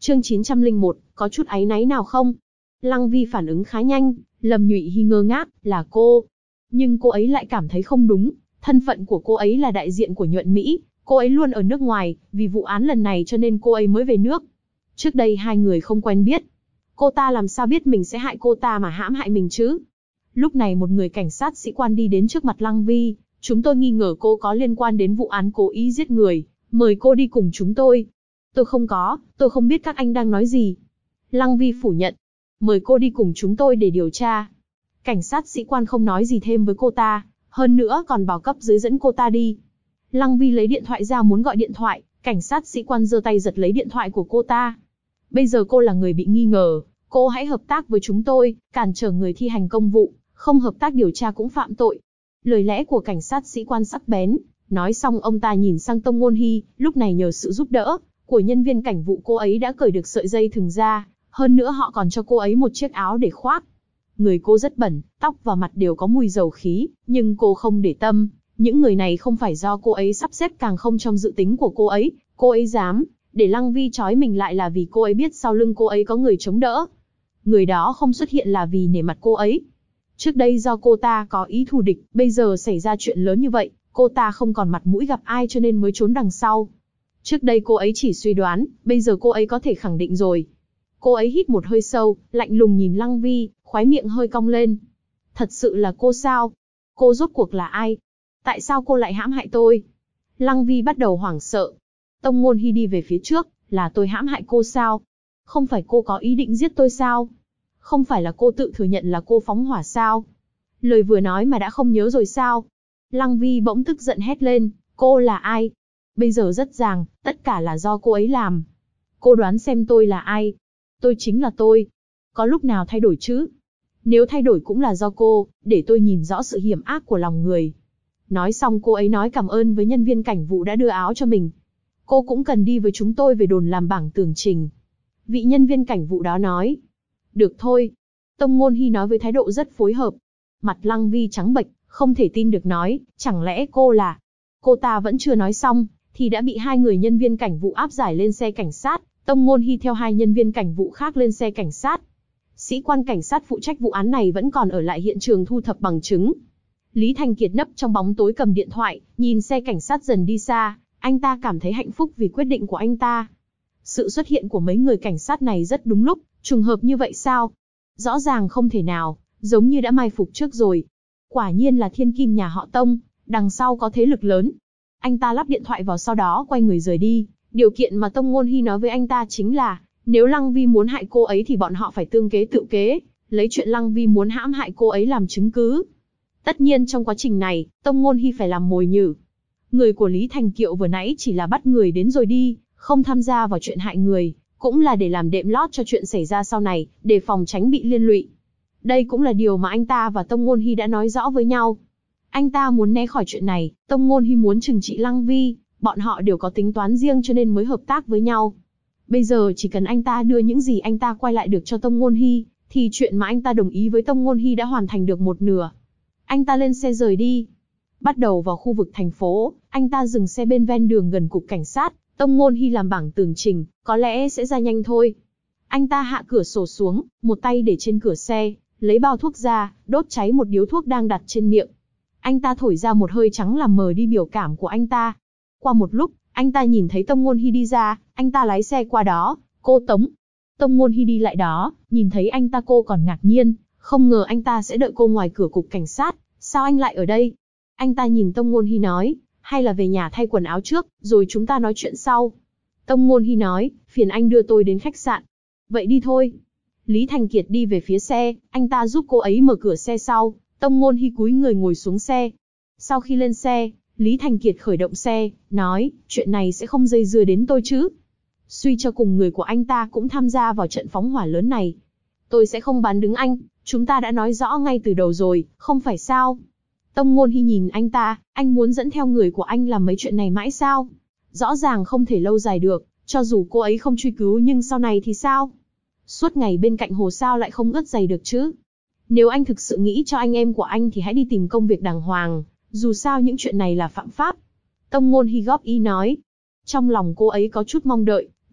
Chương 901, có chút áy náy nào không? Lăng Vi phản ứng khá nhanh, Lâm Nhụy Hy ngơ ngác, là cô. Nhưng cô ấy lại cảm thấy không đúng, thân phận của cô ấy là đại diện của Nhuận Mỹ, cô ấy luôn ở nước ngoài, vì vụ án lần này cho nên cô ấy mới về nước. Trước đây hai người không quen biết. Cô ta làm sao biết mình sẽ hại cô ta mà hãm hại mình chứ? Lúc này một người cảnh sát sĩ quan đi đến trước mặt Lăng Vi, chúng tôi nghi ngờ cô có liên quan đến vụ án cố ý giết người, mời cô đi cùng chúng tôi. Tôi không có, tôi không biết các anh đang nói gì. Lăng Vi phủ nhận. Mời cô đi cùng chúng tôi để điều tra. Cảnh sát sĩ quan không nói gì thêm với cô ta, hơn nữa còn bảo cấp dưới dẫn cô ta đi. Lăng Vi lấy điện thoại ra muốn gọi điện thoại, cảnh sát sĩ quan giơ tay giật lấy điện thoại của cô ta. Bây giờ cô là người bị nghi ngờ, cô hãy hợp tác với chúng tôi, cản trở người thi hành công vụ, không hợp tác điều tra cũng phạm tội. Lời lẽ của cảnh sát sĩ quan sắc bén, nói xong ông ta nhìn sang Tông Ngôn Hy, lúc này nhờ sự giúp đỡ của nhân viên cảnh vụ cô ấy đã cởi được sợi dây thừng ra, hơn nữa họ còn cho cô ấy một chiếc áo để khoác. Người cô rất bẩn, tóc và mặt đều có mùi dầu khí, nhưng cô không để tâm, những người này không phải do cô ấy sắp xếp càng không trong dự tính của cô ấy dám để Lăng Vi trói mình lại là vì cô ấy biết sau lưng cô ấy có người chống đỡ. Người đó không xuất hiện là vì nể mặt cô ấy. Trước đây do cô ta có ý thù địch, bây giờ xảy ra chuyện lớn như vậy, cô ta không còn mặt mũi gặp ai cho nên mới trốn đằng sau. Trước đây cô ấy chỉ suy đoán, bây giờ cô ấy có thể khẳng định rồi. Cô ấy hít một hơi sâu, lạnh lùng nhìn Lăng Vi, khóe miệng hơi cong lên. Thật sự là cô sao? Cô rốt cuộc là ai? Tại sao cô lại hãm hại tôi? Lăng Vi bắt đầu hoảng sợ. Tông Ngôn Hy đi về phía trước, là tôi hãm hại cô sao? Không phải cô có ý định giết tôi sao? Không phải là cô tự thừa nhận là cô phóng hỏa sao? Lời vừa nói mà đã không nhớ rồi sao? Lăng Vi bỗng tức giận hét lên, cô là ai? Bây giờ rất ràng, tất cả là do cô ấy làm. Cô đoán xem tôi là ai? Tôi chính là tôi. Có lúc nào thay đổi chứ? Nếu thay đổi cũng là do cô, để tôi nhìn rõ sự hiểm ác của lòng người. Nói xong cô ấy nói cảm ơn với nhân viên cảnh vụ đã đưa áo cho mình. Cô cũng cần đi với chúng tôi về đồn làm bảng tường trình. Vị nhân viên cảnh vụ đó nói. Được thôi. Tông Ngôn Hy nói với thái độ rất phối hợp. Mặt Lăng Vi trắng bệch, không thể tin được nói, chẳng lẽ cô là... Cô ta vẫn chưa nói xong, thì đã bị hai người nhân viên cảnh vụ áp giải lên xe cảnh sát. Tông Ngôn Hy theo hai nhân viên cảnh vụ khác lên xe cảnh sát. Sĩ quan cảnh sát phụ trách vụ án này vẫn còn ở lại hiện trường thu thập bằng chứng. Lý Thành Kiệt nấp trong bóng tối cầm điện thoại, nhìn xe cảnh sát dần đi xa, anh ta cảm thấy hạnh phúc vì quyết định của anh ta. Sự xuất hiện của mấy người cảnh sát này rất đúng lúc, trùng hợp như vậy sao? Rõ ràng không thể nào, giống như đã mai phục trước rồi. Quả nhiên là thiên kim nhà họ Tông, đằng sau có thế lực lớn. Anh ta lắp điện thoại vào sau đó quay người rời đi. Điều kiện mà Tông Ngôn Hy nói với anh ta chính là, nếu Lăng Vi muốn hại cô ấy thì bọn họ phải tương kế tự kế, lấy chuyện Lăng Vi muốn hãm hại cô ấy làm chứng cứ. Tất nhiên trong quá trình này, Tông Ngôn Hy phải làm mồi nhử. Người của Lý Thành Kiệu vừa nãy chỉ là bắt người đến rồi đi, không tham gia vào chuyện hại người, cũng là để làm đệm lót cho chuyện xảy ra sau này, để phòng tránh bị liên lụy. Đây cũng là điều mà anh ta và Tông Ngôn Hy đã nói rõ với nhau. Anh ta muốn né khỏi chuyện này, Tông Ngôn Hy muốn trừng trị Lăng Vi, bọn họ đều có tính toán riêng cho nên mới hợp tác với nhau. Bây giờ chỉ cần anh ta đưa những gì anh ta quay lại được cho Tông Ngôn Hy, thì chuyện mà anh ta đồng ý với Tông Ngôn Hy đã hoàn thành được một nửa. Anh ta lên xe rời đi. Bắt đầu vào khu vực thành phố, anh ta dừng xe bên ven đường gần cục cảnh sát. Tông Ngôn Hy làm bảng tường trình, có lẽ sẽ ra nhanh thôi. Anh ta hạ cửa sổ xuống, một tay để trên cửa xe, lấy bao thuốc ra, đốt cháy một điếu thuốc đang đặt trên miệng. Anh ta thổi ra một hơi trắng làm mờ đi biểu cảm của anh ta. Qua một lúc, anh ta nhìn thấy Tông Ngôn Hy đi ra, anh ta lái xe qua đó, cô Tống. Tông Ngôn Hy đi lại đó, nhìn thấy anh ta cô còn ngạc nhiên, không ngờ anh ta sẽ đợi cô ngoài cửa cục cảnh sát, sao anh lại ở đây? Anh ta nhìn Tông Ngôn Hy nói, hay là về nhà thay quần áo trước, rồi chúng ta nói chuyện sau. Tông Ngôn Hy nói, phiền anh đưa tôi đến khách sạn. Vậy đi thôi. Lý Thành Kiệt đi về phía xe, anh ta giúp cô ấy mở cửa xe sau, Tông Ngôn Hy cúi người ngồi xuống xe. Sau khi lên xe, Lý Thành Kiệt khởi động xe, nói, chuyện này sẽ không dây dưa đến tôi chứ. Suy cho cùng người của anh ta cũng tham gia vào trận phóng hỏa lớn này. Tôi sẽ không bán đứng anh, chúng ta đã nói rõ ngay từ đầu rồi, không phải sao? Tông Ngôn Hy nhìn anh ta, anh muốn dẫn theo người của anh làm mấy chuyện này mãi sao? Rõ ràng không thể lâu dài được, cho dù cô ấy không truy cứu nhưng sau này thì sao? Suốt ngày bên cạnh hồ sao lại không ướt giày được chứ? Nếu anh thực sự nghĩ cho anh em của anh thì hãy đi tìm công việc đàng hoàng, dù sao những chuyện này là phạm pháp. Tông Ngôn Hy góp ý nói. Trong lòng cô ấy có chút mong đợi,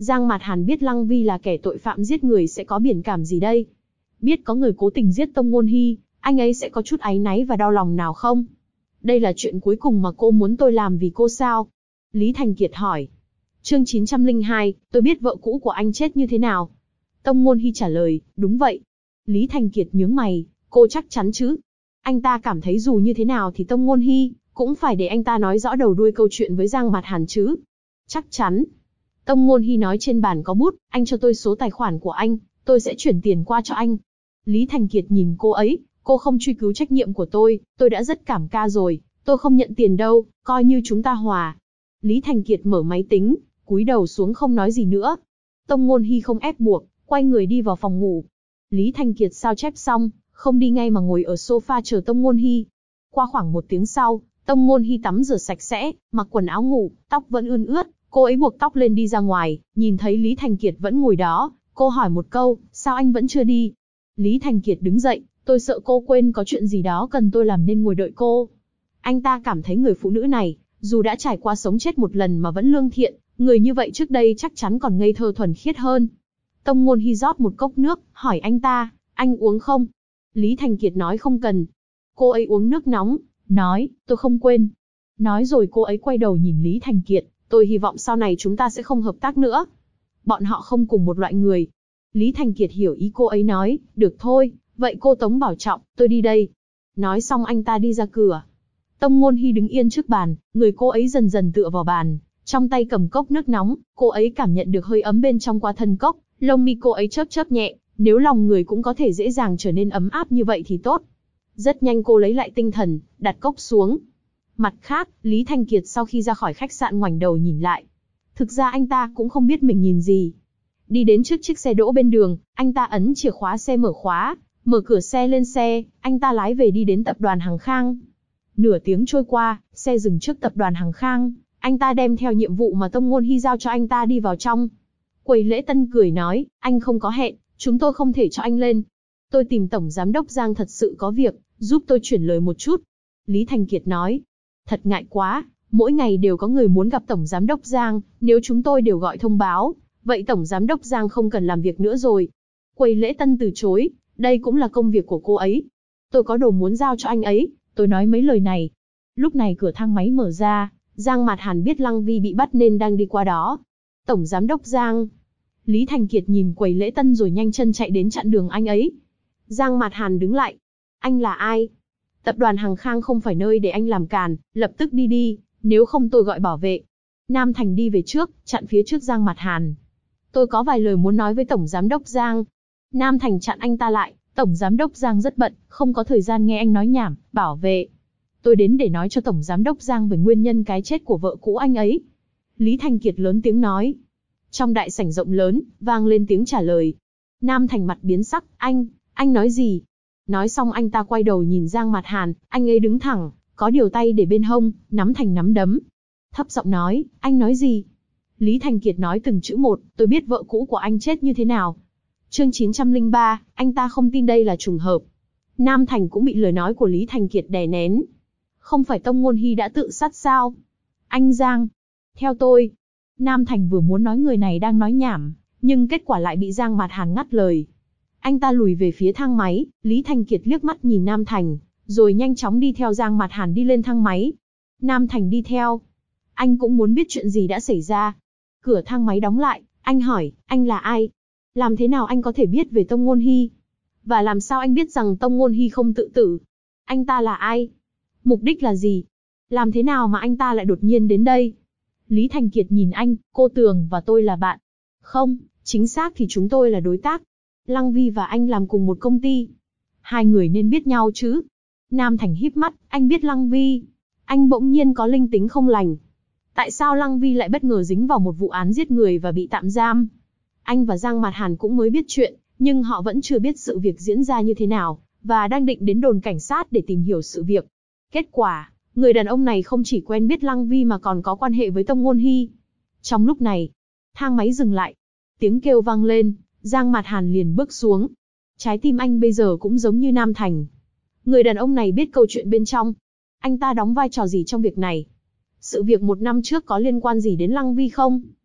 Giang Mạt Hàn biết Lăng Vi là kẻ tội phạm giết người sẽ có biển cảm gì đây? Biết có người cố tình giết Tông Ngôn Hi, anh ấy sẽ có chút áy náy và đau lòng nào không? Đây là chuyện cuối cùng mà cô muốn tôi làm vì cô sao? Lý Thành Kiệt hỏi. Chương 902, tôi biết vợ cũ của anh chết như thế nào. Tông Ngôn Hi trả lời, đúng vậy. Lý Thành Kiệt nhướng mày, cô chắc chắn chứ? Anh ta cảm thấy dù như thế nào thì Tông Ngôn Hi cũng phải để anh ta nói rõ đầu đuôi câu chuyện với Giang Mạt Hàn chứ. Chắc chắn. Tông Ngôn Hi nói trên bàn có bút, anh cho tôi số tài khoản của anh, tôi sẽ chuyển tiền qua cho anh. Lý Thành Kiệt nhìn cô ấy, cô không truy cứu trách nhiệm của tôi đã rất cảm ca rồi, tôi không nhận tiền đâu, coi như chúng ta hòa. Lý Thành Kiệt mở máy tính, cúi đầu xuống không nói gì nữa. Tông Ngôn Hi không ép buộc, quay người đi vào phòng ngủ. Lý Thành Kiệt sao chép xong, không đi ngay mà ngồi ở sofa chờ Tông Ngôn Hi. Qua khoảng 1 tiếng sau, Tông Ngôn Hi tắm rửa sạch sẽ, mặc quần áo ngủ, tóc vẫn ươn ướt, cô ấy buộc tóc lên đi ra ngoài, nhìn thấy Lý Thành Kiệt vẫn ngồi đó, cô hỏi một câu, sao anh vẫn chưa đi? Lý Thành Kiệt đứng dậy, tôi sợ cô quên có chuyện gì đó cần tôi làm nên ngồi đợi cô. Anh ta cảm thấy người phụ nữ này, dù đã trải qua sống chết một lần mà vẫn lương thiện, người như vậy trước đây chắc chắn còn ngây thơ thuần khiết hơn. Tông Ngôn Hi rót một cốc nước, hỏi anh ta, anh uống không? Lý Thành Kiệt nói không cần. Cô ấy uống nước nóng, nói, tôi không quên. Nói rồi cô ấy quay đầu nhìn Lý Thành Kiệt, tôi hy vọng sau này chúng ta sẽ không hợp tác nữa. Bọn họ không cùng một loại người. Lý Thành Kiệt hiểu ý cô ấy nói, được thôi, vậy cô Tống Bảo Trọng, tôi đi đây. Nói xong anh ta đi ra cửa. Tông Ngôn Hi đứng yên trước bàn, người cô ấy dần dần tựa vào bàn, trong tay cầm cốc nước nóng, cô ấy cảm nhận được hơi ấm bên trong qua thân cốc, lông mi cô ấy chớp chớp nhẹ, nếu lòng người cũng có thể dễ dàng trở nên ấm áp như vậy thì tốt. Rất nhanh cô lấy lại tinh thần, đặt cốc xuống. Mặt khác, Lý Thành Kiệt sau khi ra khỏi khách sạn ngoảnh đầu nhìn lại. Thực ra anh ta cũng không biết mình nhìn gì. Đi đến trước chiếc xe đỗ bên đường, anh ta ấn chìa khóa xe mở khóa, mở cửa xe lên xe, anh ta lái về đi đến tập đoàn Hằng Khang. Nửa tiếng trôi qua, xe dừng trước tập đoàn Hằng Khang, anh ta đem theo nhiệm vụ mà Tông Ngôn Hi giao cho anh ta đi vào trong. Quầy lễ tân cười nói, anh không có hẹn, chúng tôi không thể cho anh lên. Tôi tìm Tổng Giám đốc Giang thật sự có việc, giúp tôi chuyển lời một chút. Lý Thành Kiệt nói, thật ngại quá, mỗi ngày đều có người muốn gặp Tổng Giám đốc Giang, nếu chúng tôi đều gọi thông báo, vậy Tổng Giám đốc Giang không cần làm việc nữa rồi. Quầy lễ tân từ chối, đây cũng là công việc của cô ấy. Tôi có đồ muốn giao cho anh ấy, tôi nói mấy lời này. Lúc này cửa thang máy mở ra, Giang Mạt Hàn biết Lăng Vi bị bắt nên đang đi qua đó. Tổng Giám đốc Giang. Lý Thành Kiệt nhìn quầy lễ tân rồi nhanh chân chạy đến chặn đường anh ấy. Giang Mạt Hàn đứng lại. Anh là ai? Tập đoàn Hằng Khang không phải nơi để anh làm càn, lập tức đi đi, nếu không tôi gọi bảo vệ. Nam Thành đi về trước, chặn phía trước Giang Mạt Hàn. Tôi có vài lời muốn nói với Tổng Giám đốc Giang. Nam Thành chặn anh ta lại, Tổng Giám đốc Giang rất bận, không có thời gian nghe anh nói nhảm, bảo vệ. Tôi đến để nói cho Tổng Giám đốc Giang về nguyên nhân cái chết của vợ cũ anh ấy. Lý Thành Kiệt lớn tiếng nói. Trong đại sảnh rộng lớn, vang lên tiếng trả lời. Nam Thành mặt biến sắc, anh nói gì? Nói xong anh ta quay đầu nhìn Giang Mạt Hàn, anh ấy đứng thẳng, có điều tay để bên hông, nắm thành nắm đấm. Thấp giọng nói, anh nói gì? Lý Thành Kiệt nói từng chữ một, tôi biết vợ cũ của anh chết như thế nào. Chương 903, anh ta không tin đây là trùng hợp. Nam Thành cũng bị lời nói của Lý Thành Kiệt đè nén. Không phải Tông Ngôn Hi đã tự sát sao? Anh Giang. Theo tôi. Nam Thành vừa muốn nói người này đang nói nhảm, nhưng kết quả lại bị Giang Mạt Hàn ngắt lời. Anh ta lùi về phía thang máy, Lý Thành Kiệt liếc mắt nhìn Nam Thành, rồi nhanh chóng đi theo Giang Mạt Hàn đi lên thang máy. Nam Thành đi theo. Anh cũng muốn biết chuyện gì đã xảy ra. Cửa thang máy đóng lại, anh hỏi, anh là ai? Làm thế nào anh có thể biết về Tông Ngôn Hi? Và làm sao anh biết rằng Tông Ngôn Hi không tự tử? Anh ta là ai? Mục đích là gì? Làm thế nào mà anh ta lại đột nhiên đến đây? Lý Thành Kiệt nhìn anh, cô Tường và tôi là bạn. Không, chính xác thì chúng tôi là đối tác. Lăng Vi và anh làm cùng một công ty. Hai người nên biết nhau chứ? Nam Thành híp mắt, anh biết Lăng Vi. Anh bỗng nhiên có linh tính không lành. Tại sao Lăng Vi lại bất ngờ dính vào một vụ án giết người và bị tạm giam? Anh và Giang Mạt Hàn cũng mới biết chuyện, nhưng họ vẫn chưa biết sự việc diễn ra như thế nào, và đang định đến đồn cảnh sát để tìm hiểu sự việc. Kết quả, người đàn ông này không chỉ quen biết Lăng Vi mà còn có quan hệ với Tông Ngôn Hi. Trong lúc này, thang máy dừng lại. Tiếng kêu vang lên, Giang Mạt Hàn liền bước xuống. Trái tim anh bây giờ cũng giống như Nam Thành. Người đàn ông này biết câu chuyện bên trong. Anh ta đóng vai trò gì trong việc này? Sự việc 1 năm trước có liên quan gì đến Lăng Vi không?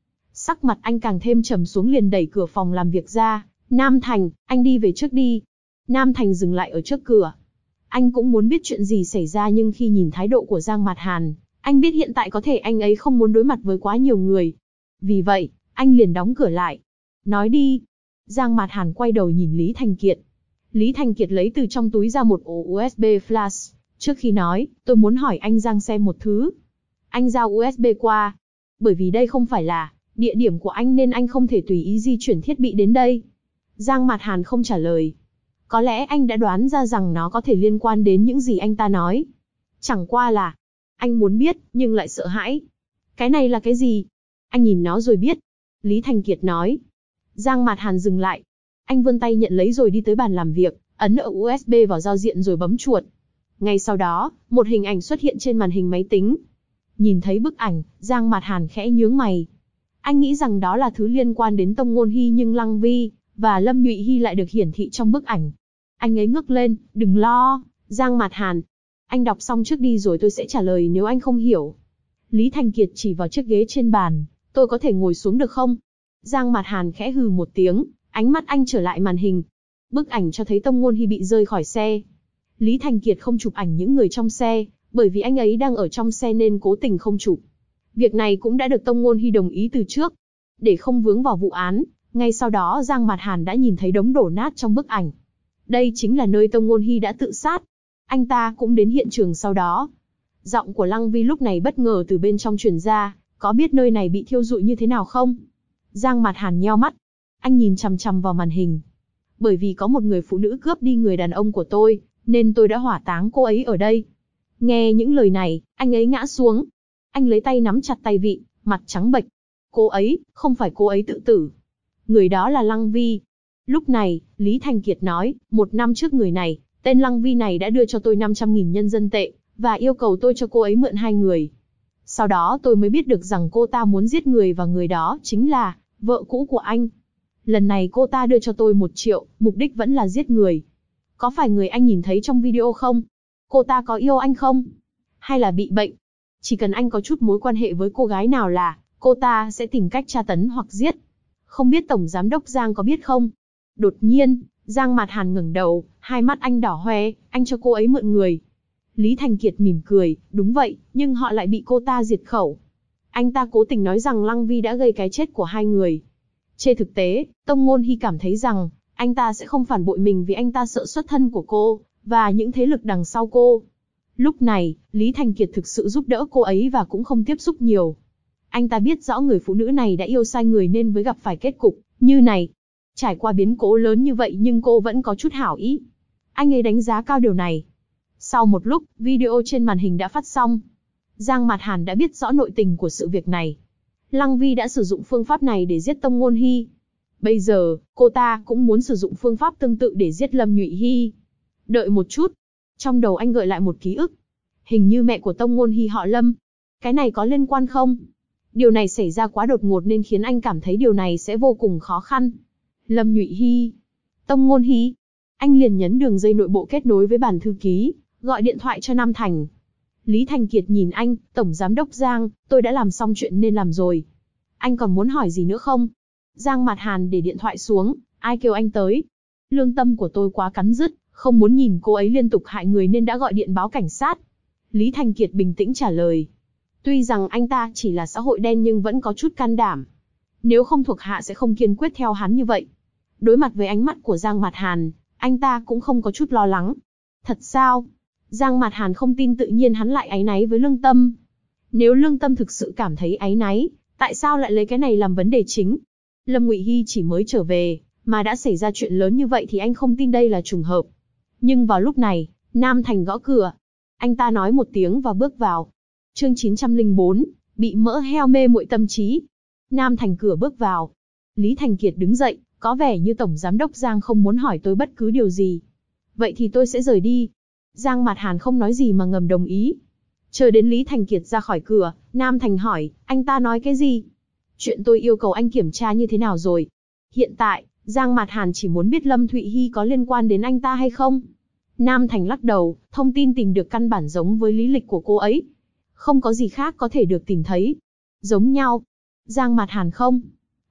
Sắc mặt anh càng thêm trầm xuống liền đẩy cửa phòng làm việc ra. Nam Thành, anh đi về trước đi. Nam Thành dừng lại ở trước cửa. Anh cũng muốn biết chuyện gì xảy ra nhưng khi nhìn thái độ của Giang Mạt Hàn, anh biết hiện tại có thể anh ấy không muốn đối mặt với quá nhiều người. Vì vậy, anh liền đóng cửa lại. Nói đi. Giang Mạt Hàn quay đầu nhìn Lý Thành Kiệt. Lý Thành Kiệt lấy từ trong túi ra một ổ USB flash. Trước khi nói, tôi muốn hỏi anh Giang xem một thứ. Anh giao USB qua. Bởi vì đây không phải là địa điểm của anh nên anh không thể tùy ý di chuyển thiết bị đến đây. Giang Mạt Hàn không trả lời. Có lẽ anh đã đoán ra rằng nó có thể liên quan đến những gì anh ta nói. Chẳng qua là, anh muốn biết, nhưng lại sợ hãi. Cái này là cái gì? Anh nhìn nó rồi biết. Lý Thành Kiệt nói. Giang Mạt Hàn dừng lại. Anh vươn tay nhận lấy rồi đi tới bàn làm việc, ấn ổ USB vào giao diện rồi bấm chuột. Ngay sau đó, một hình ảnh xuất hiện trên màn hình máy tính. Nhìn thấy bức ảnh, Giang Mạt Hàn khẽ nhướng mày. Anh nghĩ rằng đó là thứ liên quan đến Tông Ngôn Hy nhưng Lăng Vi và Lâm Nhụy Hy lại được hiển thị trong bức ảnh. Anh ấy ngước lên, đừng lo, Giang Mạt Hàn. Anh đọc xong trước đi rồi tôi sẽ trả lời nếu anh không hiểu. Lý Thành Kiệt chỉ vào chiếc ghế trên bàn, tôi có thể ngồi xuống được không? Giang Mạt Hàn khẽ hừ một tiếng, ánh mắt anh trở lại màn hình. Bức ảnh cho thấy Tông Ngôn Hy bị rơi khỏi xe. Lý Thành Kiệt không chụp ảnh những người trong xe, bởi vì anh ấy đang ở trong xe nên cố tình không chụp. Việc này cũng đã được Tông Ngôn Hy đồng ý từ trước. Để không vướng vào vụ án, ngay sau đó Giang Mạt Hàn đã nhìn thấy đống đổ nát trong bức ảnh. Đây chính là nơi Tông Ngôn Hy đã tự sát. Anh ta cũng đến hiện trường sau đó. Giọng của Lăng Vi lúc này bất ngờ từ bên trong truyền ra, có biết nơi này bị thiêu rụi như thế nào không? Giang Mạt Hàn nheo mắt. Anh nhìn chằm chằm vào màn hình. Bởi vì có một người phụ nữ cướp đi người đàn ông của tôi, nên tôi đã hỏa táng cô ấy ở đây. Nghe những lời này, anh ấy ngã xuống. Anh lấy tay nắm chặt tay vịn, mặt trắng bệch. Cô ấy, không phải cô ấy tự tử. Người đó là Lăng Vi. Lúc này, Lý Thành Kiệt nói, 1 năm trước người này, tên Lăng Vi này đã đưa cho tôi 500.000 nhân dân tệ, và yêu cầu tôi cho cô ấy mượn 2 người. Sau đó tôi mới biết được rằng cô ta muốn giết người và người đó chính là vợ cũ của anh. Lần này cô ta đưa cho tôi 1 triệu, mục đích vẫn là giết người. Có phải người anh nhìn thấy trong video không? Cô ta có yêu anh không? Hay là bị bệnh? Chỉ cần anh có chút mối quan hệ với cô gái nào là, cô ta sẽ tìm cách tra tấn hoặc giết. Không biết Tổng Giám đốc Giang có biết không? Đột nhiên, Giang Mạt Hàn ngẩng đầu, hai mắt anh đỏ hoe, anh cho cô ấy mượn người. Lý Thành Kiệt mỉm cười, đúng vậy, nhưng họ lại bị cô ta diệt khẩu. Anh ta cố tình nói rằng Lăng Vi đã gây cái chết của 2 người. Trên thực tế, Tông Ngôn Hy cảm thấy rằng, anh ta sẽ không phản bội mình vì anh ta sợ xuất thân của cô, và những thế lực đằng sau cô. Lúc này, Lý Thành Kiệt thực sự giúp đỡ cô ấy và cũng không tiếp xúc nhiều. Anh ta biết rõ người phụ nữ này đã yêu sai người nên mới gặp phải kết cục như này. Trải qua biến cố lớn như vậy nhưng cô vẫn có chút hảo ý. Anh ấy đánh giá cao điều này. Sau một lúc, video trên màn hình đã phát xong. Giang Mạt Hàn đã biết rõ nội tình của sự việc này. Lăng Vi đã sử dụng phương pháp này để giết Tông Ngôn Hy. Bây giờ, cô ta cũng muốn sử dụng phương pháp tương tự để giết Lâm Nhụy Hy. Đợi một chút. Trong đầu anh gợi lại một ký ức. Hình như mẹ của Tông Ngôn Hy họ Lâm. Cái này có liên quan không? Điều này xảy ra quá đột ngột nên khiến anh cảm thấy điều này sẽ vô cùng khó khăn. Lâm Nhụy Hy, Tông Ngôn Hy. Anh liền nhấn đường dây nội bộ kết nối với bàn thư ký, gọi điện thoại cho Nam Thành. Lý Thành Kiệt nhìn anh, Tổng Giám đốc Giang, tôi đã làm xong chuyện nên làm rồi. Anh còn muốn hỏi gì nữa không? Giang Mạt Hàn để điện thoại xuống, ai kêu anh tới? Lương tâm của tôi quá cắn rứt, không muốn nhìn cô ấy liên tục hại người nên đã gọi điện báo cảnh sát. Lý Thành Kiệt bình tĩnh trả lời. Tuy rằng anh ta chỉ là xã hội đen nhưng vẫn có chút can đảm. Nếu không thuộc hạ sẽ không kiên quyết theo hắn như vậy. Đối mặt với ánh mắt của Giang Mạt Hàn, anh ta cũng không có chút lo lắng. Thật sao? Giang Mạt Hàn không tin tự nhiên hắn lại áy náy với Lương Tâm. Nếu Lương Tâm thực sự cảm thấy áy náy, tại sao lại lấy cái này làm vấn đề chính? Lâm Ngụy Hy chỉ mới trở về, mà đã xảy ra chuyện lớn như vậy thì anh không tin đây là trùng hợp. Nhưng vào lúc này, Nam Thành gõ cửa. Anh ta nói một tiếng và bước vào. Chương 904, bị mỡ heo mê muội tâm trí. Nam Thành cửa bước vào. Lý Thành Kiệt đứng dậy, có vẻ như Tổng Giám đốc Giang không muốn hỏi tôi bất cứ điều gì. Vậy thì tôi sẽ rời đi. Giang Mạt Hàn không nói gì mà ngầm đồng ý. Chờ đến Lý Thành Kiệt ra khỏi cửa, Nam Thành hỏi, anh ta nói cái gì? Chuyện tôi yêu cầu anh kiểm tra như thế nào rồi? Hiện tại, Giang Mạt Hàn chỉ muốn biết Lâm Thụy Hy có liên quan đến anh ta hay không? Nam Thành lắc đầu, thông tin tìm được căn bản giống với lý lịch của cô ấy. Không có gì khác có thể được tìm thấy. Giống nhau. Giang Mạt Hàn không.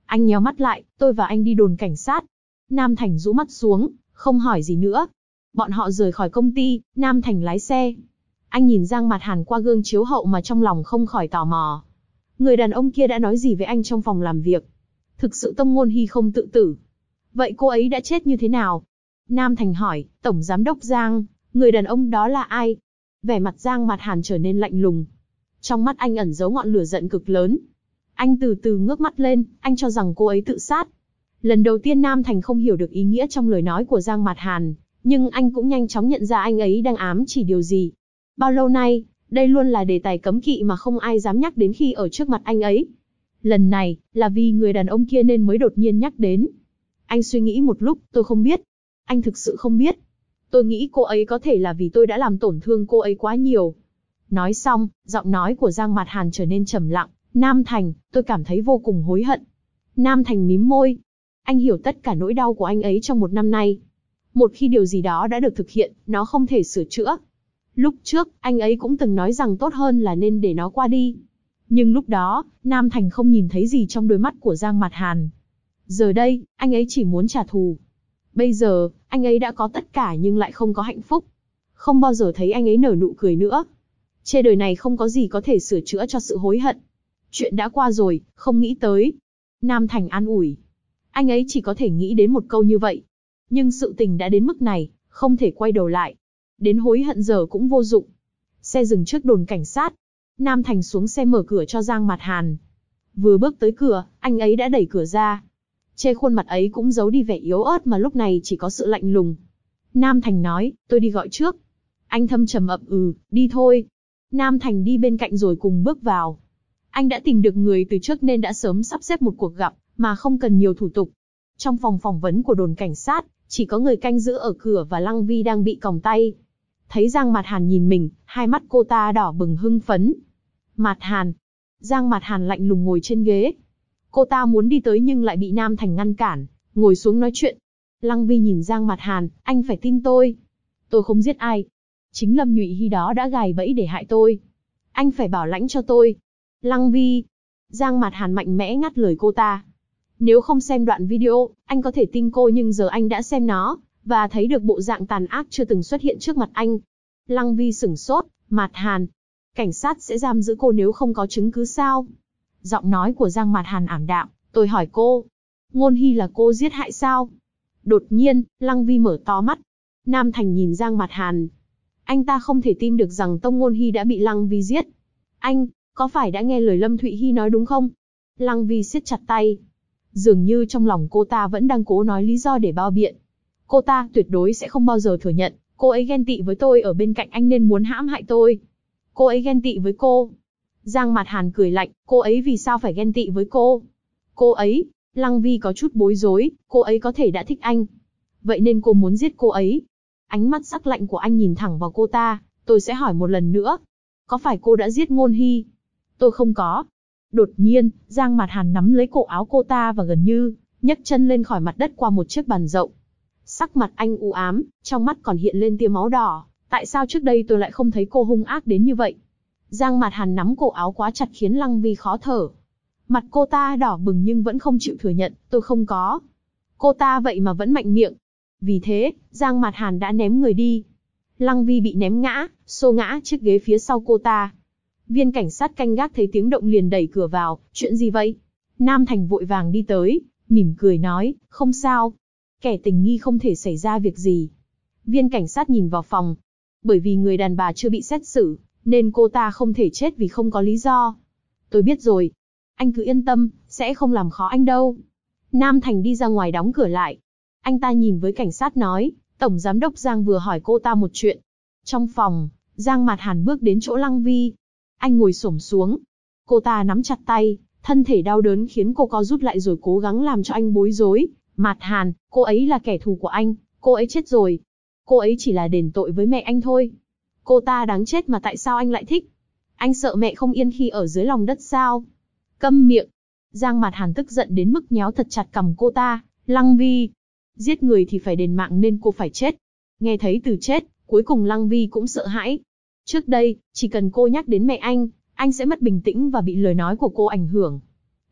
Anh nhíu mắt lại, tôi và anh đi đồn cảnh sát. Nam Thành rũ mắt xuống, không hỏi gì nữa. Bọn họ rời khỏi công ty, Nam Thành lái xe. Anh nhìn Giang Mạt Hàn qua gương chiếu hậu mà trong lòng không khỏi tò mò. Người đàn ông kia đã nói gì với anh trong phòng làm việc? Thực sự Tông Ngôn Hy không tự tử. Vậy cô ấy đã chết như thế nào? Nam Thành hỏi, Tổng Giám đốc Giang, người đàn ông đó là ai? Vẻ mặt Giang Mạt Hàn trở nên lạnh lùng. Trong mắt anh ẩn giấu ngọn lửa giận cực lớn. Anh từ từ ngước mắt lên, anh cho rằng cô ấy tự sát. Lần đầu tiên Nam Thành không hiểu được ý nghĩa trong lời nói của Giang Mạt Hàn, nhưng anh cũng nhanh chóng nhận ra anh ấy đang ám chỉ điều gì. Bao lâu nay, đây luôn là đề tài cấm kỵ mà không ai dám nhắc đến khi ở trước mặt anh ấy. Lần này, là vì người đàn ông kia nên mới đột nhiên nhắc đến. Anh suy nghĩ một lúc, tôi không biết. Anh thực sự không biết. Tôi nghĩ cô ấy có thể là vì tôi đã làm tổn thương cô ấy quá nhiều. Nói xong, giọng nói của Giang Mạt Hàn trở nên trầm lặng. Nam Thành, tôi cảm thấy vô cùng hối hận. Nam Thành mím môi. Anh hiểu tất cả nỗi đau của anh ấy trong một năm nay. Một khi điều gì đó đã được thực hiện, nó không thể sửa chữa. Lúc trước, anh ấy cũng từng nói rằng tốt hơn là nên để nó qua đi. Nhưng lúc đó, Nam Thành không nhìn thấy gì trong đôi mắt của Giang Mạt Hàn. Giờ đây, anh ấy chỉ muốn trả thù. Bây giờ, anh ấy đã có tất cả nhưng lại không có hạnh phúc. Không bao giờ thấy anh ấy nở nụ cười nữa. Trên đời này không có gì có thể sửa chữa cho sự hối hận. Chuyện đã qua rồi, không nghĩ tới. Nam Thành an ủi. Anh ấy chỉ có thể nghĩ đến một câu như vậy. Nhưng sự tình đã đến mức này, không thể quay đầu lại. Đến hối hận giờ cũng vô dụng. Xe dừng trước đồn cảnh sát. Nam Thành xuống xe mở cửa cho Giang Mạt Hàn. Vừa bước tới cửa, anh ấy đã đẩy cửa ra. Trên khuôn mặt ấy cũng giấu đi vẻ yếu ớt mà lúc này chỉ có sự lạnh lùng. Nam Thành nói, tôi đi gọi trước. Anh thâm trầm ậm đi thôi. Nam Thành đi bên cạnh rồi cùng bước vào. Anh đã tìm được người từ trước nên đã sớm sắp xếp một cuộc gặp, mà không cần nhiều thủ tục. Trong phòng phỏng vấn của đồn cảnh sát, chỉ có người canh giữ ở cửa và Lăng Vi đang bị còng tay. Thấy Giang Mạt Hàn nhìn mình, hai mắt cô ta đỏ bừng hưng phấn. Mạt Hàn. Giang Mạt Hàn lạnh lùng ngồi trên ghế. Cô ta muốn đi tới nhưng lại bị Nam Thành ngăn cản, ngồi xuống nói chuyện. Lăng Vi nhìn Giang Mạt Hàn, anh phải tin tôi. Tôi không giết ai. Chính Lâm Nhụy Hy đó đã gài bẫy để hại tôi. Anh phải bảo lãnh cho tôi. Lăng Vi. Giang Mạt Hàn mạnh mẽ ngắt lời cô ta. Nếu không xem đoạn video, anh có thể tin cô nhưng giờ anh đã xem nó, và thấy được bộ dạng tàn ác chưa từng xuất hiện trước mặt anh. Lăng Vi sửng sốt, Mạt Hàn. Cảnh sát sẽ giam giữ cô nếu không có chứng cứ sao? Giọng nói của Giang Mạt Hàn ảm đạm, tôi hỏi cô. Ngôn Hy là cô giết hại sao? Đột nhiên, Lăng Vi mở to mắt. Nam Thành nhìn Giang Mạt Hàn. Anh ta không thể tin được rằng Tông Ngôn Hy đã bị Lăng Vi giết. Anh, có phải đã nghe lời Lâm Thụy Hy nói đúng không? Lăng Vi siết chặt tay. Dường như trong lòng cô ta vẫn đang cố nói lý do để bao biện. Cô ta tuyệt đối sẽ không bao giờ thừa nhận, cô ấy ghen tị với tôi ở bên cạnh anh nên muốn hãm hại tôi. Cô ấy ghen tị với cô. Giang Mạt Hàn cười lạnh, cô ấy vì sao phải ghen tị với cô? Cô ấy, Lăng Vi có chút bối rối, cô ấy có thể đã thích anh. Vậy nên cô muốn giết cô ấy. Ánh mắt sắc lạnh của anh nhìn thẳng vào cô ta, tôi sẽ hỏi một lần nữa. Có phải cô đã giết Ngôn Hy? Tôi không có. Đột nhiên, Giang Mạt Hàn nắm lấy cổ áo cô ta và gần như nhấc chân lên khỏi mặt đất qua một chiếc bàn rộng. Sắc mặt anh u ám, trong mắt còn hiện lên tia máu đỏ. Tại sao trước đây tôi lại không thấy cô hung ác đến như vậy? Giang Mạt Hàn nắm cổ áo quá chặt khiến Lăng Vi khó thở. Mặt cô ta đỏ bừng nhưng vẫn không chịu thừa nhận, tôi không có. Cô ta vậy mà vẫn mạnh miệng. Vì thế, Giang Mạt Hàn đã ném người đi. Lăng Vi bị ném ngã, xô ngã chiếc ghế phía sau cô ta. Viên cảnh sát canh gác thấy tiếng động liền đẩy cửa vào, chuyện gì vậy? Nam Thành vội vàng đi tới, mỉm cười nói, không sao. Kẻ tình nghi không thể xảy ra việc gì. Viên cảnh sát nhìn vào phòng. Bởi vì người đàn bà chưa bị xét xử, nên cô ta không thể chết vì không có lý do. Tôi biết rồi. Anh cứ yên tâm, sẽ không làm khó anh đâu. Nam Thành đi ra ngoài đóng cửa lại. Anh ta nhìn với cảnh sát nói, Tổng Giám đốc Giang vừa hỏi cô ta một chuyện. Trong phòng, Giang Mạt Hàn bước đến chỗ Lăng Vi. Anh ngồi xổm xuống. Cô ta nắm chặt tay, thân thể đau đớn khiến cô co rút lại rồi cố gắng làm cho anh bối rối. Mạt Hàn, cô ấy là kẻ thù của anh, cô ấy chết rồi. Cô ấy chỉ là đền tội với mẹ anh thôi. Cô ta đáng chết mà tại sao anh lại thích? Anh sợ mẹ không yên khi ở dưới lòng đất sao? Câm miệng. Giang Mạt Hàn tức giận đến mức nhéo thật chặt cằm cô ta. Lăng Vi, giết người thì phải đền mạng nên cô phải chết. Nghe thấy từ chết, cuối cùng Lăng Vi cũng sợ hãi. Trước đây, chỉ cần cô nhắc đến mẹ anh sẽ mất bình tĩnh và bị lời nói của cô ảnh hưởng.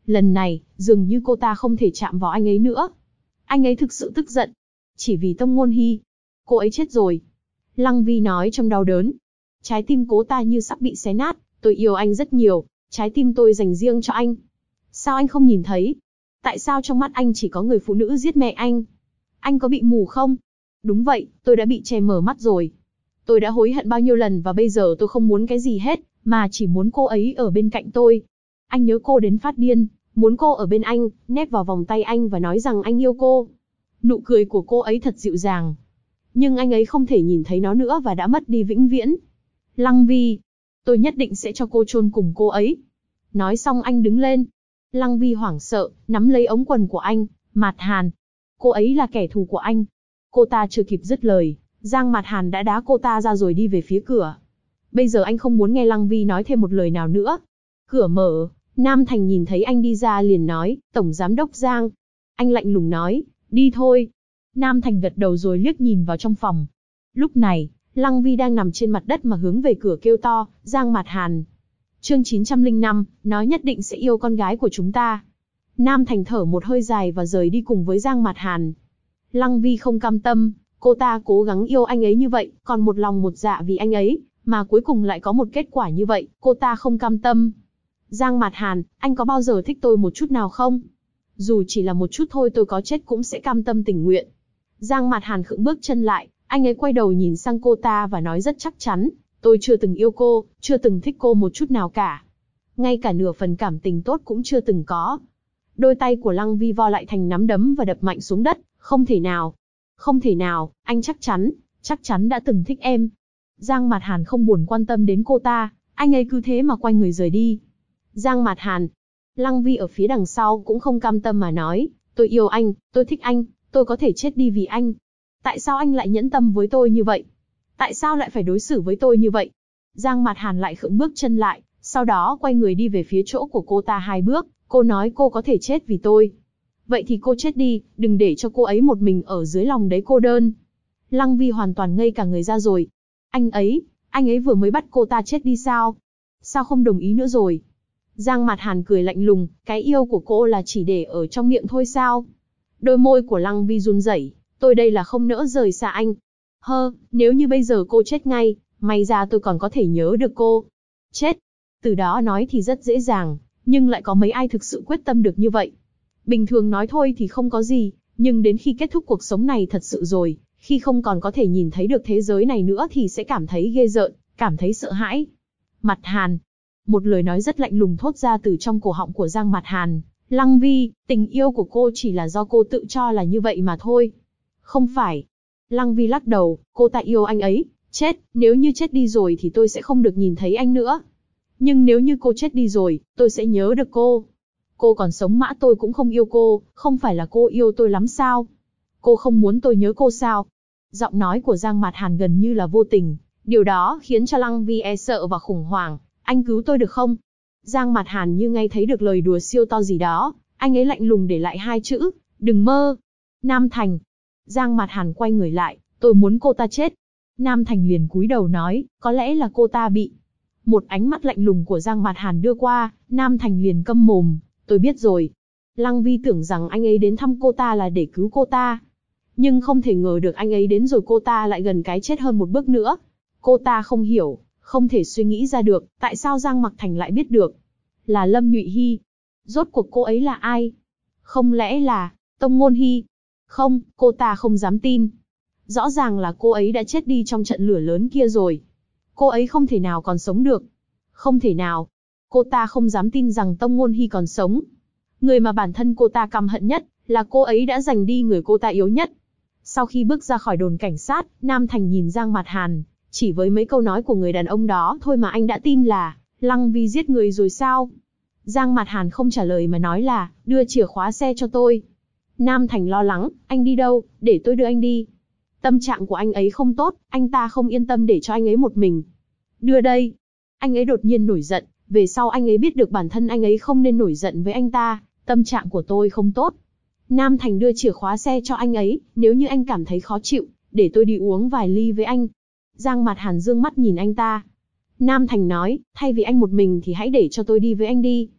Lần này, dường như cô ta không thể chạm vào anh ấy nữa. Anh ấy thực sự tức giận. Chỉ vì Tông Ngôn Hy. Cô ấy chết rồi. Lăng Vi nói trong đau đớn. Trái tim cô ta như sắp bị xé nát. Tôi yêu anh rất nhiều. Trái tim tôi dành riêng cho anh. Sao anh không nhìn thấy? Tại sao trong mắt anh chỉ có người phụ nữ giết mẹ anh? Anh có bị mù không? Đúng vậy, tôi đã bị che mờ mắt rồi. Tôi đã hối hận bao nhiêu lần và bây giờ tôi không muốn cái gì hết, mà chỉ muốn cô ấy ở bên cạnh tôi. Anh nhớ cô đến phát điên, muốn cô ở bên anh, nép vào vòng tay anh và nói rằng anh yêu cô. Nụ cười của cô ấy thật dịu dàng. Nhưng anh ấy không thể nhìn thấy nó nữa và đã mất đi vĩnh viễn. Lăng Vi, tôi nhất định sẽ cho cô chôn cùng cô ấy. Nói xong anh đứng lên. Lăng Vi hoảng sợ, nắm lấy ống quần của anh. Mạt Hàn, cô ấy là kẻ thù của anh. Cô ta chưa kịp dứt lời, Giang Mạt Hàn đã đá cô ta ra rồi đi về phía cửa. Bây giờ anh không muốn nghe Lăng Vi nói thêm một lời nào nữa. Cửa mở, Nam Thành nhìn thấy anh đi ra liền nói, Tổng Giám đốc Giang. Anh lạnh lùng nói, đi thôi. Nam Thành gật đầu rồi liếc nhìn vào trong phòng. Lúc này, Lăng Vi đang nằm trên mặt đất mà hướng về cửa kêu to, Giang Mạt Hàn. Chương 905, nói nhất định sẽ yêu con gái của chúng ta. Nam Thành thở một hơi dài và rời đi cùng với Giang Mạt Hàn. Lăng Vi không cam tâm, cô ta cố gắng yêu anh ấy như vậy, còn một lòng một dạ vì anh ấy, mà cuối cùng lại có một kết quả như vậy, cô ta không cam tâm. Giang Mạt Hàn, anh có bao giờ thích tôi một chút nào không? Dù chỉ là một chút thôi tôi có chết cũng sẽ cam tâm tình nguyện. Giang Mạt Hàn khựng bước chân lại, anh ấy quay đầu nhìn sang cô ta và nói rất chắc chắn, tôi chưa từng yêu cô, chưa từng thích cô một chút nào cả. Ngay cả nửa phần cảm tình tốt cũng chưa từng có. Đôi tay của Lăng Vi vo lại thành nắm đấm và đập mạnh xuống đất, không thể nào. Không thể nào, anh chắc chắn đã từng thích em. Giang Mạt Hàn không buồn quan tâm đến cô ta, anh ấy cứ thế mà quay người rời đi. Giang Mạt Hàn, Lăng Vi ở phía đằng sau cũng không cam tâm mà nói, tôi yêu anh, tôi thích anh, tôi có thể chết đi vì anh. Tại sao anh lại nhẫn tâm với tôi như vậy? Tại sao lại phải đối xử với tôi như vậy? Giang Mạt Hàn lại khựng bước chân lại, sau đó quay người đi về phía chỗ của cô ta 2 bước, cô nói cô có thể chết vì tôi. Vậy thì cô chết đi, đừng để cho cô ấy một mình ở dưới lòng đấy cô đơn. Lăng Vi hoàn toàn ngây cả người ra rồi. Anh ấy vừa mới bắt cô ta chết đi sao? Sao không đồng ý nữa rồi? Giang Mạt Hàn cười lạnh lùng, cái yêu của cô là chỉ để ở trong miệng thôi sao? Đôi môi của Lăng Vi run rẩy, tôi đây là không nỡ rời xa anh. Nếu như bây giờ cô chết ngay, may ra tôi còn có thể nhớ được cô. Chết. Từ đó nói thì rất dễ dàng, nhưng lại có mấy ai thực sự quyết tâm được như vậy. Bình thường nói thôi thì không có gì, nhưng đến khi kết thúc cuộc sống này thật sự rồi, khi không còn có thể nhìn thấy được thế giới này nữa thì sẽ cảm thấy ghê rợn, cảm thấy sợ hãi. Mạt Hàn. Một lời nói rất lạnh lùng thốt ra từ trong cổ họng của Giang Mạt Hàn. Lăng Vi, tình yêu của cô chỉ là do cô tự cho là như vậy mà thôi. Không phải. Lăng Vi lắc đầu, cô ta yêu anh ấy, chết, nếu như chết đi rồi thì tôi sẽ không được nhìn thấy anh nữa. Nhưng nếu như cô chết đi rồi, tôi sẽ nhớ được cô. Cô còn sống mãi tôi cũng không yêu cô, không phải là cô yêu tôi lắm sao? Cô không muốn tôi nhớ cô sao? Giọng nói của Giang Mạt Hàn gần như là vô tình, điều đó khiến cho Lăng Vi e sợ và khủng hoảng. Anh cứu tôi được không? Giang Mạt Hàn như nghe thấy được lời đùa siêu to gì đó, anh ấy lạnh lùng để lại 2 chữ, đừng mơ. Nam Thành. Giang Mạt Hàn quay người lại, tôi muốn cô ta chết. Nam Thành liền cúi đầu nói, có lẽ là cô ta bị. Một ánh mắt lạnh lùng của Giang Mạt Hàn đưa qua, Nam Thành liền câm mồm, tôi biết rồi. Lăng Vi tưởng rằng anh ấy đến thăm cô ta là để cứu cô ta. Nhưng không thể ngờ được anh ấy đến rồi cô ta lại gần cái chết hơn một bước nữa. Cô ta không hiểu, không thể suy nghĩ ra được, tại sao Giang Mặc Thành lại biết được. Là Lâm Nhụy Hy. Rốt cuộc cô ấy là ai? Không lẽ là Tông Ngôn Hy? Không, cô ta không dám tin. Rõ ràng là cô ấy đã chết đi trong trận lửa lớn kia rồi. Cô ấy không thể nào còn sống được. Không thể nào. Cô ta không dám tin rằng Tông Ngôn Hy còn sống. Người mà bản thân cô ta căm hận nhất, là cô ấy đã giành đi người cô ta yếu nhất. Sau khi bước ra khỏi đồn cảnh sát, Nam Thành nhìn Giang Mạt Hàn, chỉ với mấy câu nói của người đàn ông đó thôi mà anh đã tin là Lăng Vi giết người rồi sao? Giang Mạt Hàn không trả lời mà nói là, đưa chìa khóa xe cho tôi. Nam Thành lo lắng, anh đi đâu, để tôi đưa anh đi. Tâm trạng của anh ấy không tốt, anh ta không yên tâm để cho anh ấy một mình. Đưa đây. Anh ấy đột nhiên nổi giận, về sau anh ấy biết được bản thân anh ấy không nên nổi giận với anh ta, tâm trạng của tôi không tốt. Nam Thành đưa chìa khóa xe cho anh ấy, nếu như anh cảm thấy khó chịu, để tôi đi uống vài ly với anh. Giang Mạt Hàn dương mắt nhìn anh ta. Nam Thành nói, thay vì anh một mình thì hãy để cho tôi đi với anh đi.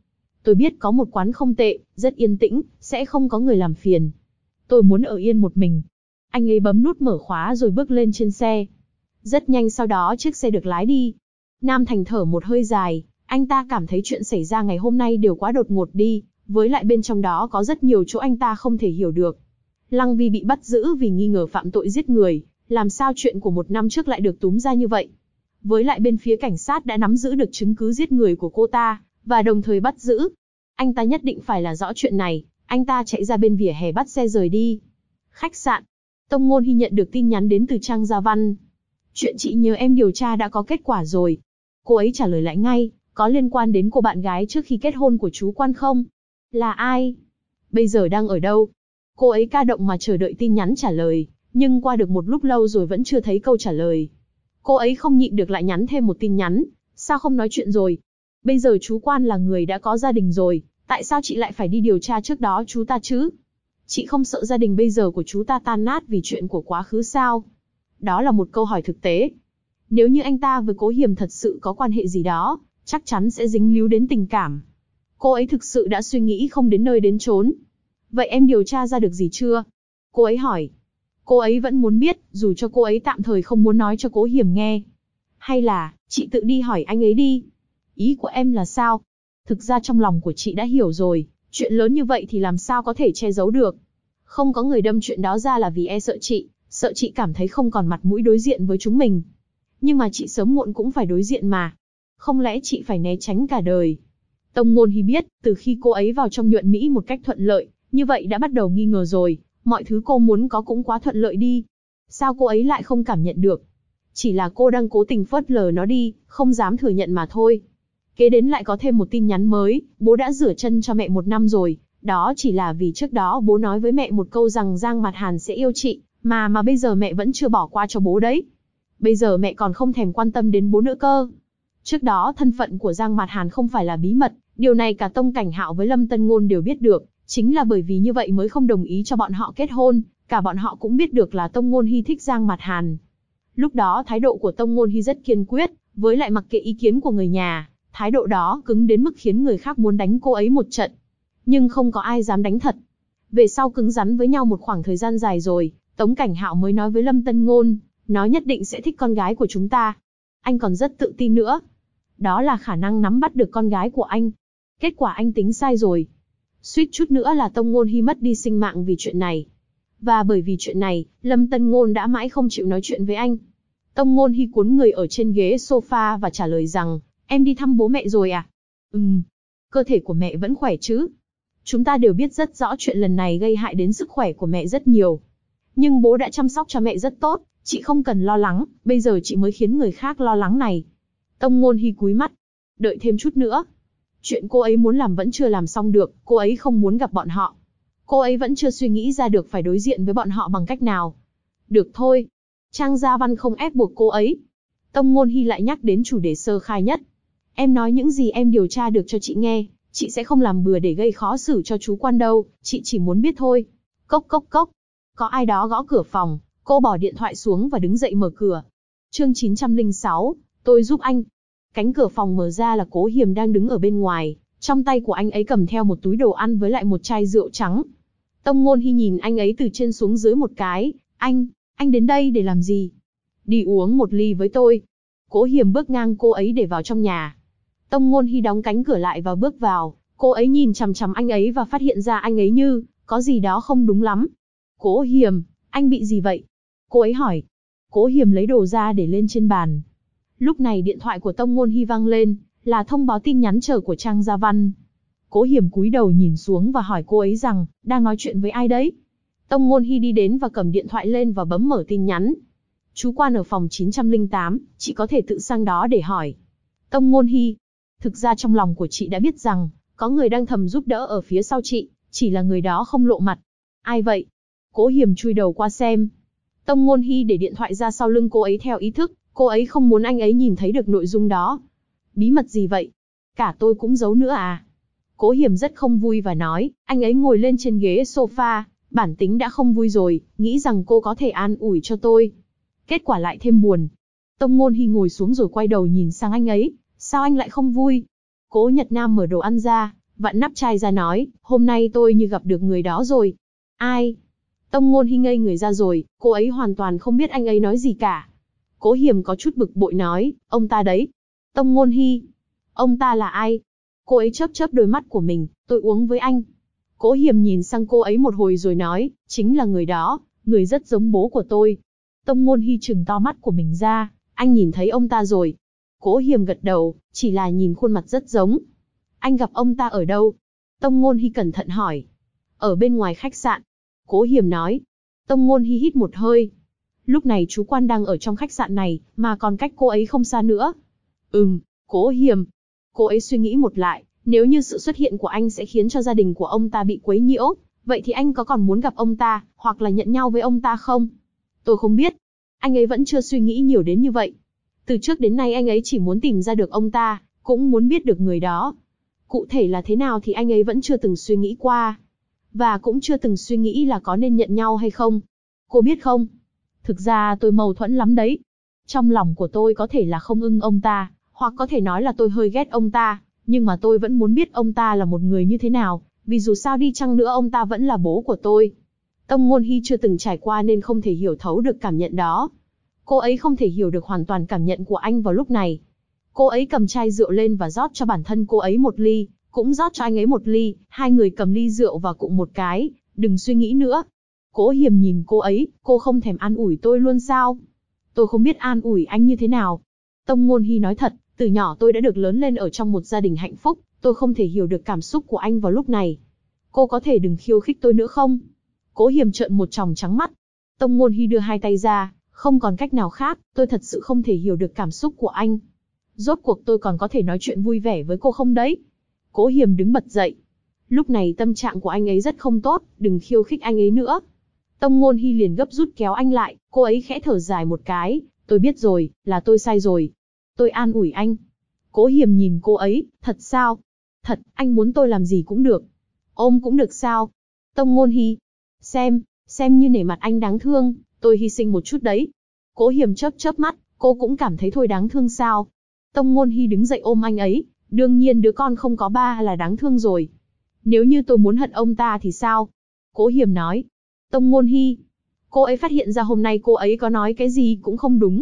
Tôi biết có một quán không tệ, rất yên tĩnh, sẽ không có người làm phiền. Tôi muốn ở yên một mình. Anh ấy bấm nút mở khóa rồi bước lên trên xe. Rất nhanh sau đó chiếc xe được lái đi. Nam Thành thở một hơi dài, anh ta cảm thấy chuyện xảy ra ngày hôm nay đều quá đột ngột đi, với lại bên trong đó có rất nhiều chỗ anh ta không thể hiểu được. Lăng Vi bị bắt giữ vì nghi ngờ phạm tội giết người, làm sao chuyện của 1 năm trước lại được túm ra như vậy? Với lại bên phía cảnh sát đã nắm giữ được chứng cứ giết người của cô ta, và đồng thời bắt giữ. Anh ta nhất định phải là rõ chuyện này, anh ta chạy ra bên vỉa hè bắt xe rời đi. Khách sạn. Tông Ngôn Hy nhận được tin nhắn đến từ Trang Gia Văn. Chuyện chị nhờ em điều tra đã có kết quả rồi. Cô ấy trả lời lại ngay, có liên quan đến cô bạn gái trước khi kết hôn của chú Quan không? Là ai? Bây giờ đang ở đâu? Cô ấy ca động mà chờ đợi tin nhắn trả lời, nhưng qua được một lúc lâu rồi vẫn chưa thấy câu trả lời. Cô ấy không nhịn được lại nhắn thêm một tin nhắn, sao không nói chuyện rồi? Bây giờ chú Quan là người đã có gia đình rồi, tại sao chị lại phải đi điều tra trước đó chú ta chứ? Chị không sợ gia đình bây giờ của chú ta tan nát vì chuyện của quá khứ sao? Đó là một câu hỏi thực tế. Nếu như anh ta với Cố Hiềm thật sự có quan hệ gì đó, chắc chắn sẽ dính líu đến tình cảm. Cô ấy thực sự đã suy nghĩ không đến nơi đến chốn. Vậy em điều tra ra được gì chưa? Cô ấy hỏi. Cô ấy vẫn muốn biết, dù cho cô ấy tạm thời không muốn nói cho Cố Hiềm nghe. Hay là, chị tự đi hỏi anh ấy đi. Ý của em là sao? Thực ra trong lòng của chị đã hiểu rồi, chuyện lớn như vậy thì làm sao có thể che giấu được. Không có người đâm chuyện đó ra là vì e sợ chị cảm thấy không còn mặt mũi đối diện với chúng mình. Nhưng mà chị sớm muộn cũng phải đối diện mà. Không lẽ chị phải né tránh cả đời? Tông Ngôn Hy biết, từ khi cô ấy vào trong Nhuận Mỹ một cách thuận lợi, như vậy đã bắt đầu nghi ngờ rồi, mọi thứ cô muốn có cũng quá thuận lợi đi. Sao cô ấy lại không cảm nhận được? Chỉ là cô đang cố tình phớt lờ nó đi, không dám thừa nhận mà thôi. Kế đến lại có thêm một tin nhắn mới, bố đã rửa chân cho mẹ 1 năm rồi, đó chỉ là vì trước đó bố nói với mẹ một câu rằng Giang Mạt Hàn sẽ yêu chị, mà bây giờ mẹ vẫn chưa bỏ qua cho bố đấy. Bây giờ mẹ còn không thèm quan tâm đến bố nữa cơ. Trước đó thân phận của Giang Mạt Hàn không phải là bí mật, điều này cả Tông Cảnh Hạo với Lâm Tân Ngôn đều biết được, chính là bởi vì như vậy mới không đồng ý cho bọn họ kết hôn, cả bọn họ cũng biết được là Tông Ngôn Hy thích Giang Mạt Hàn. Lúc đó thái độ của Tông Ngôn Hy rất kiên quyết, với lại mặc kệ ý kiến của người nhà, thái độ đó cứng đến mức khiến người khác muốn đánh cô ấy một trận. Nhưng không có ai dám đánh thật. Về sau cứng rắn với nhau một khoảng thời gian dài rồi, Tống Cảnh Hạo mới nói với Lâm Tân Ngôn, nó nhất định sẽ thích con gái của chúng ta. Anh còn rất tự tin nữa. Đó là khả năng nắm bắt được con gái của anh. Kết quả anh tính sai rồi. Suýt chút nữa là Tông Ngôn Hy mất đi sinh mạng vì chuyện này. Và bởi vì chuyện này, Lâm Tân Ngôn đã mãi không chịu nói chuyện với anh. Tông Ngôn Hy cuốn người ở trên ghế sofa và trả lời rằng, em đi thăm bố mẹ rồi à? Cơ thể của mẹ vẫn khỏe chứ? Chúng ta đều biết rất rõ chuyện lần này gây hại đến sức khỏe của mẹ rất nhiều. Nhưng bố đã chăm sóc cho mẹ rất tốt, chị không cần lo lắng, bây giờ chị mới khiến người khác lo lắng này. Tông Ngôn Hy cúi mắt. Đợi thêm chút nữa. Chuyện cô ấy muốn làm vẫn chưa làm xong được, cô ấy không muốn gặp bọn họ. Cô ấy vẫn chưa suy nghĩ ra được phải đối diện với bọn họ bằng cách nào. Được thôi. Trang Gia Văn không ép buộc cô ấy. Tông Ngôn Hy lại nhắc đến chủ đề sơ khai nhất. Em nói những gì em điều tra được cho chị nghe, chị sẽ không làm bừa để gây khó xử cho chú Quan đâu, chị chỉ muốn biết thôi. Cốc cốc cốc. Có ai đó gõ cửa phòng, cô bỏ điện thoại xuống và đứng dậy mở cửa. Chương 906, tôi giúp anh. Cánh cửa phòng mở ra là Cố Hiềm đang đứng ở bên ngoài, trong tay của anh ấy cầm theo một túi đồ ăn với lại một chai rượu trắng. Tông Ngôn Hy nhìn anh ấy từ trên xuống dưới một cái, anh đến đây để làm gì? Đi uống một ly với tôi. Cố Hiềm bước ngang cô ấy để vào trong nhà. Tông Ngôn Hy đóng cánh cửa lại và bước vào, cô ấy nhìn chằm chằm anh ấy và phát hiện ra anh ấy như có gì đó không đúng lắm. Cố Hiềm, anh bị gì vậy? Cô ấy hỏi. Cố Hiềm lấy đồ ra để lên trên bàn. Lúc này điện thoại của Tông Ngôn Hy vang lên, là thông báo tin nhắn chờ của Trang Gia Văn. Cố Hiềm cúi đầu nhìn xuống và hỏi cô ấy rằng, đang nói chuyện với ai đấy? Tông Ngôn Hy đi đến và cầm điện thoại lên và bấm mở tin nhắn. Chú Quan ở phòng 908, chị có thể tự sang đó để hỏi. Tông Ngôn Hy, thực ra trong lòng của chị đã biết rằng, có người đang thầm giúp đỡ ở phía sau chị, chỉ là người đó không lộ mặt. Ai vậy? Cố Hiềm chui đầu qua xem. Tông Ngôn Hy để điện thoại ra sau lưng cô ấy theo ý thức, cô ấy không muốn anh ấy nhìn thấy được nội dung đó. Bí mật gì vậy? Cả tôi cũng giấu nữa à? Cố Hiềm rất không vui và nói, anh ấy ngồi lên trên ghế sofa, bản tính đã không vui rồi, nghĩ rằng cô có thể an ủi cho tôi. Kết quả lại thêm buồn. Tông Ngôn Hy ngồi xuống rồi quay đầu nhìn sang anh ấy, sao anh lại không vui? Cố Nhật Nam mở đồ ăn ra, vặn nắp chai ra nói, hôm nay tôi như gặp được người đó rồi. Ai? Tông Ngôn Hi ngây người ra rồi, cô ấy hoàn toàn không biết anh ấy nói gì cả. Cố Hiềm có chút bực bội nói, ông ta đấy. Tông Ngôn Hi. Ông ta là ai? Cô ấy chớp chớp đôi mắt của mình, tôi uống với anh. Cố Hiềm nhìn sang cô ấy một hồi rồi nói, chính là người đó, người rất giống bố của tôi. Tông Ngôn Hi trừng to mắt của mình ra, anh nhìn thấy ông ta rồi. Cố Hiềm gật đầu, chỉ là nhìn khuôn mặt rất giống. Anh gặp ông ta ở đâu? Tông Ngôn Hi cẩn thận hỏi. Ở bên ngoài khách sạn. Cố Hiềm nói. Tông Ngôn Hi hít một hơi. Lúc này chú Quan đang ở trong khách sạn này, mà còn cách cô ấy không xa nữa. Cố Hiềm. Cô ấy suy nghĩ một lại, nếu như sự xuất hiện của anh sẽ khiến cho gia đình của ông ta bị quấy nhiễu, vậy thì anh có còn muốn gặp ông ta, hoặc là nhận nhau với ông ta không? Tôi không biết. Anh ấy vẫn chưa suy nghĩ nhiều đến như vậy. Từ trước đến nay anh ấy chỉ muốn tìm ra được ông ta, cũng muốn biết được người đó. Cụ thể là thế nào thì anh ấy vẫn chưa từng suy nghĩ qua. Và cũng chưa từng suy nghĩ là có nên nhận nhau hay không. Cô biết không? Thực ra tôi mâu thuẫn lắm đấy. Trong lòng của tôi có thể là không ưng ông ta, hoặc có thể nói là tôi hơi ghét ông ta, nhưng mà tôi vẫn muốn biết ông ta là một người như thế nào, vì dù sao đi chăng nữa ông ta vẫn là bố của tôi. Tông Ngôn Hi chưa từng trải qua nên không thể hiểu thấu được cảm nhận đó. Cô ấy không thể hiểu được hoàn toàn cảm nhận của anh vào lúc này. Cô ấy cầm chai rượu lên và rót cho bản thân cô ấy một ly, cũng rót cho anh ấy một ly, hai người cầm ly rượu và cụng một cái, đừng suy nghĩ nữa. Cố Hiềm nhìn cô ấy, cô không thèm an ủi tôi luôn sao? Tôi không biết an ủi anh như thế nào. Tông Ngôn Hi nói thật, từ nhỏ tôi đã được lớn lên ở trong một gia đình hạnh phúc, tôi không thể hiểu được cảm xúc của anh vào lúc này. Cô có thể đừng khiêu khích tôi nữa không? Cố Hiềm trợn một tròng trắng mắt. Tông Ngôn Hi đưa hai tay ra, không còn cách nào khác, tôi thật sự không thể hiểu được cảm xúc của anh. Rốt cuộc tôi còn có thể nói chuyện vui vẻ với cô không đấy? Cố Hiềm đứng bật dậy. Lúc này tâm trạng của anh ấy rất không tốt, đừng khiêu khích anh ấy nữa. Tông Ngôn Hi liền gấp rút kéo anh lại, cô ấy khẽ thở dài một cái, tôi biết rồi, là tôi sai rồi. Tôi an ủi anh. Cố Hiềm nhìn cô ấy, thật sao? Thật, anh muốn tôi làm gì cũng được. Ôm cũng được sao? Tông Ngôn Hi. Xem như nể mặt anh đáng thương, tôi hy sinh một chút đấy. Cố Hiềm chớp chớp mắt, cô cũng cảm thấy thôi đáng thương sao? Tông Ngôn Hi đứng dậy ôm anh ấy, đương nhiên đứa con không có ba là đáng thương rồi. Nếu như tôi muốn hận ông ta thì sao? Cố Hiềm nói. Tông Ngôn Hi. Cô ấy phát hiện ra hôm nay cô ấy có nói cái gì cũng không đúng.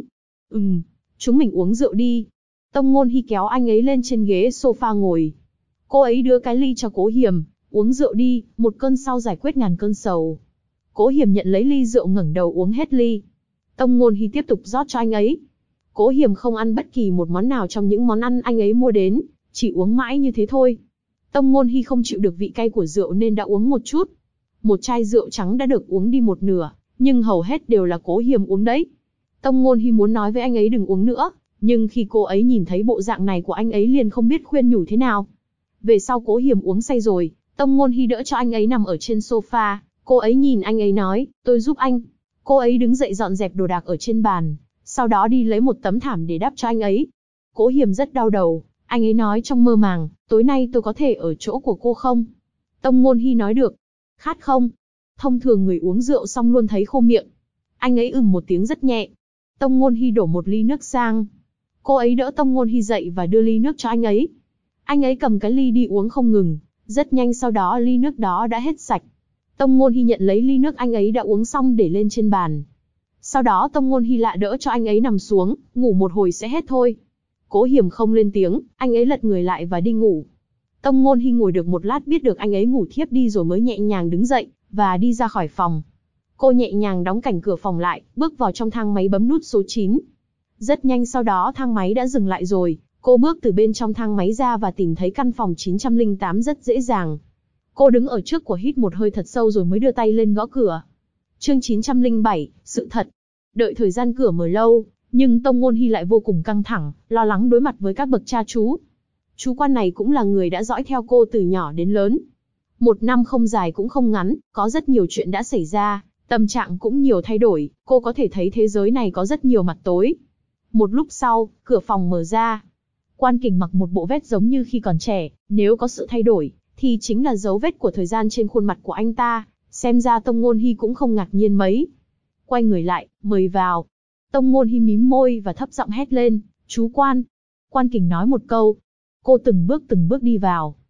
Chúng mình uống rượu đi. Tông Ngôn Hi kéo anh ấy lên trên ghế sofa ngồi. Cô ấy đưa cái ly cho Cố Hiềm, uống rượu đi, một cơn sau giải quyết ngàn cơn sầu. Cố Hiềm nhận lấy ly rượu ngẩng đầu uống hết ly. Tông Ngôn Hi tiếp tục rót cho anh ấy. Cố Hiềm không ăn bất kỳ một món nào trong những món ăn anh ấy mua đến, chỉ uống mãi như thế thôi. Tông Ngôn Hi không chịu được vị cay của rượu nên đã uống một chút. Một chai rượu trắng đã được uống đi một nửa, nhưng hầu hết đều là Cố Hiềm uống đấy. Tông Ngôn Hi muốn nói với anh ấy đừng uống nữa, nhưng khi cô ấy nhìn thấy bộ dạng này của anh ấy liền không biết khuyên nhủ thế nào. Về sau Cố Hiềm uống say rồi, Tông Ngôn Hi đỡ cho anh ấy nằm ở trên sofa, cô ấy nhìn anh ấy nói, tôi giúp anh. Cô ấy đứng dậy dọn dẹp đồ đạc ở trên bàn, sau đó đi lấy một tấm thảm để đắp cho anh ấy. Cố Hiềm rất đau đầu, anh ấy nói trong mơ màng, tối nay tôi có thể ở chỗ của cô không? Tông Ngôn Hi nói được. Khát không? Thông thường người uống rượu xong luôn thấy khô miệng. Anh ấy một tiếng rất nhẹ. Tông Ngôn Hi đổ một ly nước sang. Cô ấy đỡ Tông Ngôn Hi dậy và đưa ly nước cho anh ấy. Anh ấy cầm cái ly đi uống không ngừng, rất nhanh sau đó ly nước đó đã hết sạch. Tông Ngôn Hi nhận lấy ly nước anh ấy đã uống xong để lên trên bàn. Sau đó Tông Ngôn Hi lại đỡ cho anh ấy nằm xuống, ngủ một hồi sẽ hết thôi. Cố Hiềm không lên tiếng, anh ấy lật người lại và đi ngủ. Tông Ngôn Hi ngồi được một lát biết được anh ấy ngủ thiếp đi rồi mới nhẹ nhàng đứng dậy, và đi ra khỏi phòng. Cô nhẹ nhàng đóng cảnh cửa phòng lại, bước vào trong thang máy bấm nút số 9. Rất nhanh sau đó thang máy đã dừng lại rồi, cô bước từ bên trong thang máy ra và tìm thấy căn phòng 908 rất dễ dàng. Cô đứng ở trước của hít một hơi thật sâu rồi mới đưa tay lên gõ cửa. Chương 907, sự thật. Đợi thời gian cửa mở lâu, nhưng Tông Ngôn Hi lại vô cùng căng thẳng, lo lắng đối mặt với các bậc cha chú. Chú Quan này cũng là người đã dõi theo cô từ nhỏ đến lớn. Một năm không dài cũng không ngắn, có rất nhiều chuyện đã xảy ra, tâm trạng cũng nhiều thay đổi, cô có thể thấy thế giới này có rất nhiều mặt tối. Một lúc sau, cửa phòng mở ra. Quan Kình mặc một bộ vest giống như khi còn trẻ, nếu có sự thay đổi, thì chính là dấu vết của thời gian trên khuôn mặt của anh ta, xem ra Tông Ngôn Hi cũng không ngạc nhiên mấy. Quay người lại, mời vào. Tông Ngôn Hi mím môi và thấp giọng hét lên, chú Quan. Quan Kình nói một câu. Cô từng bước đi vào.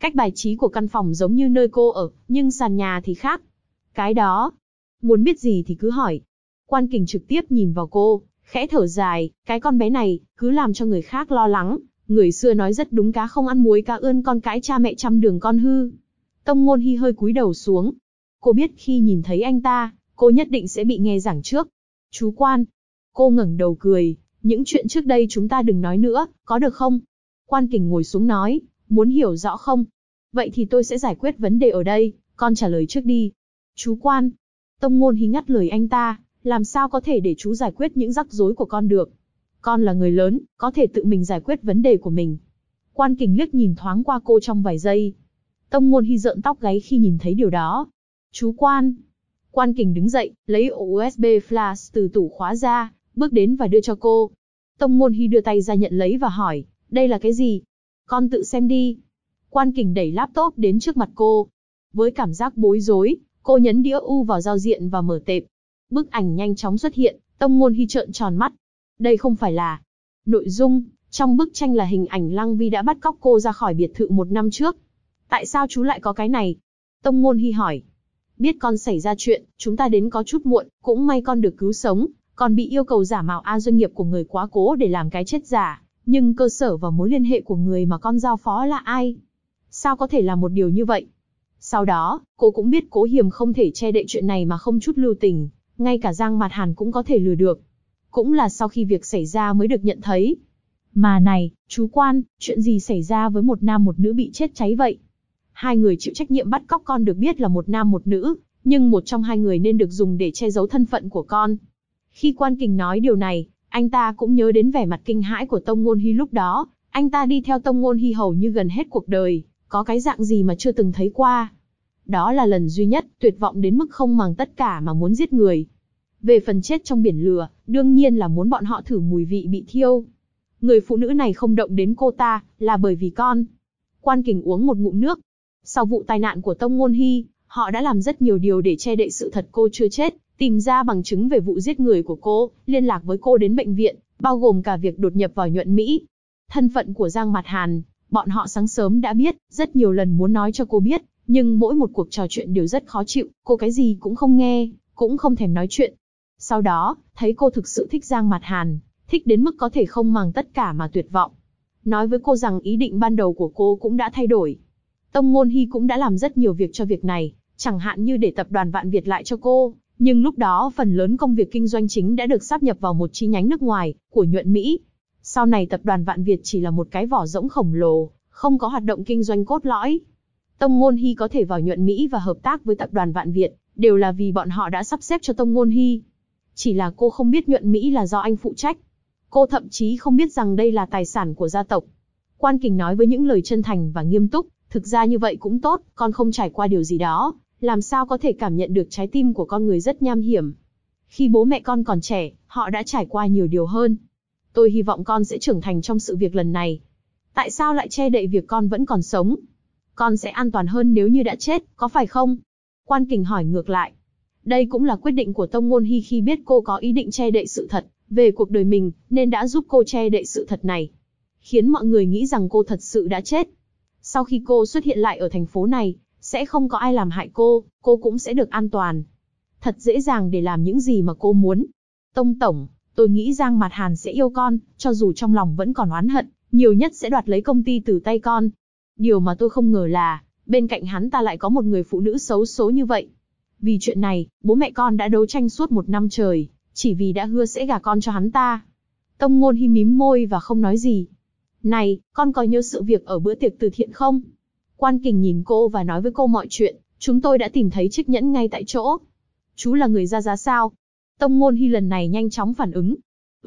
Cách bài trí của căn phòng giống như nơi cô ở, nhưng sàn nhà thì khác. Cái đó, muốn biết gì thì cứ hỏi. Quan Kình trực tiếp nhìn vào cô, khẽ thở dài, cái con bé này, cứ làm cho người khác lo lắng. Người xưa nói rất đúng, cá không ăn muối cá ươn, con cái cha mẹ trăm đường con hư. Tông Ngôn Hi hơi cúi đầu xuống. Cô biết khi nhìn thấy anh ta, cô nhất định sẽ bị nghe giảng trước. Chú Quan. Cô ngẩng đầu cười, những chuyện trước đây chúng ta đừng nói nữa, có được không? Quan Kình ngồi xuống nói, muốn hiểu rõ không? Vậy thì tôi sẽ giải quyết vấn đề ở đây, con trả lời trước đi. Chú Quan. Tông Ngôn Hi ngắt lời anh ta, làm sao có thể để chú giải quyết những rắc rối của con được? Con là người lớn, có thể tự mình giải quyết vấn đề của mình. Quan Kình liếc nhìn thoáng qua cô trong vài giây. Tông Ngôn Hi rợn tóc gáy khi nhìn thấy điều đó. Chú Quan. Quan Kình đứng dậy, lấy ổ USB flash từ tủ khóa ra, bước đến và đưa cho cô. Tông Ngôn Hi đưa tay ra nhận lấy và hỏi, đây là cái gì? Con tự xem đi. Quan Kình đẩy laptop đến trước mặt cô. Với cảm giác bối rối, cô nhấn đĩa U vào giao diện và mở tệp. Bức ảnh nhanh chóng xuất hiện, Tông Ngôn Hi trợn tròn mắt. Đây không phải là nội dung, trong bức tranh là hình ảnh Lăng Vi đã bắt cóc cô ra khỏi biệt thự 1 năm trước. Tại sao chú lại có cái này? Tông Ngôn Hi hỏi. Biết con xảy ra chuyện, chúng ta đến có chút muộn, cũng may con được cứu sống, còn bị yêu cầu giả mạo doanh nghiệp của người quá cố để làm cái chết giả. Nhưng cơ sở và mối liên hệ của người mà con giao phó là ai? Sao có thể làm một điều như vậy? Sau đó, cô cũng biết Cố Hiềm không thể che đậy chuyện này mà không chút lưu tình, ngay cả Giang Mạt Hàn cũng có thể lừa được. Cũng là sau khi việc xảy ra mới được nhận thấy. Mà này, chú Quan, chuyện gì xảy ra với một nam một nữ bị chết cháy vậy? Hai người chịu trách nhiệm bắt cóc con được biết là một nam một nữ, nhưng một trong hai người nên được dùng để che giấu thân phận của con. Khi Quan Kình nói điều này, anh ta cũng nhớ đến vẻ mặt kinh hãi của Tông Ngôn Hi lúc đó. Anh ta đi theo Tông Ngôn Hi hầu như gần hết cuộc đời, có cái dạng gì mà chưa từng thấy qua. Đó là lần duy nhất, tuyệt vọng đến mức không màng tất cả mà muốn giết người. Về phần chết trong biển lửa, đương nhiên là muốn bọn họ thử mùi vị bị thiêu. Người phụ nữ này không động đến cô ta, là bởi vì con. Quan Kình uống một ngụm nước. Sau vụ tai nạn của Tông Ngôn Hi, họ đã làm rất nhiều điều để che đậy sự thật cô chưa chết, tìm ra bằng chứng về vụ giết người của cô, liên lạc với cô đến bệnh viện, bao gồm cả việc đột nhập vào Nhuận Mỹ. Thân phận của Giang Mạt Hàn, bọn họ sáng sớm đã biết, rất nhiều lần muốn nói cho cô biết, nhưng mỗi một cuộc trò chuyện đều rất khó chịu, cô cái gì cũng không nghe, cũng không thèm nói chuyện. Sau đó, thấy cô thực sự thích Giang Mạt Hàn, thích đến mức có thể không màng tất cả mà tuyệt vọng. Nói với cô rằng ý định ban đầu của cô cũng đã thay đổi. Tông Ngôn Hi cũng đã làm rất nhiều việc cho việc này, chẳng hạn như để tập đoàn Vạn Việt lại cho cô, nhưng lúc đó phần lớn công việc kinh doanh chính đã được sáp nhập vào một chi nhánh nước ngoài của Nhuận Mỹ. Sau này tập đoàn Vạn Việt chỉ là một cái vỏ rỗng khổng lồ, không có hoạt động kinh doanh cốt lõi. Tông Ngôn Hi có thể vào Nhuận Mỹ và hợp tác với tập đoàn Vạn Việt, đều là vì bọn họ đã sắp xếp cho Tông Ngôn Hi. Chỉ là cô không biết Nhuận Mỹ là do anh phụ trách. Cô thậm chí không biết rằng đây là tài sản của gia tộc. Quan Kình nói với những lời chân thành và nghiêm túc, thực ra như vậy cũng tốt, con không trải qua điều gì đó, làm sao có thể cảm nhận được trái tim của con người rất nham hiểm. Khi bố mẹ con còn trẻ, họ đã trải qua nhiều điều hơn. Tôi hy vọng con sẽ trưởng thành trong sự việc lần này. Tại sao lại che đậy việc con vẫn còn sống? Con sẽ an toàn hơn nếu như đã chết, có phải không? Quan Kình hỏi ngược lại. Đây cũng là quyết định của Tông Ngôn Hi khi biết cô có ý định che đậy sự thật về cuộc đời mình, nên đã giúp cô che đậy sự thật này, khiến mọi người nghĩ rằng cô thật sự đã chết. Sau khi cô xuất hiện lại ở thành phố này, sẽ không có ai làm hại cô cũng sẽ được an toàn. Thật dễ dàng để làm những gì mà cô muốn. Tông tổng, tôi nghĩ Giang Mạt Hàn sẽ yêu con, cho dù trong lòng vẫn còn oán hận, nhiều nhất sẽ đoạt lấy công ty từ tay con. Điều mà tôi không ngờ là, bên cạnh hắn ta lại có một người phụ nữ xấu số như vậy. Vì chuyện này, bố mẹ con đã đấu tranh suốt 1 năm trời, chỉ vì đã hứa sẽ gả con cho hắn ta. Tông Ngôn Hi mím môi và không nói gì. Này, con có nhớ sự việc ở bữa tiệc từ thiện không? Quan Kình nhìn cô và nói với cô mọi chuyện, chúng tôi đã tìm thấy chiếc nhẫn ngay tại chỗ. Chú là người ra giá sao? Tông Ngôn Hi lần này nhanh chóng phản ứng.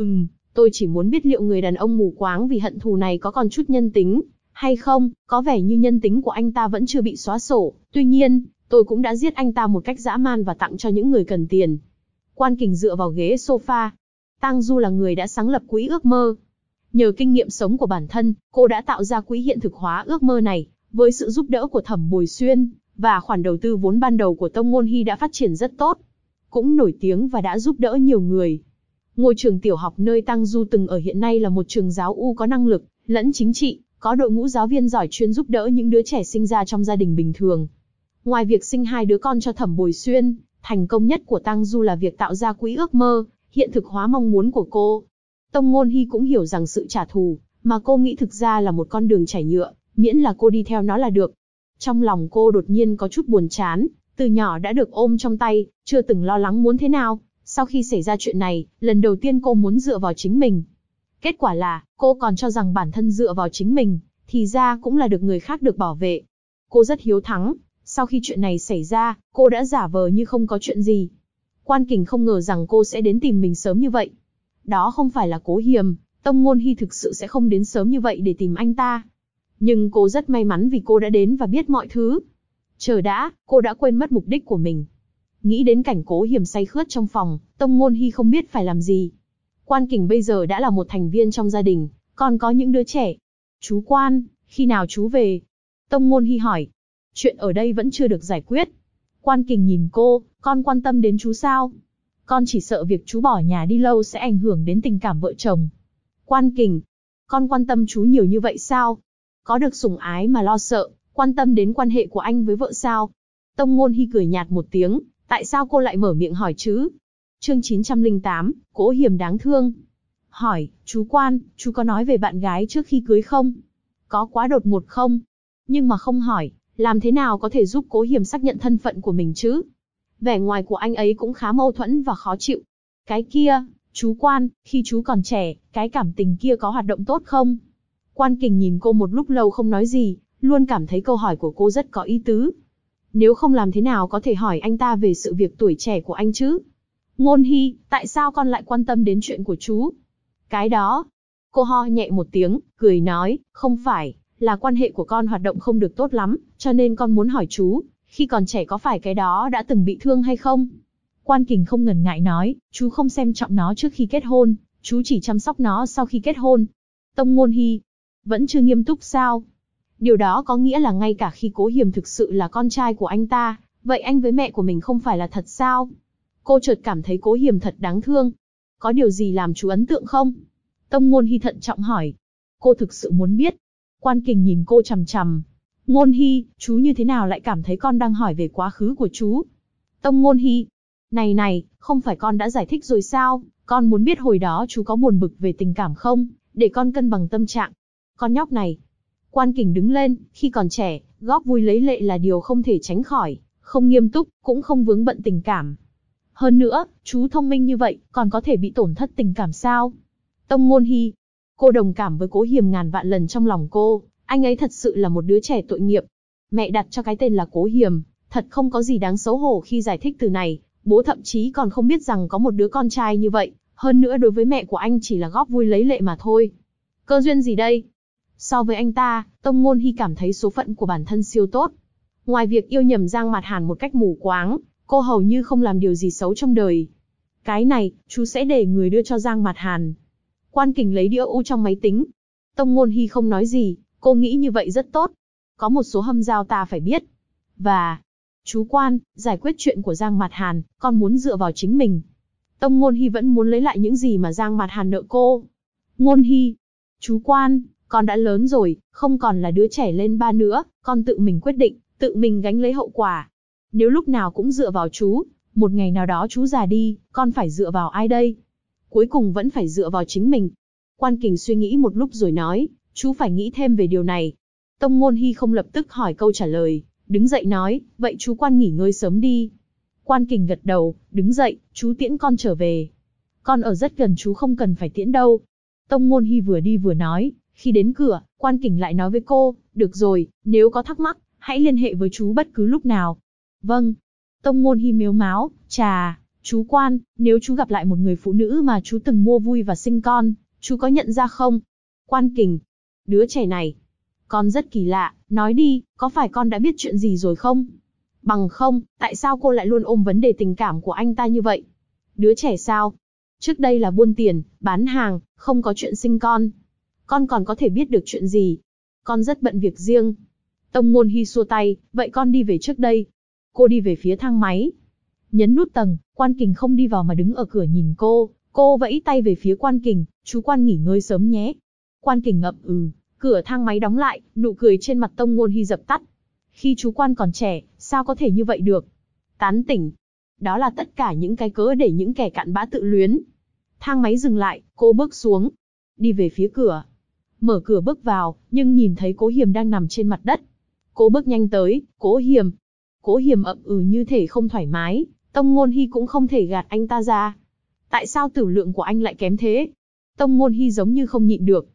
Tôi chỉ muốn biết liệu người đàn ông mù quáng vì hận thù này có còn chút nhân tính, hay không, có vẻ như nhân tính của anh ta vẫn chưa bị xóa sổ, tuy nhiên, tôi cũng đã giết anh ta một cách dã man và tặng cho những người cần tiền. Quan Kình dựa vào ghế sofa. Tang Du là người đã sáng lập quỹ ước mơ. Nhờ kinh nghiệm sống của bản thân, cô đã tạo ra quỹ hiện thực hóa ước mơ này, với sự giúp đỡ của Thẩm Bồi Xuyên, và khoản đầu tư vốn ban đầu của Tông Ngôn Hi đã phát triển rất tốt. Cũng nổi tiếng và đã giúp đỡ nhiều người. Ngôi trường tiểu học nơi Tang Du từng ở hiện nay là một trường giáo U có năng lực, lẫn chính trị, có đội ngũ giáo viên giỏi chuyên giúp đỡ những đứa trẻ sinh ra trong gia đình bình thường. Ngoài việc sinh 2 đứa con cho Thẩm Bồi Xuyên, thành công nhất của Tang Du là việc tạo ra quỹ ước mơ, hiện thực hóa mong muốn của cô. Tông Ngôn Hy cũng hiểu rằng sự trả thù mà cô nghĩ thực ra là một con đường chảy nhựa, miễn là cô đi theo nó là được. Trong lòng cô đột nhiên có chút buồn chán, từ nhỏ đã được ôm trong tay, chưa từng lo lắng muốn thế nào. Sau khi xảy ra chuyện này, lần đầu tiên cô muốn dựa vào chính mình. Kết quả là, cô còn cho rằng bản thân dựa vào chính mình, thì ra cũng là được người khác được bảo vệ. Cô rất hiếu thắng, sau khi chuyện này xảy ra, cô đã giả vờ như không có chuyện gì. Quan Kình không ngờ rằng cô sẽ đến tìm mình sớm như vậy. Đó không phải là Cố Hiềm, Tông Ngôn Hy thực sự sẽ không đến sớm như vậy để tìm anh ta. Nhưng cô rất may mắn vì cô đã đến và biết mọi thứ. Chờ đã, cô đã quên mất mục đích của mình. Nghĩ đến cảnh Cố Hiềm say khướt trong phòng, Tông Ngôn Hy không biết phải làm gì. Quan Kình bây giờ đã là một thành viên trong gia đình, còn có những đứa trẻ. Chú Quan, khi nào chú về? Tông Ngôn Hy hỏi. Chuyện ở đây vẫn chưa được giải quyết. Quan Kình nhìn cô, con quan tâm đến chú sao? Con chỉ sợ việc chú bỏ nhà đi lâu sẽ ảnh hưởng đến tình cảm vợ chồng. Quan Kình, con quan tâm chú nhiều như vậy sao? Có được sủng ái mà lo sợ, quan tâm đến quan hệ của anh với vợ sao? Tông Ngôn Hy cười nhạt một tiếng, tại sao cô lại mở miệng hỏi chứ? Chương 908, Cố Hiềm đáng thương. Hỏi, chú Quan, chú có nói về bạn gái trước khi cưới không? Có quá đột ngột không? Nhưng mà không hỏi, làm thế nào có thể giúp Cố Hiềm xác nhận thân phận của mình chứ? Vẻ ngoài của anh ấy cũng khá mâu thuẫn và khó chịu. Cái kia, chú Quan, khi chú còn trẻ, cái cảm tình kia có hoạt động tốt không? Quan Kình nhìn cô một lúc lâu không nói gì, luôn cảm thấy câu hỏi của cô rất có ý tứ. Nếu không làm thế nào có thể hỏi anh ta về sự việc tuổi trẻ của anh chứ? Ngôn Hy, tại sao con lại quan tâm đến chuyện của chú? Cái đó. Cô ho nhẹ một tiếng, cười nói, không phải, là quan hệ của con hoạt động không được tốt lắm, cho nên con muốn hỏi chú, khi còn trẻ có phải cái đó đã từng bị thương hay không? Quan Kình không ngần ngại nói, chú không xem trọng nó trước khi kết hôn, chú chỉ chăm sóc nó sau khi kết hôn. Tông Ngôn Hy, vẫn chưa nghiêm túc sao? Điều đó có nghĩa là ngay cả khi Cố Hiềm thực sự là con trai của anh ta, vậy anh với mẹ của mình không phải là thật sao? Cô chợt cảm thấy Cố Hiềm thật đáng thương. Có điều gì làm chú ấn tượng không? Tông Ngôn Hy thận trọng hỏi. Cô thực sự muốn biết. Quan Kình nhìn cô chằm chằm. Ngôn Hy, chú như thế nào lại cảm thấy con đang hỏi về quá khứ của chú? Tông Ngôn Hy. Này, không phải con đã giải thích rồi sao? Con muốn biết hồi đó chú có buồn bực về tình cảm không? Để con cân bằng tâm trạng. Con nhóc này. Quan Kình đứng lên, khi còn trẻ, góp vui lấy lệ là điều không thể tránh khỏi, không nghiêm túc, cũng không vướng bận tình cảm. Hơn nữa, chú thông minh như vậy, còn có thể bị tổn thất tình cảm sao? Tông Ngôn Hy. Cô đồng cảm với Cố Hiềm ngàn vạn lần trong lòng cô, anh ấy thật sự là một đứa trẻ tội nghiệp. Mẹ đặt cho cái tên là Cố Hiềm, thật không có gì đáng xấu hổ khi giải thích từ này, bố thậm chí còn không biết rằng có một đứa con trai như vậy, hơn nữa đối với mẹ của anh chỉ là góp vui lấy lệ mà thôi. Cơ duyên gì đây? So với anh ta, Tông Ngôn Hy cảm thấy số phận của bản thân siêu tốt. Ngoài việc yêu nhầm Giang Mạt Hàn một cách mù quáng, cô hầu như không làm điều gì xấu trong đời. Cái này, chú sẽ để người đưa cho Giang Mạt Hàn. Quan Kình lấy đĩa u trong máy tính. Tông Ngôn Hy không nói gì, cô nghĩ như vậy rất tốt. Có một số hâm dao ta phải biết. Và, chú Quan, giải quyết chuyện của Giang Mạt Hàn, con muốn dựa vào chính mình. Tông Ngôn Hy vẫn muốn lấy lại những gì mà Giang Mạt Hàn nợ cô. Ngôn Hy, chú Quan, con đã lớn rồi, không còn là đứa trẻ lên ba nữa, con tự mình quyết định, tự mình gánh lấy hậu quả. Nếu lúc nào cũng dựa vào chú, một ngày nào đó chú già đi, con phải dựa vào ai đây? Cuối cùng vẫn phải dựa vào chính mình. Quan Kình suy nghĩ một lúc rồi nói, chú phải nghĩ thêm về điều này. Tông Ngôn Hy không lập tức hỏi câu trả lời, đứng dậy nói, vậy chú Quan nghỉ ngơi sớm đi. Quan Kình gật đầu, đứng dậy, chú tiễn con trở về. Con ở rất gần chú không cần phải tiễn đâu. Tông Ngôn Hy vừa đi vừa nói, khi đến cửa, Quan Kình lại nói với cô, được rồi, nếu có thắc mắc, hãy liên hệ với chú bất cứ lúc nào. Vâng. Tông Ngôn Hy mếu máo, chà, chú Quan, nếu chú gặp lại một người phụ nữ mà chú từng mua vui và sinh con, chú có nhận ra không? Quan Kình, đứa trẻ này, con rất kỳ lạ, nói đi, có phải con đã biết chuyện gì rồi không? Bằng không, tại sao cô lại luôn ôm vấn đề tình cảm của anh ta như vậy? Đứa trẻ sao? Trước đây là buôn tiền, bán hàng, không có chuyện sinh con. Con còn có thể biết được chuyện gì? Con rất bận việc riêng. Tông Ngôn Hy xua tay, vậy con đi về trước đây. Cô đi về phía thang máy. Nhấn nút tầng, Quan Kình không đi vào mà đứng ở cửa nhìn cô vẫy tay về phía Quan Kình, chú Quan nghỉ ngơi sớm nhé. Quan Kình ngậm Cửa thang máy đóng lại, nụ cười trên mặt Tông Ngôn Hi dập tắt. Khi chú quan còn trẻ, sao có thể như vậy được? Tán tỉnh. Đó là tất cả những cái cớ để những kẻ cặn bã tự luyến. Thang máy dừng lại, cô bước xuống. Đi về phía cửa. Mở cửa bước vào, nhưng nhìn thấy Cố Hiềm đang nằm trên mặt đất. Cô bước nhanh tới, Cố Hiềm. Cố Hiềm ậm ừ như thể không thoải mái, Tông Ngôn Hi cũng không thể gạt anh ta ra. Tại sao tử lượng của anh lại kém thế? Tông Ngôn Hi giống như không nhịn được.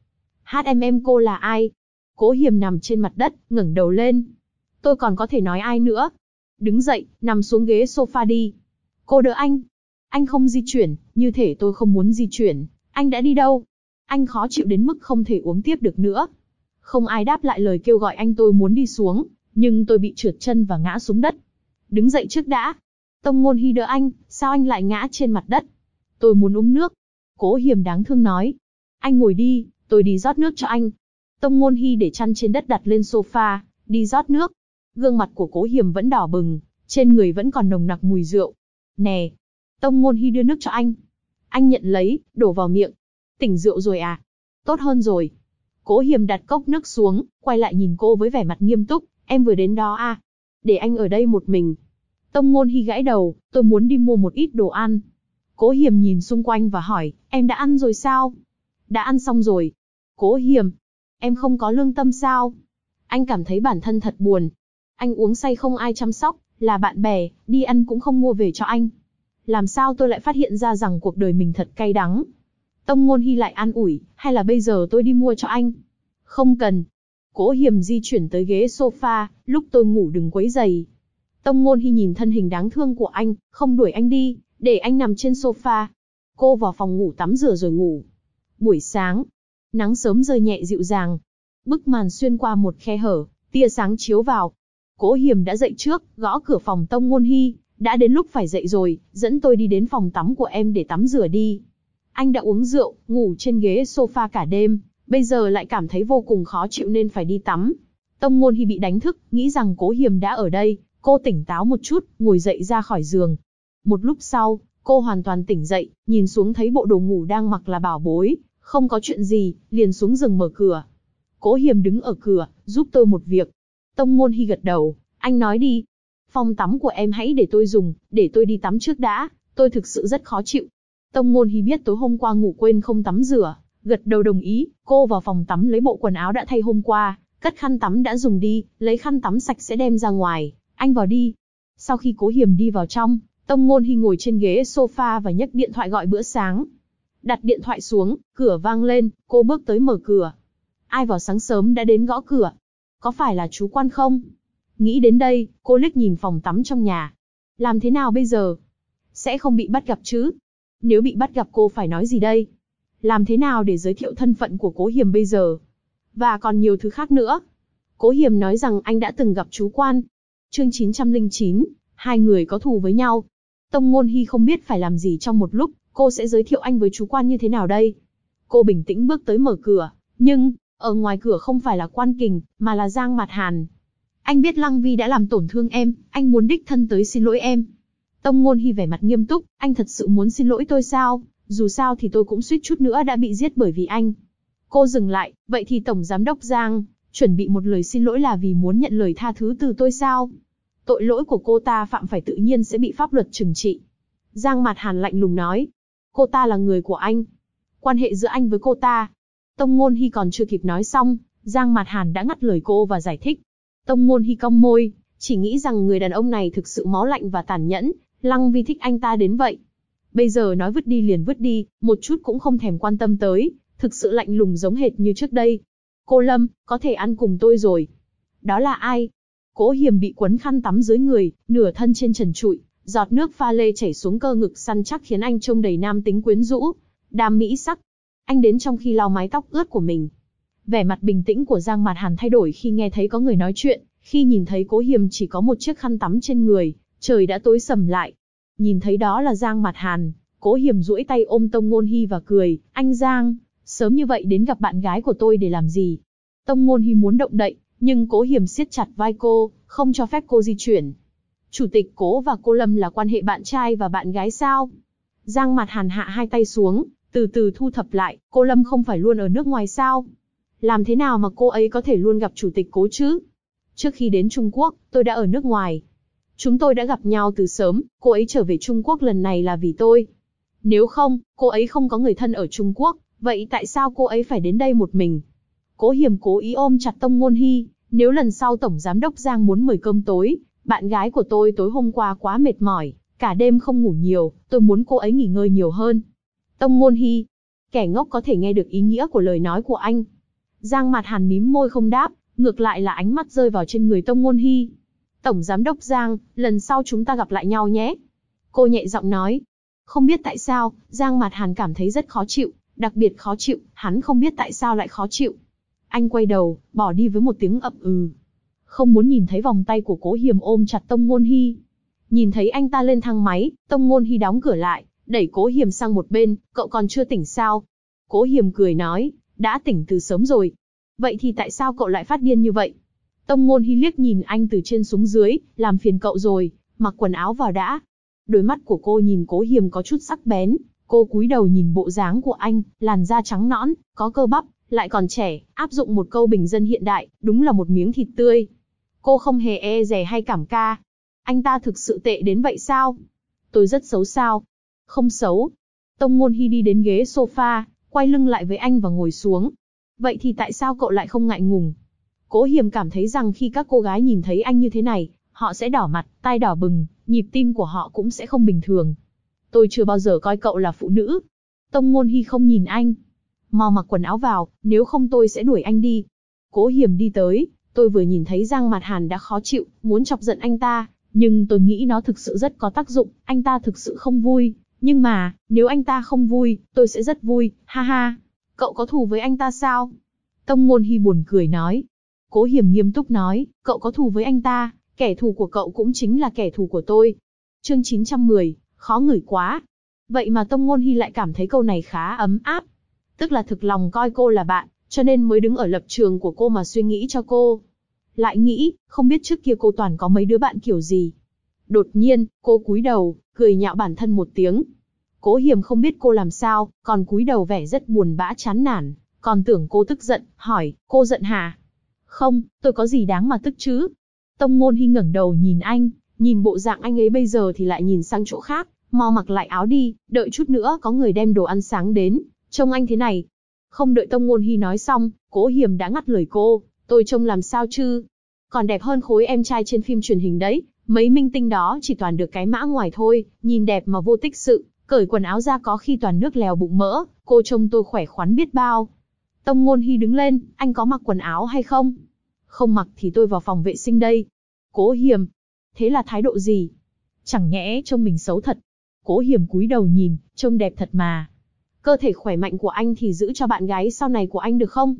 Cô là ai? Cố Hiềm nằm trên mặt đất, ngẩng đầu lên. Tôi còn có thể nói ai nữa? Đứng dậy, nằm xuống ghế sofa đi. Cô đỡ anh. Anh không di chuyển, như thể tôi không muốn di chuyển. Anh đã đi đâu? Anh khó chịu đến mức không thể uống tiếp được nữa. Không ai đáp lại lời kêu gọi anh, tôi muốn đi xuống, nhưng tôi bị trượt chân và ngã xuống đất. Đứng dậy trước đã. Tông Ngôn Hi đỡ anh, sao anh lại ngã trên mặt đất? Tôi muốn uống nước. Cố Hiềm đáng thương nói. Anh ngồi đi, tôi đi rót nước cho anh. Tông Ngôn Hi để chăn trên đất đặt lên sofa, đi rót nước. Gương mặt của Cố Hiềm vẫn đỏ bừng, trên người vẫn còn nồng nặc mùi rượu. Nè. Tông Ngôn Hi đưa nước cho anh. Anh nhận lấy, đổ vào miệng. Tỉnh rượu rồi à? Tốt hơn rồi. Cố Hiềm đặt cốc nước xuống, quay lại nhìn cô với vẻ mặt nghiêm túc. Em vừa đến đó à? Để anh ở đây một mình. Tông Ngôn Hi gãi đầu, tôi muốn đi mua một ít đồ ăn. Cố Hiềm nhìn xung quanh và hỏi, em đã ăn rồi sao? Đã ăn xong rồi. Cố Hiềm, em không có lương tâm sao? Anh cảm thấy bản thân thật buồn. Anh uống say không ai chăm sóc, là bạn bè, đi ăn cũng không mua về cho anh. Làm sao tôi lại phát hiện ra rằng cuộc đời mình thật cay đắng? Tông Ngôn Hi lại an ủi, hay là bây giờ tôi đi mua cho anh? Không cần. Cố Hiềm di chuyển tới ghế sofa, lúc tôi ngủ đừng quấy rầy. Tông Ngôn Hi nhìn thân hình đáng thương của anh, không đuổi anh đi, để anh nằm trên sofa. Cô vào phòng ngủ tắm rửa rồi ngủ. Buổi sáng, nắng sớm rơi nhẹ dịu dàng. Bức màn xuyên qua một khe hở, tia sáng chiếu vào. Cố Hiềm đã dậy trước, gõ cửa phòng Tông Ngôn Hi. Đã đến lúc phải dậy rồi, dẫn tôi đi đến phòng tắm của em để tắm rửa đi. Anh đã uống rượu, ngủ trên ghế sofa cả đêm, bây giờ lại cảm thấy vô cùng khó chịu nên phải đi tắm. Tông Ngôn Hi bị đánh thức, nghĩ rằng Cố Hiềm đã ở đây, cô tỉnh táo một chút, ngồi dậy ra khỏi giường. Một lúc sau, cô hoàn toàn tỉnh dậy, nhìn xuống thấy bộ đồ ngủ đang mặc là bảo bối, không có chuyện gì, liền xuống giường mở cửa. Cố Hiềm đứng ở cửa, giúp tôi một việc. Tông Ngôn Hi gật đầu, anh nói đi. Phòng tắm của em hãy để tôi dùng, để tôi đi tắm trước đã, tôi thực sự rất khó chịu. Tông Ngôn Hi biết tối hôm qua ngủ quên không tắm rửa, gật đầu đồng ý. Cô vào phòng tắm lấy bộ quần áo đã thay hôm qua, cất khăn tắm đã dùng đi, lấy khăn tắm sạch sẽ đem ra ngoài. Anh vào đi. Sau khi Cố Hiềm đi vào trong, Tông Ngôn Hi ngồi trên ghế sofa và nhấc điện thoại gọi bữa sáng. Đặt điện thoại xuống, cửa vang lên, cô bước tới mở cửa. Ai vào sáng sớm đã đến gõ cửa? Có phải là chú Quan không? Nghĩ đến đây, cô liếc nhìn phòng tắm trong nhà. Làm thế nào bây giờ? Sẽ không bị bắt gặp chứ? Nếu bị bắt gặp cô phải nói gì đây? Làm thế nào để giới thiệu thân phận của Cố Hiềm bây giờ? Và còn nhiều thứ khác nữa. Cố Hiềm nói rằng anh đã từng gặp chú Quan. Chương 909, hai người có thù với nhau. Tông Ngôn Hi không biết phải làm gì trong một lúc, cô sẽ giới thiệu anh với chú Quan như thế nào đây? Cô bình tĩnh bước tới mở cửa, nhưng, ở ngoài cửa không phải là Quan Kình, mà là Giang Mạt Hàn. Anh biết Lăng Vi đã làm tổn thương em, anh muốn đích thân tới xin lỗi em. Tông Ngôn Hi vẻ mặt nghiêm túc, anh thật sự muốn xin lỗi tôi sao? Dù sao thì tôi cũng suýt chút nữa đã bị giết bởi vì anh. Cô dừng lại, vậy thì Tổng Giám đốc Giang, chuẩn bị một lời xin lỗi là vì muốn nhận lời tha thứ từ tôi sao? Tội lỗi của cô ta phạm phải tự nhiên sẽ bị pháp luật trừng trị. Giang Mạt Hàn lạnh lùng nói. Cô ta là người của anh. Quan hệ giữa anh với cô ta. Tông Ngôn Hi còn chưa kịp nói xong, Giang Mạt Hàn đã ngắt lời cô và giải thích. Tông Ngôn Hi cong môi, chỉ nghĩ rằng người đàn ông này thực sự máu lạnh và tàn nhẫn, Lăng Vi thích anh ta đến vậy. Bây giờ nói vứt đi liền vứt đi, một chút cũng không thèm quan tâm tới, thực sự lạnh lùng giống hệt như trước đây. Cô Lâm, có thể ăn cùng tôi rồi. Đó là ai? Cố Hiềm bị quấn khăn tắm dưới người, nửa thân trên trần trụi, giọt nước pha lê chảy xuống cơ ngực săn chắc khiến anh trông đầy nam tính quyến rũ, đam mỹ sắc. Anh đến trong khi lau mái tóc ướt của mình. Vẻ mặt bình tĩnh của Giang Mạt Hàn thay đổi khi nghe thấy có người nói chuyện, khi nhìn thấy Cố Hiềm chỉ có một chiếc khăn tắm trên người, trời đã tối sầm lại. Nhìn thấy đó là Giang Mạt Hàn, Cố Hiềm duỗi tay ôm Tông Ngôn Hi và cười, anh Giang, sớm như vậy đến gặp bạn gái của tôi để làm gì? Tông Ngôn Hi muốn động đậy, nhưng Cố Hiềm siết chặt vai cô, không cho phép cô di chuyển. Chủ tịch Cố và cô Lâm là quan hệ bạn trai và bạn gái sao? Giang Mạt Hàn hạ hai tay xuống, từ từ thu thập lại, cô Lâm không phải luôn ở nước ngoài sao? Làm thế nào mà cô ấy có thể luôn gặp chủ tịch Cố chứ? Trước khi đến Trung Quốc, tôi đã ở nước ngoài. Chúng tôi đã gặp nhau từ sớm, cô ấy trở về Trung Quốc lần này là vì tôi. Nếu không, cô ấy không có người thân ở Trung Quốc, vậy tại sao cô ấy phải đến đây một mình? Cố Hiềm cố ý ôm chặt Tông Ngôn Hi, nếu lần sau Tổng Giám đốc Giang muốn mời cơm tối, bạn gái của tôi tối hôm qua quá mệt mỏi, cả đêm không ngủ nhiều, tôi muốn cô ấy nghỉ ngơi nhiều hơn. Tông Ngôn Hi, kẻ ngốc có thể nghe được ý nghĩa của lời nói của anh. Giang Mạt Hàn mím môi không đáp, ngược lại là ánh mắt rơi vào trên người Tông Ngôn Hi. Tổng Giám đốc Giang, lần sau chúng ta gặp lại nhau nhé. Cô nhẹ giọng nói. Không biết tại sao, Giang Mạt Hàn cảm thấy rất khó chịu, đặc biệt khó chịu, hắn không biết tại sao lại khó chịu. Anh quay đầu, bỏ đi với một tiếng ậm ừ. Không muốn nhìn thấy vòng tay của Cố Hiềm ôm chặt Tông Ngôn Hi. Nhìn thấy anh ta lên thang máy, Tông Ngôn Hi đóng cửa lại, đẩy Cố Hiềm sang một bên, cậu còn chưa tỉnh sao? Cố Hiềm cười nói, đã tỉnh từ sớm rồi. Vậy thì tại sao cậu lại phát điên như vậy? Tông Ngôn Hi liếc nhìn anh từ trên xuống dưới, làm phiền cậu rồi, mặc quần áo vào đã. Đôi mắt của cô nhìn Cố Hiềm có chút sắc bén, cô cúi đầu nhìn bộ dáng của anh, làn da trắng nõn, có cơ bắp, lại còn trẻ, áp dụng một câu bình dân hiện đại, đúng là một miếng thịt tươi. Cô không hề e dè hay cảm ca. Anh ta thực sự tệ đến vậy sao? Tôi rất xấu sao? Không xấu. Tông Ngôn Hi đi đến ghế sofa, quay lưng lại với anh và ngồi xuống. Vậy thì tại sao cậu lại không ngại ngùng? Cố Hiềm cảm thấy rằng khi các cô gái nhìn thấy anh như thế này, họ sẽ đỏ mặt, tai đỏ bừng, nhịp tim của họ cũng sẽ không bình thường. Tôi chưa bao giờ coi cậu là phụ nữ. Tông Ngôn Hi không nhìn anh. Mau mặc quần áo vào, nếu không tôi sẽ đuổi anh đi. Cố Hiềm đi tới, tôi vừa nhìn thấy Giang Mạt Hàn đã khó chịu, muốn chọc giận anh ta, nhưng tôi nghĩ nó thực sự rất có tác dụng, anh ta thực sự không vui. Nhưng mà, nếu anh ta không vui, tôi sẽ rất vui, ha ha. Cậu có thù với anh ta sao? Tông Ngôn Hi buồn cười nói. Cố Hiềm nghiêm túc nói, cậu có thù với anh ta, kẻ thù của cậu cũng chính là kẻ thù của tôi. Chương 910, khó ngửi quá. Vậy mà Tông Ngôn Hi lại cảm thấy câu này khá ấm áp. Tức là thực lòng coi cô là bạn, cho nên mới đứng ở lập trường của cô mà suy nghĩ cho cô. Lại nghĩ, không biết trước kia cô toàn có mấy đứa bạn kiểu gì. Đột nhiên, cô cúi đầu, cười nhạo bản thân một tiếng. Cố Hiềm không biết cô làm sao, còn cúi đầu vẻ rất buồn bã chán nản, còn tưởng cô tức giận, hỏi, cô giận hả? Không, tôi có gì đáng mà tức chứ? Tông Ngôn Hi ngẩng đầu nhìn anh, nhìn bộ dạng anh ấy bây giờ thì lại nhìn sang chỗ khác, mau mặc lại áo đi, đợi chút nữa có người đem đồ ăn sáng đến, trông anh thế này. Không đợi Tông Ngôn Hi nói xong, Cố Hiềm đã ngắt lời cô, tôi trông làm sao chứ? Còn đẹp hơn khối em trai trên phim truyền hình đấy, mấy minh tinh đó chỉ toàn được cái mã ngoài thôi, nhìn đẹp mà vô tích sự, cởi quần áo ra có khi toàn nước lèo bụng mỡ, cô trông tôi khỏe khoắn biết bao. Tông Ngôn Hi đứng lên, anh có mặc quần áo hay không? Không mặc thì tôi vào phòng vệ sinh đây. Cố Hiềm, thế là thái độ gì? Chẳng nhẽ trông mình xấu thật? Cố Hiềm cúi đầu nhìn, trông đẹp thật mà. Cơ thể khỏe mạnh của anh thì giữ cho bạn gái sau này của anh được không?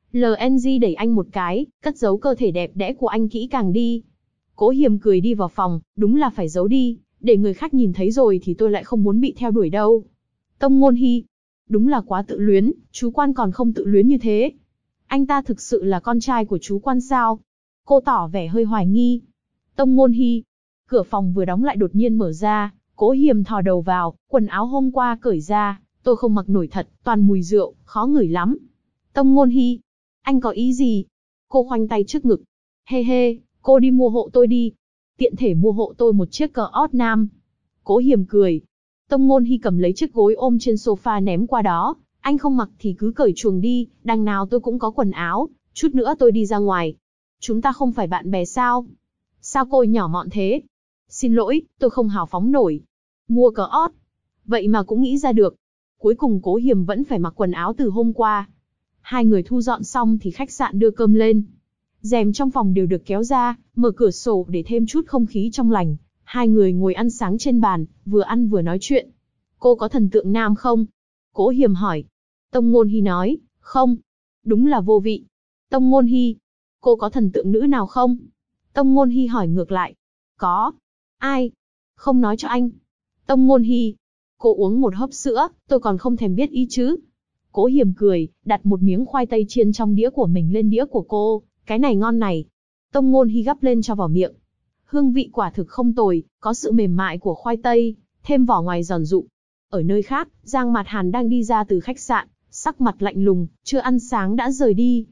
LNG đẩy anh một cái, cất giấu cơ thể đẹp đẽ của anh kỹ càng đi. Cố Hiềm cười đi vào phòng, đúng là phải giấu đi, để người khác nhìn thấy rồi thì tôi lại không muốn bị theo đuổi đâu. Tông Ngôn Hi, đúng là quá tự luyến, chú Quan còn không tự luyến như thế. Anh ta thực sự là con trai của chú Quan sao? Cô tỏ vẻ hơi hoài nghi. Tông Ngôn Hi, cửa phòng vừa đóng lại đột nhiên mở ra, Cố Hiềm thò đầu vào, quần áo hôm qua cởi ra, tôi không mặc nổi thật, toàn mùi rượu, khó ngửi lắm. Tông Ngôn Hi, anh có ý gì? Cô khoanh tay trước ngực. Hê hê, cô đi mua hộ tôi đi. Tiện thể mua hộ tôi một chiếc cờ ót nam. Cố Hiềm cười. Tông Ngôn Hi cầm lấy chiếc gối ôm trên sofa ném qua đó. Anh không mặc thì cứ cởi chuồng đi, đằng nào tôi cũng có quần áo, chút nữa tôi đi ra ngoài. Chúng ta không phải bạn bè sao? Sao cô nhỏ mọn thế? Xin lỗi, tôi không hào phóng nổi. Mua cờ ót. Vậy mà cũng nghĩ ra được. Cuối cùng Cố Hiềm vẫn phải mặc quần áo từ hôm qua. Hai người thu dọn xong thì khách sạn đưa cơm lên. Rèm trong phòng đều được kéo ra, mở cửa sổ để thêm chút không khí trong lành. Hai người ngồi ăn sáng trên bàn, vừa ăn vừa nói chuyện. Cô có thần tượng nam không? Cố Hiềm hỏi. Tông Ngôn Hi nói, không. Đúng là vô vị. Tông Ngôn Hi, cô có thần tượng nữ nào không? Tông Ngôn Hi hỏi ngược lại. Có. Ai? Không nói cho anh. Tông Ngôn Hi, cô uống một hớp sữa, tôi còn không thèm biết ý chứ. Cố Hiềm cười, đặt một miếng khoai tây chiên trong đĩa của mình lên đĩa của cô. Cái này ngon này. Tông Ngôn Hi gắp lên cho vào miệng. Hương vị quả thực không tồi, có sự mềm mại của khoai tây, thêm vỏ ngoài giòn rụm. Ở nơi khác, Giang Mạt Hàn đang đi ra từ khách sạn, sắc mặt lạnh lùng, chưa ăn sáng đã rời đi.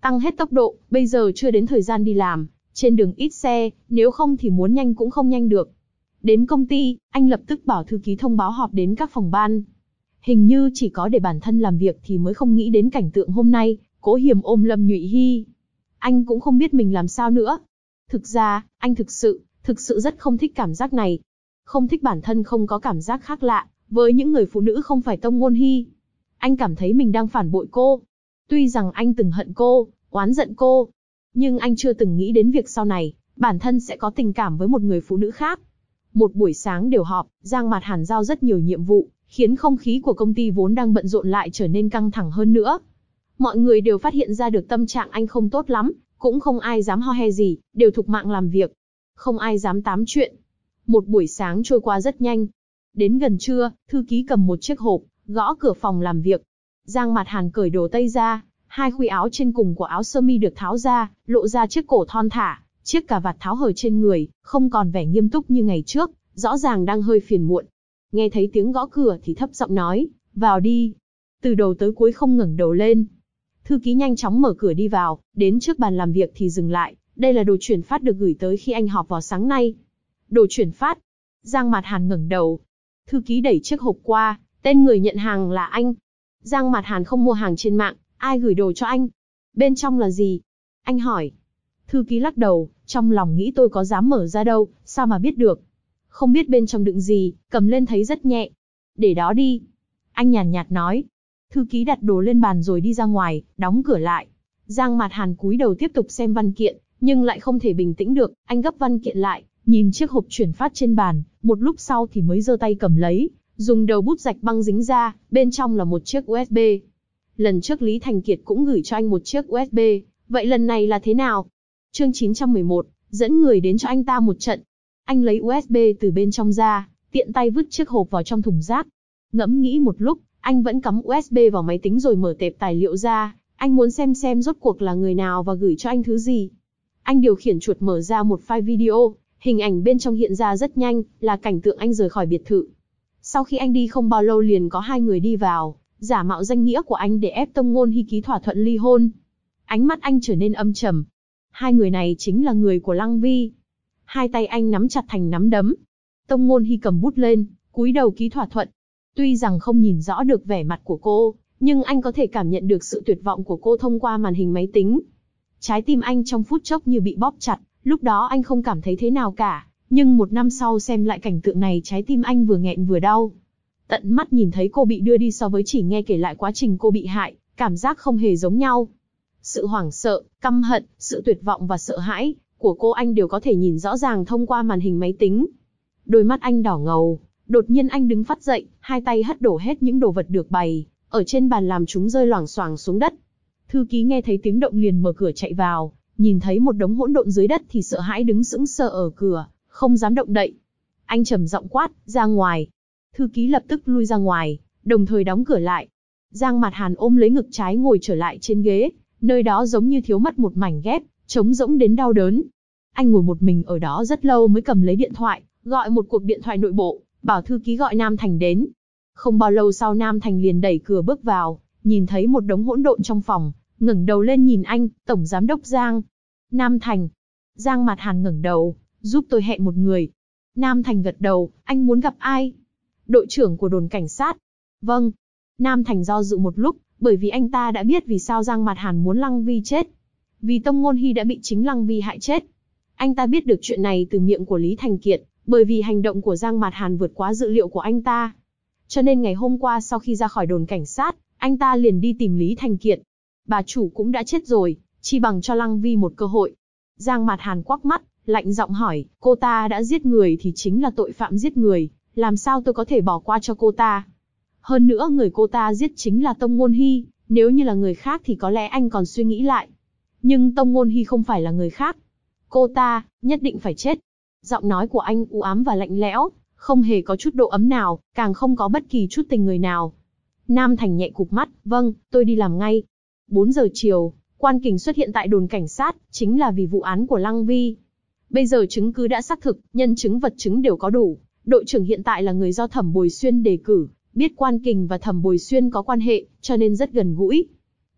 Tăng hết tốc độ, bây giờ chưa đến thời gian đi làm, trên đường ít xe, nếu không thì muốn nhanh cũng không nhanh được. Đến công ty, anh lập tức bảo thư ký thông báo họp đến các phòng ban. Hình như chỉ có để bản thân làm việc thì mới không nghĩ đến cảnh tượng hôm nay, Cố Hiềm ôm Lâm Nhụy Hy. Anh cũng không biết mình làm sao nữa. Thực ra, anh thực sự rất không thích cảm giác này. Không thích bản thân không có cảm giác khác lạ, với những người phụ nữ không phải Tông Ngôn Hy. Anh cảm thấy mình đang phản bội cô. Tuy rằng anh từng hận cô, oán giận cô, nhưng anh chưa từng nghĩ đến việc sau này, bản thân sẽ có tình cảm với một người phụ nữ khác. Một buổi sáng đều họp, Giang Mạt Hàn giao rất nhiều nhiệm vụ, khiến không khí của công ty vốn đang bận rộn lại trở nên căng thẳng hơn nữa. Mọi người đều phát hiện ra được tâm trạng anh không tốt lắm, cũng không ai dám ho he gì, đều thục mạng làm việc. Không ai dám tám chuyện. Một buổi sáng trôi qua rất nhanh. Đến gần trưa, thư ký cầm một chiếc hộp, gõ cửa phòng làm việc. Giang Mạt Hàn cởi đồ tây ra, hai khuy áo trên cùng của áo sơ mi được tháo ra, lộ ra chiếc cổ thon thả, chiếc cà vạt tháo hở trên người, không còn vẻ nghiêm túc như ngày trước, rõ ràng đang hơi phiền muộn. Nghe thấy tiếng gõ cửa thì thấp giọng nói, vào đi. Từ đầu tới cuối không ngẩng đầu lên. Thư ký nhanh chóng mở cửa đi vào, đến trước bàn làm việc thì dừng lại. Đây là đồ chuyển phát được gửi tới khi anh họp vào sáng nay. Đồ chuyển phát. Giang Mạt Hàn ngẩng đầu. Thư ký đẩy chiếc hộp qua, tên người nhận hàng là anh. Giang Mạt Hàn không mua hàng trên mạng, ai gửi đồ cho anh? Bên trong là gì? Anh hỏi. Thư ký lắc đầu, trong lòng nghĩ tôi có dám mở ra đâu, sao mà biết được. Không biết bên trong đựng gì, cầm lên thấy rất nhẹ. Để đó đi. Anh nhàn nhạt nói. Thư ký đặt đồ lên bàn rồi đi ra ngoài, đóng cửa lại. Giang Mạt Hàn cúi đầu tiếp tục xem văn kiện, nhưng lại không thể bình tĩnh được, anh gấp văn kiện lại, nhìn chiếc hộp chuyển phát trên bàn, một lúc sau thì mới giơ tay cầm lấy, dùng đầu bút rạch băng dính ra, bên trong là một chiếc USB. Lần trước Lý Thành Kiệt cũng gửi cho anh một chiếc USB, vậy lần này là thế nào? Chương 911, dẫn người đến cho anh ta một trận. Anh lấy USB từ bên trong ra, tiện tay vứt chiếc hộp vào trong thùng rác. Ngẫm nghĩ một lúc, anh vẫn cắm USB vào máy tính rồi mở tệp tài liệu ra, anh muốn xem rốt cuộc là người nào và gửi cho anh thứ gì. Anh điều khiển chuột mở ra một file video, hình ảnh bên trong hiện ra rất nhanh, là cảnh tượng anh rời khỏi biệt thự. Sau khi anh đi không bao lâu liền có hai người đi vào, giả mạo danh nghĩa của anh để ép Tông Ngôn Hy ký thỏa thuận ly hôn. Ánh mắt anh trở nên âm trầm. Hai người này chính là người của Lăng Vi. Hai tay anh nắm chặt thành nắm đấm. Tông Ngôn Hy cầm bút lên, cúi đầu ký thỏa thuận. Tuy rằng không nhìn rõ được vẻ mặt của cô, nhưng anh có thể cảm nhận được sự tuyệt vọng của cô thông qua màn hình máy tính. Trái tim anh trong phút chốc như bị bóp chặt, lúc đó anh không cảm thấy thế nào cả, nhưng một năm sau xem lại cảnh tượng này trái tim anh vừa nghẹn vừa đau. Tận mắt nhìn thấy cô bị đưa đi so với chỉ nghe kể lại quá trình cô bị hại, cảm giác không hề giống nhau. Sự hoảng sợ, căm hận, sự tuyệt vọng và sợ hãi của cô anh đều có thể nhìn rõ ràng thông qua màn hình máy tính. Đôi mắt anh đỏ ngầu, đột nhiên anh đứng phắt dậy, hai tay hất đổ hết những đồ vật được bày ở trên bàn làm chúng rơi loảng xoảng xuống đất. Thư ký nghe thấy tiếng động liền mở cửa chạy vào, nhìn thấy một đống hỗn độn dưới đất thì sợ hãi đứng sững sờ ở cửa, không dám động đậy. Anh trầm giọng quát, ra ngoài. Thư ký lập tức lui ra ngoài, đồng thời đóng cửa lại. Giang Mạt Hàn ôm lấy ngực trái ngồi trở lại trên ghế, nơi đó giống như thiếu mất một mảnh ghép, trống rỗng đến đau đớn. Anh ngồi một mình ở đó rất lâu mới cầm lấy điện thoại, gọi một cuộc điện thoại nội bộ, bảo thư ký gọi Nam Thành đến. Không bao lâu sau Nam Thành liền đẩy cửa bước vào, nhìn thấy một đống hỗn độn trong phòng, ngẩng đầu lên nhìn anh, Tổng Giám đốc Giang. Nam Thành. Giang Mạt Hàn ngẩng đầu, giúp tôi hẹn một người. Nam Thành gật đầu, anh muốn gặp ai? Đội trưởng của đồn cảnh sát. Vâng. Nam Thành do dự một lúc, bởi vì anh ta đã biết vì sao Giang Mạt Hàn muốn Lăng Vi chết. Vì Tông Ngôn Hy đã bị chính Lăng Vi hại chết. Anh ta biết được chuyện này từ miệng của Lý Thành Kiệt, bởi vì hành động của Giang Mạt Hàn vượt quá dự liệu của anh ta. Cho nên ngày hôm qua sau khi ra khỏi đồn cảnh sát, anh ta liền đi tìm Lý Thành Kiệt. Bà chủ cũng đã chết rồi, chi bằng cho Lăng Vi một cơ hội. Giang Mạt Hàn quắc mắt, lạnh giọng hỏi, cô ta đã giết người thì chính là tội phạm giết người, làm sao tôi có thể bỏ qua cho cô ta? Hơn nữa người cô ta giết chính là Tông Ngôn Hy, nếu như là người khác thì có lẽ anh còn suy nghĩ lại. Nhưng Tông Ngôn Hy không phải là người khác. Cô ta, nhất định phải chết. Giọng nói của anh u ám và lạnh lẽo, không hề có chút độ ấm nào, càng không có bất kỳ chút tình người nào. Nam Thành nhẹ cụp mắt, vâng, tôi đi làm ngay. 4 giờ chiều, Quan Kình xuất hiện tại đồn cảnh sát, chính là vì vụ án của Lăng Vi. Bây giờ chứng cứ đã xác thực, nhân chứng vật chứng đều có đủ. Đội trưởng hiện tại là người do Thẩm Bồi Xuyên đề cử, biết Quan Kình và Thẩm Bồi Xuyên có quan hệ, cho nên rất gần gũi.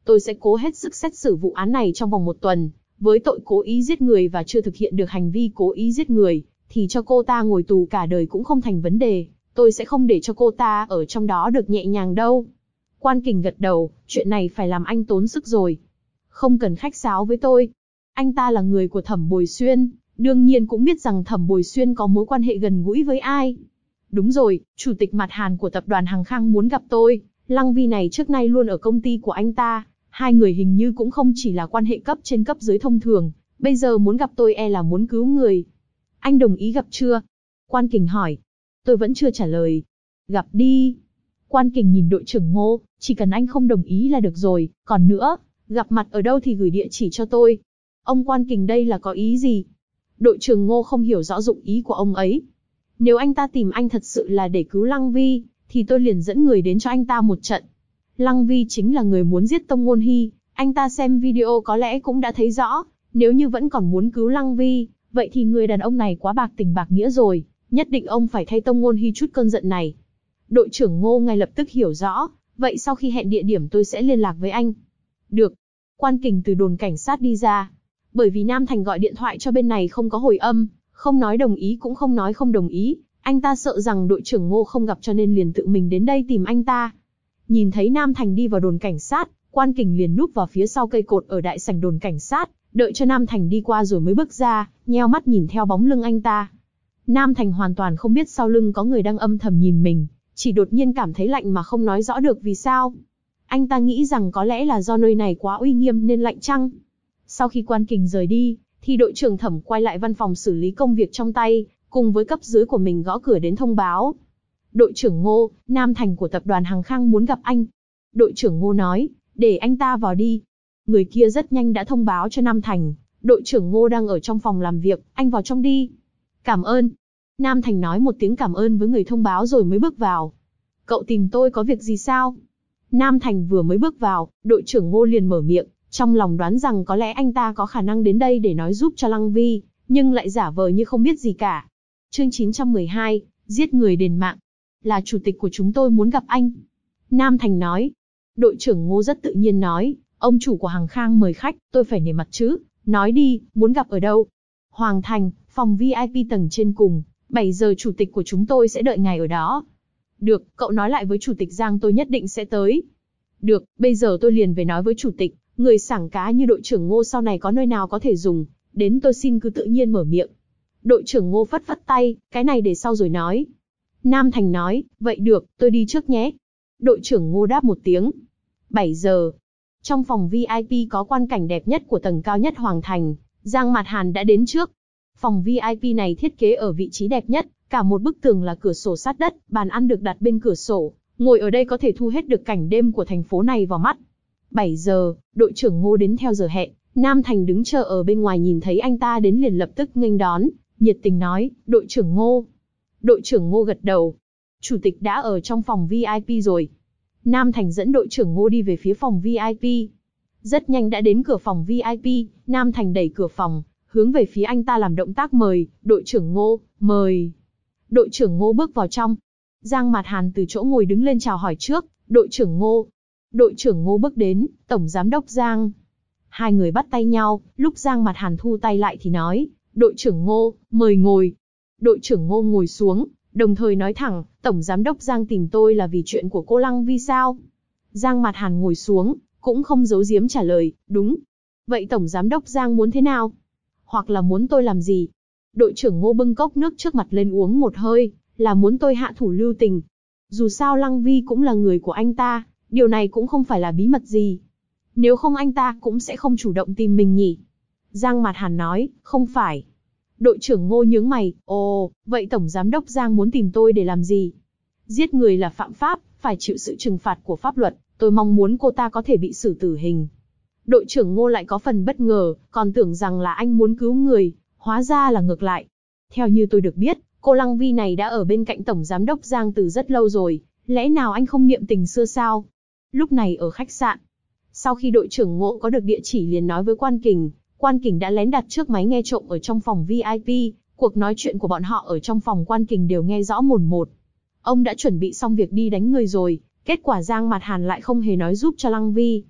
tôi sẽ cố hết sức xét xử vụ án này trong vòng 1 tuần, với tội cố ý giết người và chưa thực hiện được hành vi cố ý giết người, thì cho cô ta ngồi tù cả đời cũng không thành vấn đề, tôi sẽ không để cho cô ta ở trong đó được nhẹ nhàng đâu. Quan Kình gật đầu, chuyện này phải làm anh tốn sức rồi. Không cần khách sáo với tôi. Anh ta là người của Thẩm Bồi Xuyên, đương nhiên cũng biết rằng Thẩm Bồi Xuyên có mối quan hệ gần gũi với ai. Đúng rồi, chủ tịch Mạt Hàn của tập đoàn Hằng Khang muốn gặp tôi, Lăng Vi này trước nay luôn ở công ty của anh ta, hai người hình như cũng không chỉ là quan hệ cấp trên cấp dưới thông thường, bây giờ muốn gặp tôi e là muốn cứu người. Anh đồng ý gặp chưa? Quan Kình hỏi. Tôi vẫn chưa trả lời. Gặp đi. Quan Kình nhìn đội trưởng Ngô, chỉ cần anh không đồng ý là được rồi, còn nữa, gặp mặt ở đâu thì gửi địa chỉ cho tôi. Ông Quan Kình đây là có ý gì? Đội trưởng Ngô không hiểu rõ dụng ý của ông ấy. Nếu anh ta tìm anh thật sự là để cứu Lăng Vi, thì tôi liền dẫn người đến cho anh ta một trận. Lăng Vi chính là người muốn giết Tông Ngôn Hy, anh ta xem video có lẽ cũng đã thấy rõ, nếu như vẫn còn muốn cứu Lăng Vi, vậy thì người đàn ông này quá bạc tình bạc nghĩa rồi, nhất định ông phải thay Tông Ngôn Hy chút cơn giận này. Đội trưởng Ngô ngay lập tức hiểu rõ, vậy sau khi hẹn địa điểm tôi sẽ liên lạc với anh. Được. Quan Kình từ đồn cảnh sát đi ra. Bởi vì Nam Thành gọi điện thoại cho bên này không có hồi âm, không nói đồng ý cũng không nói không đồng ý, anh ta sợ rằng đội trưởng Ngô không gặp cho nên liền tự mình đến đây tìm anh ta. Nhìn thấy Nam Thành đi vào đồn cảnh sát, Quan Kình liền núp vào phía sau cây cột ở đại sảnh đồn cảnh sát, đợi cho Nam Thành đi qua rồi mới bước ra, nheo mắt nhìn theo bóng lưng anh ta. Nam Thành hoàn toàn không biết sau lưng có người đang âm thầm nhìn mình, chỉ đột nhiên cảm thấy lạnh mà không nói rõ được vì sao. Anh ta nghĩ rằng có lẽ là do nơi này quá uy nghiêm nên lạnh chăng. Sau khi Quan Kình rời đi, thì đội trưởng Thẩm quay lại văn phòng xử lý công việc trong tay, cùng với cấp dưới của mình gõ cửa đến thông báo. Đội trưởng Ngô, Nam Thành của tập đoàn Hằng Khang muốn gặp anh. Đội trưởng Ngô nói, để anh ta vào đi. Người kia rất nhanh đã thông báo cho Nam Thành, đội trưởng Ngô đang ở trong phòng làm việc, anh vào trong đi. Cảm ơn. Nam Thành nói một tiếng cảm ơn với người thông báo rồi mới bước vào. Cậu tìm tôi có việc gì sao? Nam Thành vừa mới bước vào, đội trưởng Ngô liền mở miệng, trong lòng đoán rằng có lẽ anh ta có khả năng đến đây để nói giúp cho Lăng Vi, nhưng lại giả vờ như không biết gì cả. Chương 912, giết người đền mạng. Là chủ tịch của chúng tôi muốn gặp anh. Nam Thành nói. Đội trưởng Ngô rất tự nhiên nói, ông chủ của Hằng Khang mời khách, tôi phải nể mặt chứ. Nói đi, muốn gặp ở đâu? Hoàng Thành, phòng VIP tầng trên cùng, 7 giờ chủ tịch của chúng tôi sẽ đợi ngài ở đó. Được, cậu nói lại với chủ tịch Giang tôi nhất định sẽ tới. Được, bây giờ tôi liền về nói với chủ tịch, người sảng cá như đội trưởng Ngô sau này có nơi nào có thể dùng, đến tôi xin cứ tự nhiên mở miệng. Đội trưởng Ngô phất phất tay, cái này để sau rồi nói. Nam Thành nói, vậy được, tôi đi trước nhé. Đội trưởng Ngô đáp một tiếng. 7 giờ. Trong phòng VIP có quan cảnh đẹp nhất của tầng cao nhất Hoàng Thành, Giang Mạt Hàn đã đến trước. Phòng VIP này thiết kế ở vị trí đẹp nhất, cả một bức tường là cửa sổ sát đất, bàn ăn được đặt bên cửa sổ, ngồi ở đây có thể thu hết được cảnh đêm của thành phố này vào mắt. 7 giờ, đội trưởng Ngô đến theo giờ hẹn, Nam Thành đứng chờ ở bên ngoài nhìn thấy anh ta đến liền lập tức nghênh đón, nhiệt tình nói, đội trưởng Ngô. Đội trưởng Ngô gật đầu. Chủ tịch đã ở trong phòng VIP rồi. Nam Thành dẫn đội trưởng Ngô đi về phía phòng VIP. Rất nhanh đã đến cửa phòng VIP, Nam Thành đẩy cửa phòng, hướng về phía anh ta làm động tác mời, đội trưởng Ngô, mời. Đội trưởng Ngô bước vào trong. Giang Mạt Hàn từ chỗ ngồi đứng lên chào hỏi trước, đội trưởng Ngô. Đội trưởng Ngô bước đến, tổng giám đốc Giang. Hai người bắt tay nhau, lúc Giang Mạt Hàn thu tay lại thì nói, đội trưởng Ngô, mời ngồi. Đội trưởng Ngô ngồi xuống, đồng thời nói thẳng, tổng giám đốc Giang tìm tôi là vì chuyện của cô Lăng Vi sao? Giang Mạt Hàn ngồi xuống, cũng không giấu giếm trả lời, đúng. Vậy tổng giám đốc Giang muốn thế nào? Hoặc là muốn tôi làm gì? Đội trưởng Ngô bưng cốc nước trước mặt lên uống một hơi, là muốn tôi hạ thủ lưu tình. Dù sao Lăng Vi cũng là người của anh ta, điều này cũng không phải là bí mật gì. Nếu không anh ta cũng sẽ không chủ động tìm mình nhỉ? Giang Mạt Hàn nói, không phải. Đội trưởng Ngô nhướng mày, ồ, vậy tổng giám đốc Giang muốn tìm tôi để làm gì? Giết người là phạm pháp, phải chịu sự trừng phạt của pháp luật, tôi mong muốn cô ta có thể bị xử tử hình. Đội trưởng Ngô lại có phần bất ngờ, còn tưởng rằng là anh muốn cứu người, hóa ra là ngược lại. Theo như tôi được biết, cô Lăng Vi này đã ở bên cạnh tổng giám đốc Giang từ rất lâu rồi, lẽ nào anh không niệm tình xưa sao? Lúc này ở khách sạn, sau khi đội trưởng Ngô có được địa chỉ liền nói với Quan Kình đã lén đặt trước máy nghe trộm ở trong phòng VIP, cuộc nói chuyện của bọn họ ở trong phòng Quan Kình đều nghe rõ mồn một. Ông đã chuẩn bị xong việc đi đánh người rồi, kết quả Giang Mạt Hàn lại không hề nói giúp cho Lăng Vi.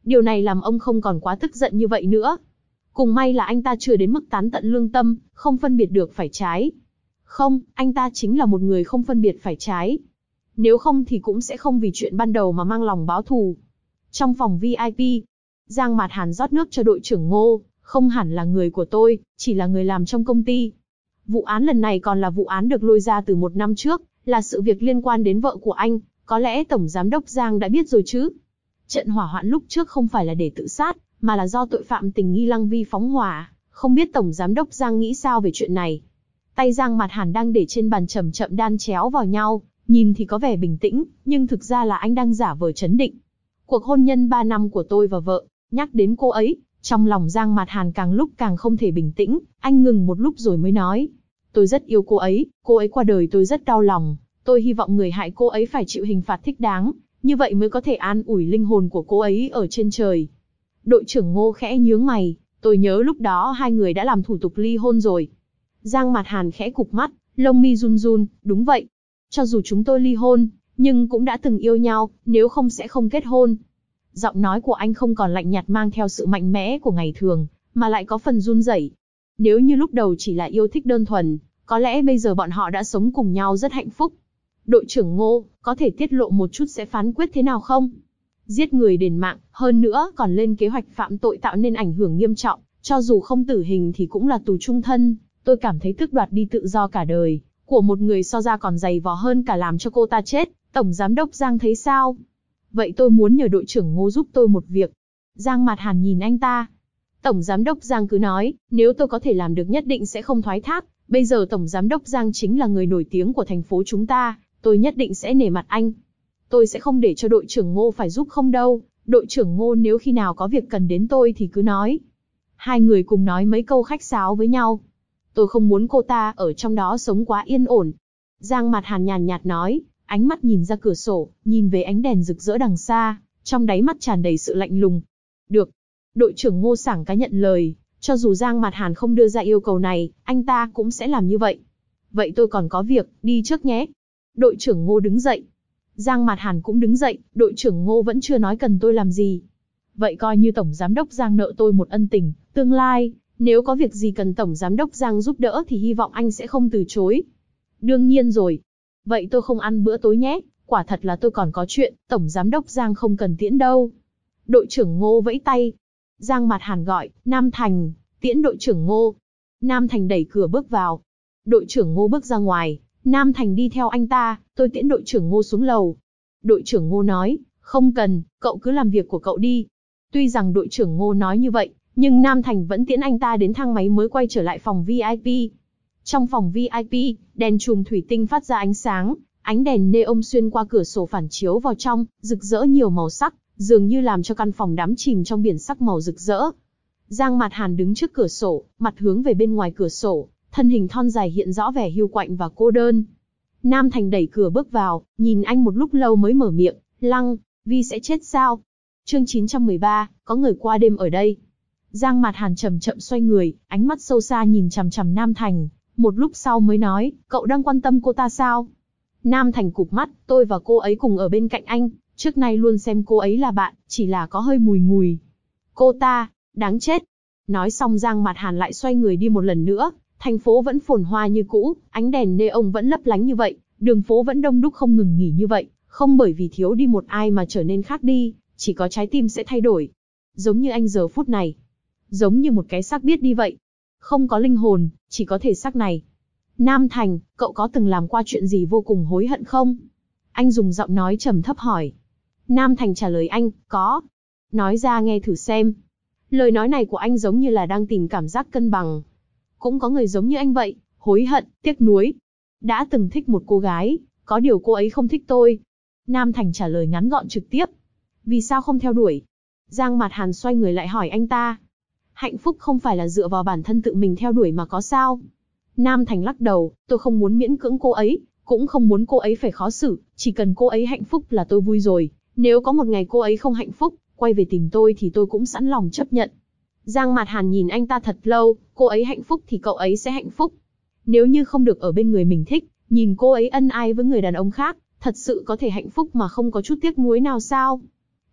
Điều này làm ông không còn quá tức giận như vậy nữa. Cùng may là anh ta chưa đến mức tán tận lương tâm, không phân biệt được phải trái. Không, anh ta chính là một người không phân biệt phải trái. Nếu không thì cũng sẽ không vì chuyện ban đầu mà mang lòng báo thù. Trong phòng VIP, Giang Mạt Hàn rót nước cho đội trưởng Ngô, không hẳn là người của tôi, chỉ là người làm trong công ty. Vụ án lần này còn là vụ án được lôi ra từ 1 năm trước, là sự việc liên quan đến vợ của anh, có lẽ Tổng Giám đốc Giang đã biết rồi chứ. Trận hỏa hoạn lúc trước không phải là để tự sát, mà là do tội phạm tình nghi Lăng Vi phóng hỏa, không biết Tổng Giám đốc Giang nghĩ sao về chuyện này. Tay Giang Mạt Hàn đang để trên bàn chậm chậm đan chéo vào nhau, nhìn thì có vẻ bình tĩnh, nhưng thực ra là anh đang giả vờ trấn định. Cuộc hôn nhân 3 năm của tôi và vợ, nhắc đến cô ấy, trong lòng Giang Mạt Hàn càng lúc càng không thể bình tĩnh, anh ngừng một lúc rồi mới nói. Tôi rất yêu cô ấy qua đời tôi rất đau lòng, tôi hy vọng người hại cô ấy phải chịu hình phạt thích đáng, như vậy mới có thể an ủi linh hồn của cô ấy ở trên trời. Đội trưởng Ngô khẽ nhướng mày, tôi nhớ lúc đó hai người đã làm thủ tục ly hôn rồi. Giang Mạt Hàn khẽ cụp mắt, lông mi run run, đúng vậy. Cho dù chúng tôi ly hôn, nhưng cũng đã từng yêu nhau, nếu không sẽ không kết hôn. Giọng nói của anh không còn lạnh nhạt mang theo sự mạnh mẽ của ngày thường, mà lại có phần run rẩy. Nếu như lúc đầu chỉ là yêu thích đơn thuần, có lẽ bây giờ bọn họ đã sống cùng nhau rất hạnh phúc. Đội trưởng Ngô, có thể tiết lộ một chút sẽ phán quyết thế nào không? Giết người đền mạng, hơn nữa còn lên kế hoạch phạm tội tạo nên ảnh hưởng nghiêm trọng, cho dù không tử hình thì cũng là tù trung thân. Tôi cảm thấy tước đoạt đi tự do cả đời của một người so ra còn dày vò hơn cả làm cho cô ta chết. Tổng Giám đốc Giang thấy sao? Vậy tôi muốn nhờ đội trưởng Ngô giúp tôi một việc. Giang Mạt Hàn nhìn anh ta. Tổng Giám đốc Giang cứ nói, nếu tôi có thể làm được nhất định sẽ không thoái thác. Bây giờ Tổng Giám đốc Giang chính là người nổi tiếng của thành phố chúng ta, tôi nhất định sẽ nể mặt anh. Tôi sẽ không để cho đội trưởng Ngô phải giúp không đâu. Đội trưởng Ngô nếu khi nào có việc cần đến tôi thì cứ nói. Hai người cùng nói mấy câu khách sáo với nhau. Tôi không muốn cô ta ở trong đó sống quá yên ổn. Giang Mạt Hàn nhàn nhạt nói, ánh mắt nhìn ra cửa sổ, nhìn về ánh đèn rực rỡ đằng xa, trong đáy mắt tràn đầy sự lạnh lùng. Được. Đội trưởng Ngô sảng cái nhận lời, cho dù Giang Mạt Hàn không đưa ra yêu cầu này, anh ta cũng sẽ làm như vậy. Vậy tôi còn có việc, đi trước nhé. Đội trưởng Ngô đứng dậy. Giang Mạt Hàn cũng đứng dậy, đội trưởng Ngô vẫn chưa nói cần tôi làm gì. Vậy coi như Tổng Giám đốc Giang nợ tôi một ân tình, tương lai, nếu có việc gì cần Tổng Giám đốc Giang giúp đỡ thì hy vọng anh sẽ không từ chối. Đương nhiên rồi. Vậy tôi không ăn bữa tối nhé, quả thật là tôi còn có chuyện, Tổng Giám đốc Giang không cần tiễn đâu. Đội trưởng Ngô vẫy tay. Giang Mạt Hàn gọi, Nam Thành, tiễn đội trưởng Ngô. Nam Thành đẩy cửa bước vào. Đội trưởng Ngô bước ra ngoài, Nam Thành đi theo anh ta, tôi tiễn đội trưởng Ngô xuống lầu. Đội trưởng Ngô nói, không cần, cậu cứ làm việc của cậu đi. Tuy rằng đội trưởng Ngô nói như vậy, nhưng Nam Thành vẫn tiễn anh ta đến thang máy mới quay trở lại phòng VIP. Trong phòng VIP, đèn chùm thủy tinh phát ra ánh sáng, ánh đèn neon xuyên qua cửa sổ phản chiếu vào trong, rực rỡ nhiều màu sắc, dường như làm cho căn phòng đắm chìm trong biển sắc màu rực rỡ. Giang Mạt Hàn đứng trước cửa sổ, mặt hướng về bên ngoài cửa sổ, thân hình thon dài hiện rõ vẻ hiu quạnh và cô đơn. Nam Thành đẩy cửa bước vào, nhìn anh một lúc lâu mới mở miệng, Lăng Vi sẽ chết sao? Chương 913, có người qua đêm ở đây. Giang Mạt Hàn chậm chậm xoay người, ánh mắt sâu xa nhìn chằm chằm Nam Thành, một lúc sau mới nói, cậu đang quan tâm cô ta sao? Nam Thành cụp mắt, tôi và cô ấy cùng ở bên cạnh anh, trước nay luôn xem cô ấy là bạn, chỉ là có hơi mùi ngùi. Cô ta, đáng chết. Nói xong Giang Mạt Hàn lại xoay người đi một lần nữa, thành phố vẫn phồn hoa như cũ, ánh đèn neon vẫn lấp lánh như vậy, đường phố vẫn đông đúc không ngừng nghỉ như vậy, không bởi vì thiếu đi một ai mà trở nên khác đi, chỉ có trái tim sẽ thay đổi. Giống như anh giờ phút này. Giống như một cái xác biết đi vậy. Không có linh hồn, chỉ có thể xác này. Nam Thành, cậu có từng làm qua chuyện gì vô cùng hối hận không? Anh dùng giọng nói trầm thấp hỏi. Nam Thành trả lời anh, có. Nói ra nghe thử xem. Lời nói này của anh giống như là đang tìm cảm giác cân bằng. Cũng có người giống như anh vậy, hối hận, tiếc nuối. Đã từng thích một cô gái, có điều cô ấy không thích tôi. Nam Thành trả lời ngắn gọn trực tiếp. Vì sao không theo đuổi? Giang Mạt Hàn xoay người lại hỏi anh ta. Hạnh phúc không phải là dựa vào bản thân tự mình theo đuổi mà có sao? Nam Thành lắc đầu, tôi không muốn miễn cưỡng cô ấy, cũng không muốn cô ấy phải khó xử, chỉ cần cô ấy hạnh phúc là tôi vui rồi. Nếu có một ngày cô ấy không hạnh phúc, quay về tìm tôi thì tôi cũng sẵn lòng chấp nhận. Giang Mạt Hàn nhìn anh ta thật lâu, cô ấy hạnh phúc thì cậu ấy sẽ hạnh phúc. Nếu như không được ở bên người mình thích, nhìn cô ấy ân ái với người đàn ông khác, thật sự có thể hạnh phúc mà không có chút tiếc nuối nào sao?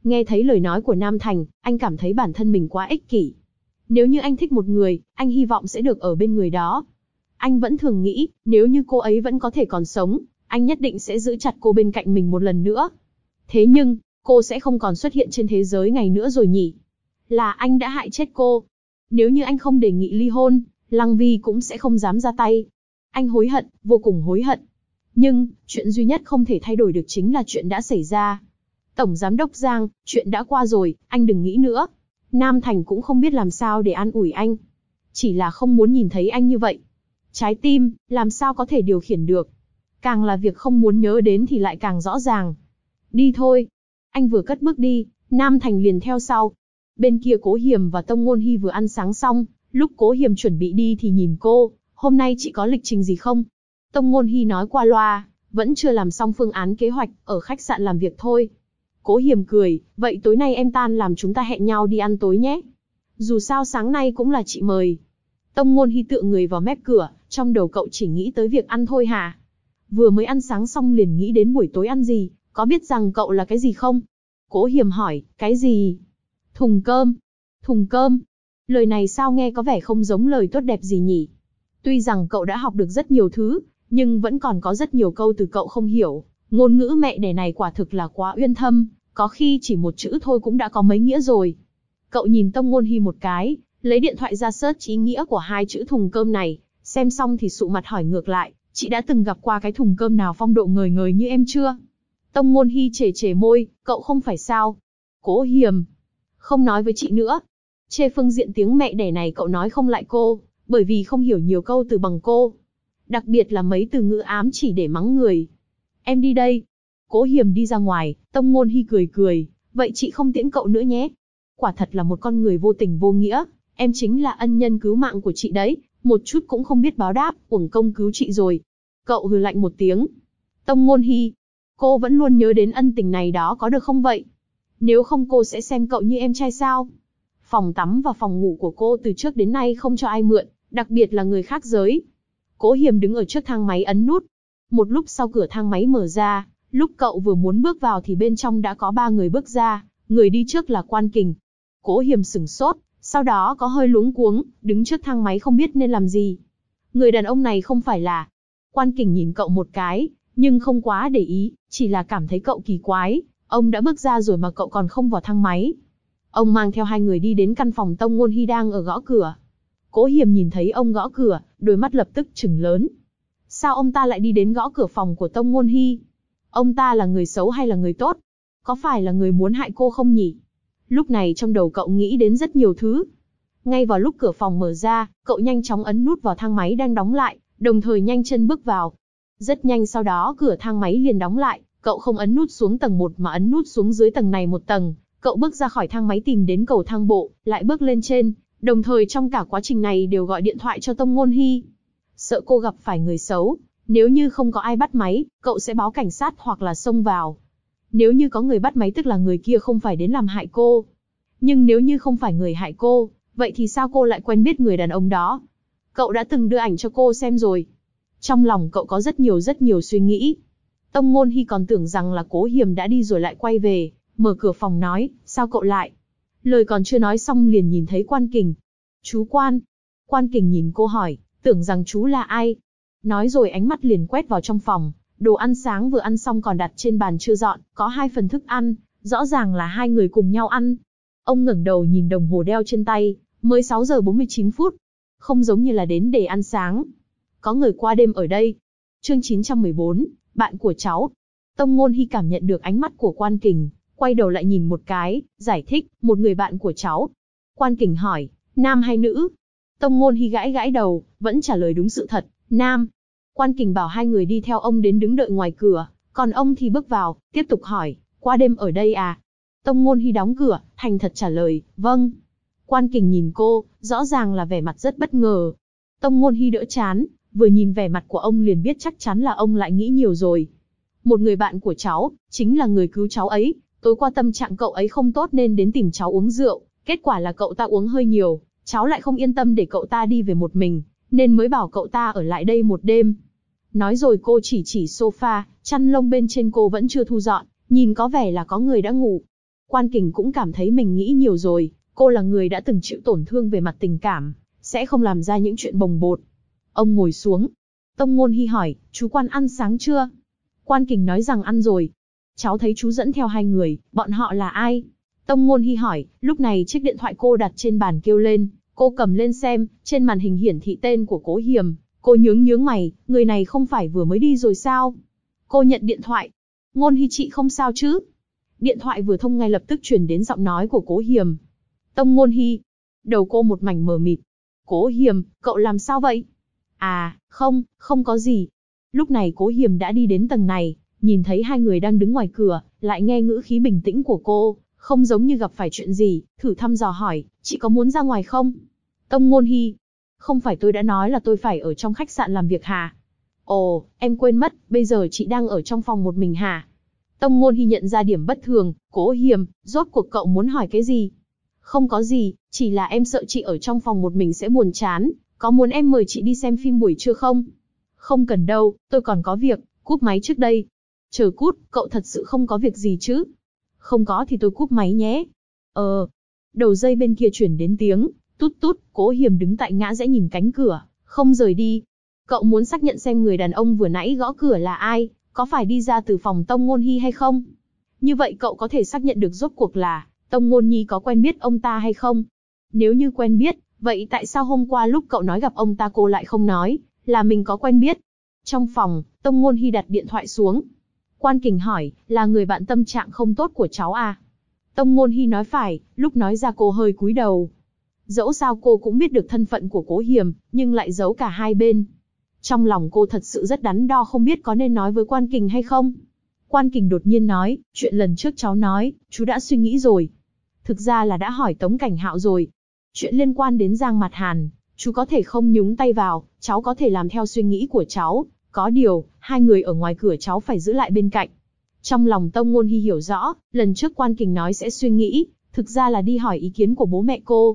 Nghe thấy lời nói của Nam Thành, anh cảm thấy bản thân mình quá ích kỷ. Nếu như anh thích một người, anh hy vọng sẽ được ở bên người đó. Anh vẫn thường nghĩ, nếu như cô ấy vẫn có thể còn sống, anh nhất định sẽ giữ chặt cô bên cạnh mình một lần nữa. Thế nhưng, cô sẽ không còn xuất hiện trên thế giới ngày nữa rồi nhỉ? Là anh đã hại chết cô. Nếu như anh không đề nghị ly hôn, Lăng Vi cũng sẽ không dám ra tay. Anh hối hận, vô cùng hối hận. Nhưng, chuyện duy nhất không thể thay đổi được chính là chuyện đã xảy ra. Tổng Giám đốc Giang, chuyện đã qua rồi, anh đừng nghĩ nữa. Nam Thành cũng không biết làm sao để an ủi anh. Chỉ là không muốn nhìn thấy anh như vậy. Trái tim, làm sao có thể điều khiển được. Càng là việc không muốn nhớ đến thì lại càng rõ ràng. Đi thôi. Anh vừa cất bước đi, Nam Thành liền theo sau. Bên kia Cố Hiềm và Tông Ngôn Hy vừa ăn sáng xong, lúc Cố Hiềm chuẩn bị đi thì nhìn cô, hôm nay chị có lịch trình gì không? Tông Ngôn Hy nói qua loa, vẫn chưa làm xong phương án kế hoạch, ở khách sạn làm việc thôi. Cố Hiềm cười, vậy tối nay em tan làm chúng ta hẹn nhau đi ăn tối nhé. Dù sao sáng nay cũng là chị mời. Tông Ngôn Hy tựa người vào mép cửa, trong đầu cậu chỉ nghĩ tới việc ăn thôi hả? Vừa mới ăn sáng xong liền nghĩ đến buổi tối ăn gì, có biết rằng cậu là cái gì không? Cố Hiềm hỏi, cái gì? Thùng cơm. Thùng cơm. Lời này sao nghe có vẻ không giống lời tốt đẹp gì nhỉ? Tuy rằng cậu đã học được rất nhiều thứ, nhưng vẫn còn có rất nhiều câu từ cậu không hiểu. Ngôn ngữ mẹ đẻ này quả thực là quá uyên thâm, có khi chỉ một chữ thôi cũng đã có mấy nghĩa rồi. Cậu nhìn Tông Ngôn Hy một cái, lấy điện thoại ra search ý nghĩa của hai chữ thùng cơm này, xem xong thì sụ mặt hỏi ngược lại, chị đã từng gặp qua cái thùng cơm nào phong độ ngời ngời như em chưa? Tông Ngôn Hy chề chề môi, cậu không phải sao? Cố Hiềm, không nói với chị nữa. Chê phương diện tiếng mẹ đẻ này cậu nói không lại cô, bởi vì không hiểu nhiều câu từ bằng cô. Đặc biệt là mấy từ ngữ ám chỉ để mắng người. Em đi đây. Cố Hiềm đi ra ngoài, Tông Ngôn Hy cười cười, vậy chị không tiễn cậu nữa nhé. Quả thật là một con người vô tình vô nghĩa, em chính là ân nhân cứu mạng của chị đấy, một chút cũng không biết báo đáp, uổng công cứu chị rồi. Cậu hừ lạnh một tiếng. Tông Ngôn Hy, cô vẫn luôn nhớ đến ân tình này đó có được không vậy? Nếu không cô sẽ xem cậu như em trai sao? Phòng tắm và phòng ngủ của cô từ trước đến nay không cho ai mượn, đặc biệt là người khác giới. Cố Hiềm đứng ở trước thang máy ấn nút. Một lúc sau cửa thang máy mở ra, lúc cậu vừa muốn bước vào thì bên trong đã có 3 người bước ra, người đi trước là Quan Kình. Cố Hiềm sửng sốt, sau đó có hơi luống cuống, đứng trước thang máy không biết nên làm gì. Người đàn ông này không phải là... Quan Kình nhìn cậu một cái, nhưng không quá để ý, chỉ là cảm thấy cậu kỳ quái. Ông đã bước ra rồi mà cậu còn không vào thang máy. Ông mang theo 2 người đi đến căn phòng Tông Ngôn Hy đang ở gõ cửa. Cố Hiềm nhìn thấy ông gõ cửa, đôi mắt lập tức trừng lớn. Sao ông ta lại đi đến gõ cửa phòng của Tông Ngôn Hy? Ông ta là người xấu hay là người tốt? Có phải là người muốn hại cô không nhỉ? Lúc này trong đầu cậu nghĩ đến rất nhiều thứ. Ngay vào lúc cửa phòng mở ra, cậu nhanh chóng ấn nút vào thang máy đang đóng lại, đồng thời nhanh chân bước vào. Rất nhanh sau đó cửa thang máy liền đóng lại, cậu không ấn nút xuống tầng 1 mà ấn nút xuống dưới tầng này một tầng. Cậu bước ra khỏi thang máy tìm đến cầu thang bộ, lại bước lên trên, đồng thời trong cả quá trình này đều gọi điện thoại cho Tông Ngôn Hy. Sợ cô gặp phải người xấu, nếu như không có ai bắt máy, cậu sẽ báo cảnh sát hoặc là xông vào. Nếu như có người bắt máy tức là người kia không phải đến làm hại cô. Nhưng nếu như không phải người hại cô, vậy thì sao cô lại quen biết người đàn ông đó? Cậu đã từng đưa ảnh cho cô xem rồi. Trong lòng cậu có rất nhiều suy nghĩ. Tông Ngôn Hy còn tưởng rằng là Cố Hiềm đã đi rồi lại quay về, mở cửa phòng nói, sao cậu lại? Lời còn chưa nói xong liền nhìn thấy Quan Kình. Chú Quan. Quan Kình nhìn cô hỏi, tưởng rằng chú là ai? Nói rồi ánh mắt liền quét vào trong phòng, đồ ăn sáng vừa ăn xong còn đặt trên bàn chưa dọn, có 2 phần thức ăn, rõ ràng là 2 người cùng nhau ăn. Ông ngẩng đầu nhìn đồng hồ đeo trên tay, mới 6 giờ 49 phút. Không giống như là đến để ăn sáng. Có người qua đêm ở đây. Chương 914, bạn của cháu. Tông Ngôn Hy cảm nhận được ánh mắt của Quan Kình, quay đầu lại nhìn một cái, giải thích, một người bạn của cháu. Quan Kình hỏi, nam hay nữ? Tông Ngôn Hy gãi gãi đầu, vẫn trả lời đúng sự thật, nam. Quan Kình bảo 2 người đi theo ông đến đứng đợi ngoài cửa, còn ông thì bước vào, tiếp tục hỏi, qua đêm ở đây à? Tông Ngôn Hy đóng cửa, thành thật trả lời, vâng. Quan Kình nhìn cô, rõ ràng là vẻ mặt rất bất ngờ. Tông Ngôn Hy đỡ chán, vừa nhìn vẻ mặt của ông liền biết chắc chắn là ông lại nghĩ nhiều rồi. Một người bạn của cháu, chính là người cứu cháu ấy, tối qua tâm trạng cậu ấy không tốt nên đến tìm cháu uống rượu, kết quả là cậu ta uống hơi nhiều, cháu lại không yên tâm để cậu ta đi về một mình, nên mới bảo cậu ta ở lại đây một đêm. Nói rồi cô chỉ sofa, chăn lông bên trên cô vẫn chưa thu dọn, nhìn có vẻ là có người đã ngủ. Quan Kình cũng cảm thấy mình nghĩ nhiều rồi, cô là người đã từng chịu tổn thương về mặt tình cảm, sẽ không làm ra những chuyện bồng bột. Ông ngồi xuống. Tông Ngôn Hi hỏi, chú Quan ăn sáng chưa? Quan Kình nói rằng ăn rồi. Cháu thấy chú dẫn theo hai người, bọn họ là ai? Tông Ngôn Hi hỏi, lúc này chiếc điện thoại cô đặt trên bàn kêu lên, cô cầm lên xem, trên màn hình hiển thị tên của Cố Hiềm. Cô nhướng mày, người này không phải vừa mới đi rồi sao? Cô nhận điện thoại. Ngôn Hi chị không sao chứ? Điện thoại vừa thông ngay lập tức truyền đến giọng nói của Cố Hiềm. Tông Ngôn Hi. Đầu cô một mảnh mờ mịt. Cố Hiềm, cậu làm sao vậy? À, không có gì. Lúc này Cố Hiềm đã đi đến tầng này, nhìn thấy hai người đang đứng ngoài cửa, lại nghe ngữ khí bình tĩnh của cô, không giống như gặp phải chuyện gì, thử thăm dò hỏi, chị có muốn ra ngoài không? Tông Ngôn Hi. Không phải tôi đã nói là tôi phải ở trong khách sạn làm việc hả? Ồ, em quên mất, bây giờ chị đang ở trong phòng một mình hả? Tông Ngôn Hi nhận ra điểm bất thường, Cố Hiềm, rốt cuộc cậu muốn hỏi cái gì? Không có gì, chỉ là em sợ chị ở trong phòng một mình sẽ buồn chán, có muốn em mời chị đi xem phim buổi trưa không? Không cần đâu, tôi còn có việc, cúp máy trước đây. Chờ cút, cậu thật sự không có việc gì chứ? Không có thì tôi cúp máy nhé. Đầu dây bên kia chuyển đến tiếng, tút tút, Cố Hiềm đứng tại ngã rẽ nhìn cánh cửa, không rời đi. Cậu muốn xác nhận xem người đàn ông vừa nãy gõ cửa là ai, có phải đi ra từ phòng Tông Ngôn Hi hay không? Như vậy cậu có thể xác nhận được rốt cuộc là Tông Ngôn Nhi có quen biết ông ta hay không? Nếu như quen biết, vậy tại sao hôm qua lúc cậu nói gặp ông ta cô lại không nói là mình có quen biết? Trong phòng, Tông Ngôn Hi đặt điện thoại xuống. Quan Kình hỏi, là người bạn tâm trạng không tốt của cháu à? Tông Ngôn Hi nói phải, lúc nói ra cô hơi cúi đầu. Dẫu sao cô cũng biết được thân phận của Cố Hiềm, nhưng lại giấu cả hai bên. Trong lòng cô thật sự rất đắn đo không biết có nên nói với Quan Kình hay không. Quan Kình đột nhiên nói, chuyện lần trước cháu nói, chú đã suy nghĩ rồi. Thực ra là đã hỏi Tống Cảnh Hạo rồi. Chuyện liên quan đến Giang Mạt Hàn, chú có thể không nhúng tay vào, cháu có thể làm theo suy nghĩ của cháu. Có điều, hai người ở ngoài cửa cháu phải giữ lại bên cạnh. Trong lòng Tông Ngôn Hi hiểu rõ, lần trước Quan Kình nói sẽ suy nghĩ, thực ra là đi hỏi ý kiến của bố mẹ cô.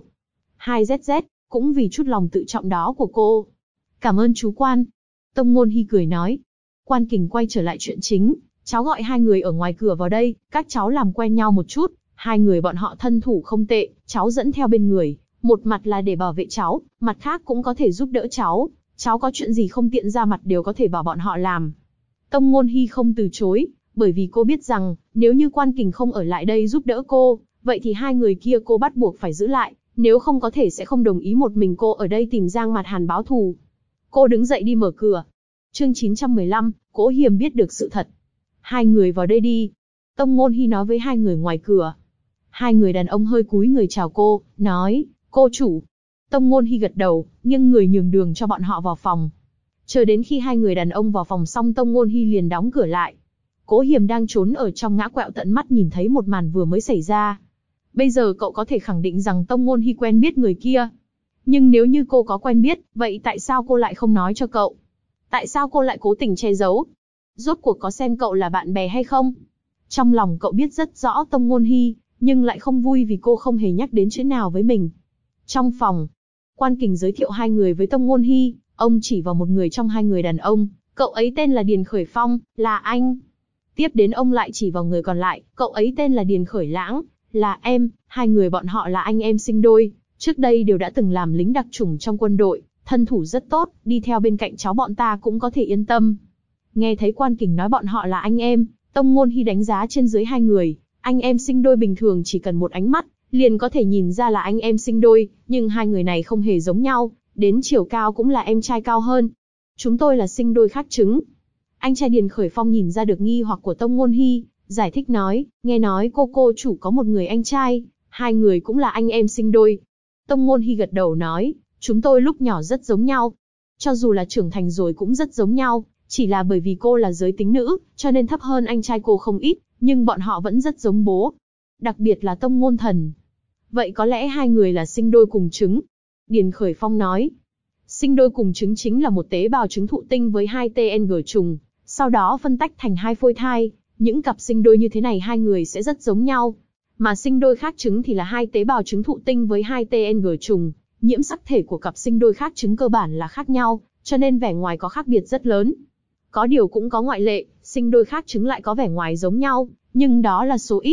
2ZZ, cũng vì chút lòng tự trọng đó của cô. Cảm ơn chú Quan. Tông Ngôn Hi cười nói. Quan Kình quay trở lại chuyện chính, cháu gọi hai người ở ngoài cửa vào đây, các cháu làm quen nhau một chút. Hai người bọn họ thân thủ không tệ, cháu dẫn theo bên người, một mặt là để bảo vệ cháu, mặt khác cũng có thể giúp đỡ cháu. Cháu có chuyện gì không tiện ra mặt đều có thể bảo bọn họ làm. Tông Ngôn Hi không từ chối, bởi vì cô biết rằng, nếu như Quan Kình không ở lại đây giúp đỡ cô, vậy thì hai người kia cô bắt buộc phải giữ lại, nếu không có thể sẽ không đồng ý một mình cô ở đây tìm Giang Mạt Hàn báo thù. Cô đứng dậy đi mở cửa. Chương 915, Cố Hiềm biết được sự thật. Hai người vào đây đi. Tông Ngôn Hi nói với hai người ngoài cửa. Hai người đàn ông hơi cúi người chào cô, nói, cô chủ. Tông Ngôn Hi gật đầu, nghiêng người nhường đường cho bọn họ vào phòng. Chờ đến khi hai người đàn ông vào phòng xong Tông Ngôn Hi liền đóng cửa lại. Cố Hiềm đang trốn ở trong ngã quẹo tận mắt nhìn thấy một màn vừa mới xảy ra. Bây giờ cậu có thể khẳng định rằng Tông Ngôn Hi quen biết người kia. Nhưng nếu như cô có quen biết, vậy tại sao cô lại không nói cho cậu? Tại sao cô lại cố tình che giấu? Rốt cuộc có xem cậu là bạn bè hay không? Trong lòng cậu biết rất rõ Tông Ngôn Hi, nhưng lại không vui vì cô không hề nhắc đến chữ nào với mình. Trong phòng, Quan Kình giới thiệu hai người với Tông Ngôn Hi, ông chỉ vào một người trong hai người đàn ông, cậu ấy tên là Điền Khởi Phong, là anh. Tiếp đến ông lại chỉ vào người còn lại, cậu ấy tên là Điền Khởi Lãng, là em, hai người bọn họ là anh em sinh đôi, trước đây đều đã từng làm lính đặc chủng trong quân đội, thân thủ rất tốt, đi theo bên cạnh cháu bọn ta cũng có thể yên tâm. Nghe thấy Quan Kình nói bọn họ là anh em, Tông Ngôn Hi đánh giá trên dưới hai người, anh em sinh đôi bình thường chỉ cần một ánh mắt, liền có thể nhìn ra là anh em sinh đôi, nhưng hai người này không hề giống nhau, đến chiều cao cũng là em trai cao hơn. Chúng tôi là sinh đôi khác trứng. Anh trai Điền Khởi Phong nhìn ra được nghi hoặc của Tông Ngôn Hi, giải thích nói, nghe nói cô chủ có một người anh trai, hai người cũng là anh em sinh đôi. Tông Ngôn Hi gật đầu nói, chúng tôi lúc nhỏ rất giống nhau. Cho dù là trưởng thành rồi cũng rất giống nhau, chỉ là bởi vì cô là giới tính nữ, cho nên thấp hơn anh trai cô không ít, nhưng bọn họ vẫn rất giống bố. Đặc biệt là Tông Ngôn Thần. Vậy có lẽ hai người là sinh đôi cùng trứng. Điền Khởi Phong nói, sinh đôi cùng trứng chính là một tế bào trứng thụ tinh với hai TNG trùng, sau đó phân tách thành hai phôi thai. Những cặp sinh đôi như thế này hai người sẽ rất giống nhau. Mà sinh đôi khác trứng thì là hai tế bào trứng thụ tinh với hai TNG trùng. Nhiễm sắc thể của cặp sinh đôi khác trứng cơ bản là khác nhau, cho nên vẻ ngoài có khác biệt rất lớn. Có điều cũng có ngoại lệ, sinh đôi khác trứng lại có vẻ ngoài giống nhau, nhưng đó là số ít.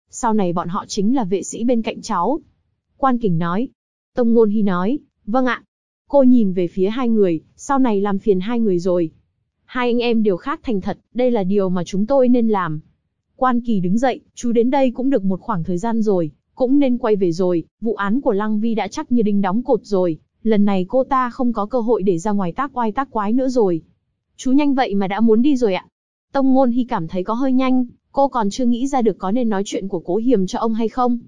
Sau này bọn họ chính là vệ sĩ bên cạnh cháu. Quan Kình nói. Tông Ngôn Hy nói, vâng ạ. Cô nhìn về phía hai người, sau này làm phiền hai người rồi. Hai anh em đều khác thành thật, đây là điều mà chúng tôi nên làm. Quan Kỳ đứng dậy, chú đến đây cũng được một khoảng thời gian rồi, cũng nên quay về rồi, vụ án của Lăng Vi đã chắc như đinh đóng cột rồi, lần này cô ta không có cơ hội để ra ngoài tác oai tác quái nữa rồi. Chú nhanh vậy mà đã muốn đi rồi ạ. Tông Ngôn Hy cảm thấy có hơi nhanh, cô còn chưa nghĩ ra được có nên nói chuyện của Cố Hiềm cho ông hay không.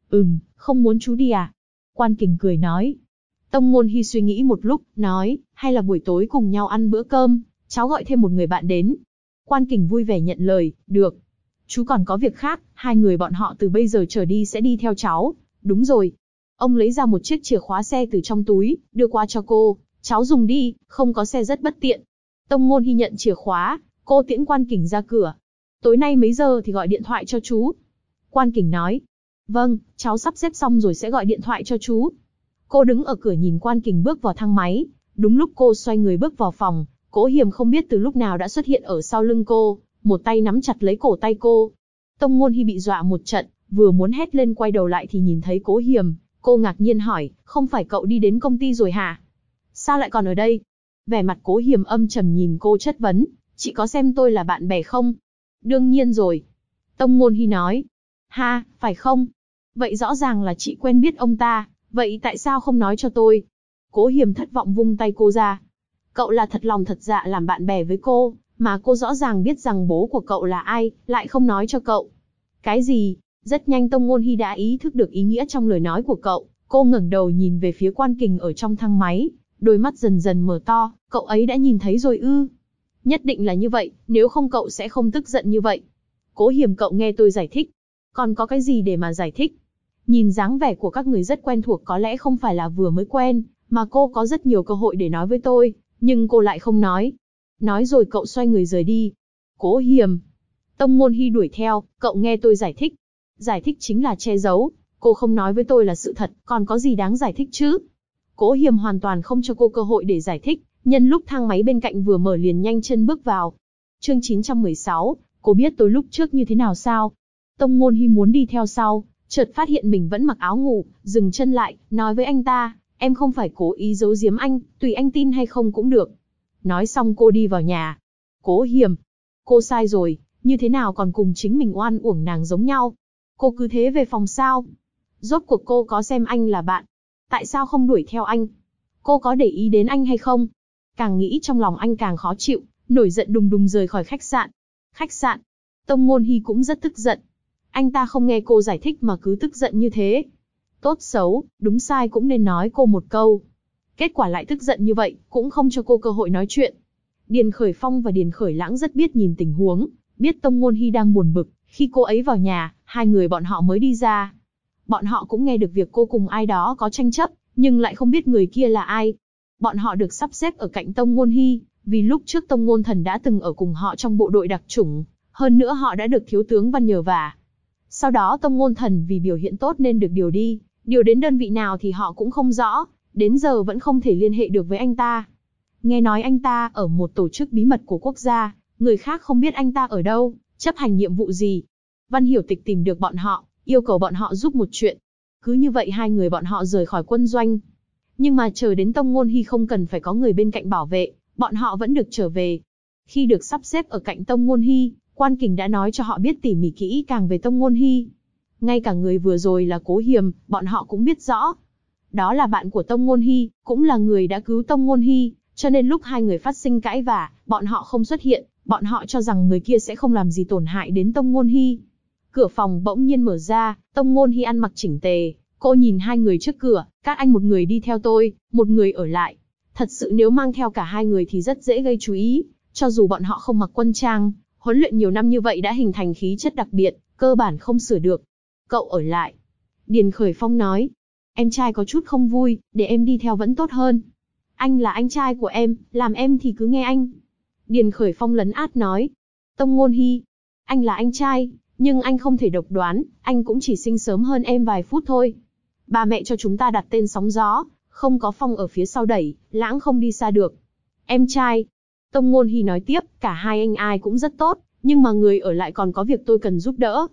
Không muốn chú đi à? Quan Kình cười nói. Tông Ngôn Hy suy nghĩ một lúc, nói, hay là buổi tối cùng nhau ăn bữa cơm, cháu gọi thêm một người bạn đến. Quan Kình vui vẻ nhận lời, được. Chú còn có việc khác, hai người bọn họ từ bây giờ trở đi sẽ đi theo cháu. Đúng rồi. Ông lấy ra một chiếc chìa khóa xe từ trong túi, đưa qua cho cô. Cháu dùng đi, không có xe rất bất tiện. Tông Ngôn Hy nhận chìa khóa, cô tiễn Quan Kình ra cửa. Tối nay mấy giờ thì gọi điện thoại cho chú. Quan Kình nói. Vâng, cháu sắp xếp xong rồi sẽ gọi điện thoại cho chú. Cô đứng ở cửa nhìn Quan Kình bước vào thang máy. Đúng lúc cô xoay người bước vào phòng, Cố Hiềm không biết từ lúc nào đã xuất hiện ở sau lưng cô, một tay nắm chặt lấy cổ tay cô. Tông Ngôn Hy bị dọa một trận, vừa muốn hét lên quay đầu lại thì nhìn thấy Cố Hiềm, cô ngạc nhiên hỏi, không phải cậu đi đến công ty rồi hả? Sao lại còn ở đây? Vẻ mặt Cố Hiềm âm trầm nhìn cô chất vấn, chị có xem tôi là bạn bè không? Đương nhiên rồi. Tông Ngôn Hy nói. Ha, phải không? Vậy rõ ràng là chị quen biết ông ta, vậy tại sao không nói cho tôi? Cố Hiềm thất vọng vung tay cô ra. Cậu là thật lòng thật dạ làm bạn bè với cô, mà cô rõ ràng biết rằng bố của cậu là ai, lại không nói cho cậu. Cái gì? Rất nhanh Tông Ngôn Hy đã ý thức được ý nghĩa trong lời nói của cậu, cô ngẩng đầu nhìn về phía Quan Kình ở trong thang máy, đôi mắt dần dần mở to, cậu ấy đã nhìn thấy rồi ư? Nhất định là như vậy, nếu không cậu sẽ không tức giận như vậy. Cố Hiềm, cậu nghe tôi giải thích. Còn có cái gì để mà giải thích? Nhìn dáng vẻ của các người rất quen thuộc, có lẽ không phải là vừa mới quen, mà cô có rất nhiều cơ hội để nói với tôi, nhưng cô lại không nói. Nói rồi cậu xoay người rời đi. Cố Hiềm. Tông Ngôn Hy đuổi theo, cậu nghe tôi giải thích. Giải thích chính là che giấu, cô không nói với tôi là sự thật, còn có gì đáng giải thích chứ? Cố Hiềm hoàn toàn không cho cô cơ hội để giải thích, nhân lúc thang máy bên cạnh vừa mở liền nhanh chân bước vào. Chương 916, cô biết tôi lúc trước như thế nào sao? Tông Ngôn Hy muốn đi theo sau, chợt phát hiện mình vẫn mặc áo ngủ, dừng chân lại, nói với anh ta, em không phải cố ý giấu giếm anh, tùy anh tin hay không cũng được. Nói xong cô đi vào nhà. Cố Hiềm, cô sai rồi, như thế nào còn cùng chính mình oan uổng nàng giống nhau? Cô cứ thế về phòng sao? Rốt cuộc cô có xem anh là bạn? Tại sao không đuổi theo anh? Cô có để ý đến anh hay không? Càng nghĩ trong lòng anh càng khó chịu, nổi giận đùng đùng rời khỏi khách sạn. Khách sạn. Tông Ngôn Hy cũng rất tức giận. Anh ta không nghe cô giải thích mà cứ tức giận như thế. Tốt xấu, đúng sai cũng nên nói cô một câu. Kết quả lại tức giận như vậy, cũng không cho cô cơ hội nói chuyện. Điền Khởi Phong và Điền Khởi Lãng rất biết nhìn tình huống, biết Tông Ngôn Hy đang buồn bực, khi cô ấy vào nhà, hai người bọn họ mới đi ra. Bọn họ cũng nghe được việc cô cùng ai đó có tranh chấp, nhưng lại không biết người kia là ai. Bọn họ được sắp xếp ở cạnh Tông Ngôn Hy, vì lúc trước Tông Ngôn Thần đã từng ở cùng họ trong bộ đội đặc chủng, hơn nữa họ đã được Thiếu tướng Văn nhờ vả. Sau đó Tông Ngôn Thần vì biểu hiện tốt nên được điều đến đơn vị nào thì họ cũng không rõ, đến giờ vẫn không thể liên hệ được với anh ta. Nghe nói anh ta ở một tổ chức bí mật của quốc gia, người khác không biết anh ta ở đâu, chấp hành nhiệm vụ gì. Văn Hiểu Tịch tìm được bọn họ, yêu cầu bọn họ giúp một chuyện. Cứ như vậy hai người bọn họ rời khỏi quân doanh. Nhưng mà chờ đến Tông Ngôn Hy không cần phải có người bên cạnh bảo vệ, bọn họ vẫn được trở về. Khi được sắp xếp ở cạnh Tông Ngôn Hy, Quan Kình đã nói cho họ biết tỉ mỉ kỹ càng về Tông Ngôn Hy. Ngay cả người vừa rồi là Cố Hiềm, bọn họ cũng biết rõ. Đó là bạn của Tông Ngôn Hy, cũng là người đã cứu Tông Ngôn Hy, cho nên lúc hai người phát sinh cãi vả, bọn họ không xuất hiện, bọn họ cho rằng người kia sẽ không làm gì tổn hại đến Tông Ngôn Hy. Cửa phòng bỗng nhiên mở ra, Tông Ngôn Hy ăn mặc chỉnh tề, cô nhìn hai người trước cửa, các anh một người đi theo tôi, một người ở lại. Thật sự nếu mang theo cả hai người thì rất dễ gây chú ý, cho dù bọn họ không mặc quân trang, huấn luyện nhiều năm như vậy đã hình thành khí chất đặc biệt, cơ bản không sửa được. Cậu ở lại. Điền Khởi Phong nói. Em trai có chút không vui, để em đi theo vẫn tốt hơn. Anh là anh trai của em, làm em thì cứ nghe anh. Điền Khởi Phong lấn át nói. Tông Ngôn Hy. Anh là anh trai, nhưng anh không thể độc đoán, anh cũng chỉ sinh sớm hơn em vài phút thôi. Ba mẹ cho chúng ta đặt tên Sóng Gió, không có Phong ở phía sau đẩy, Lãng không đi xa được. Em trai. Tông Ngôn Hy nói tiếp, cả hai anh ai cũng rất tốt, nhưng mà người ở lại còn có việc tôi cần giúp đỡ.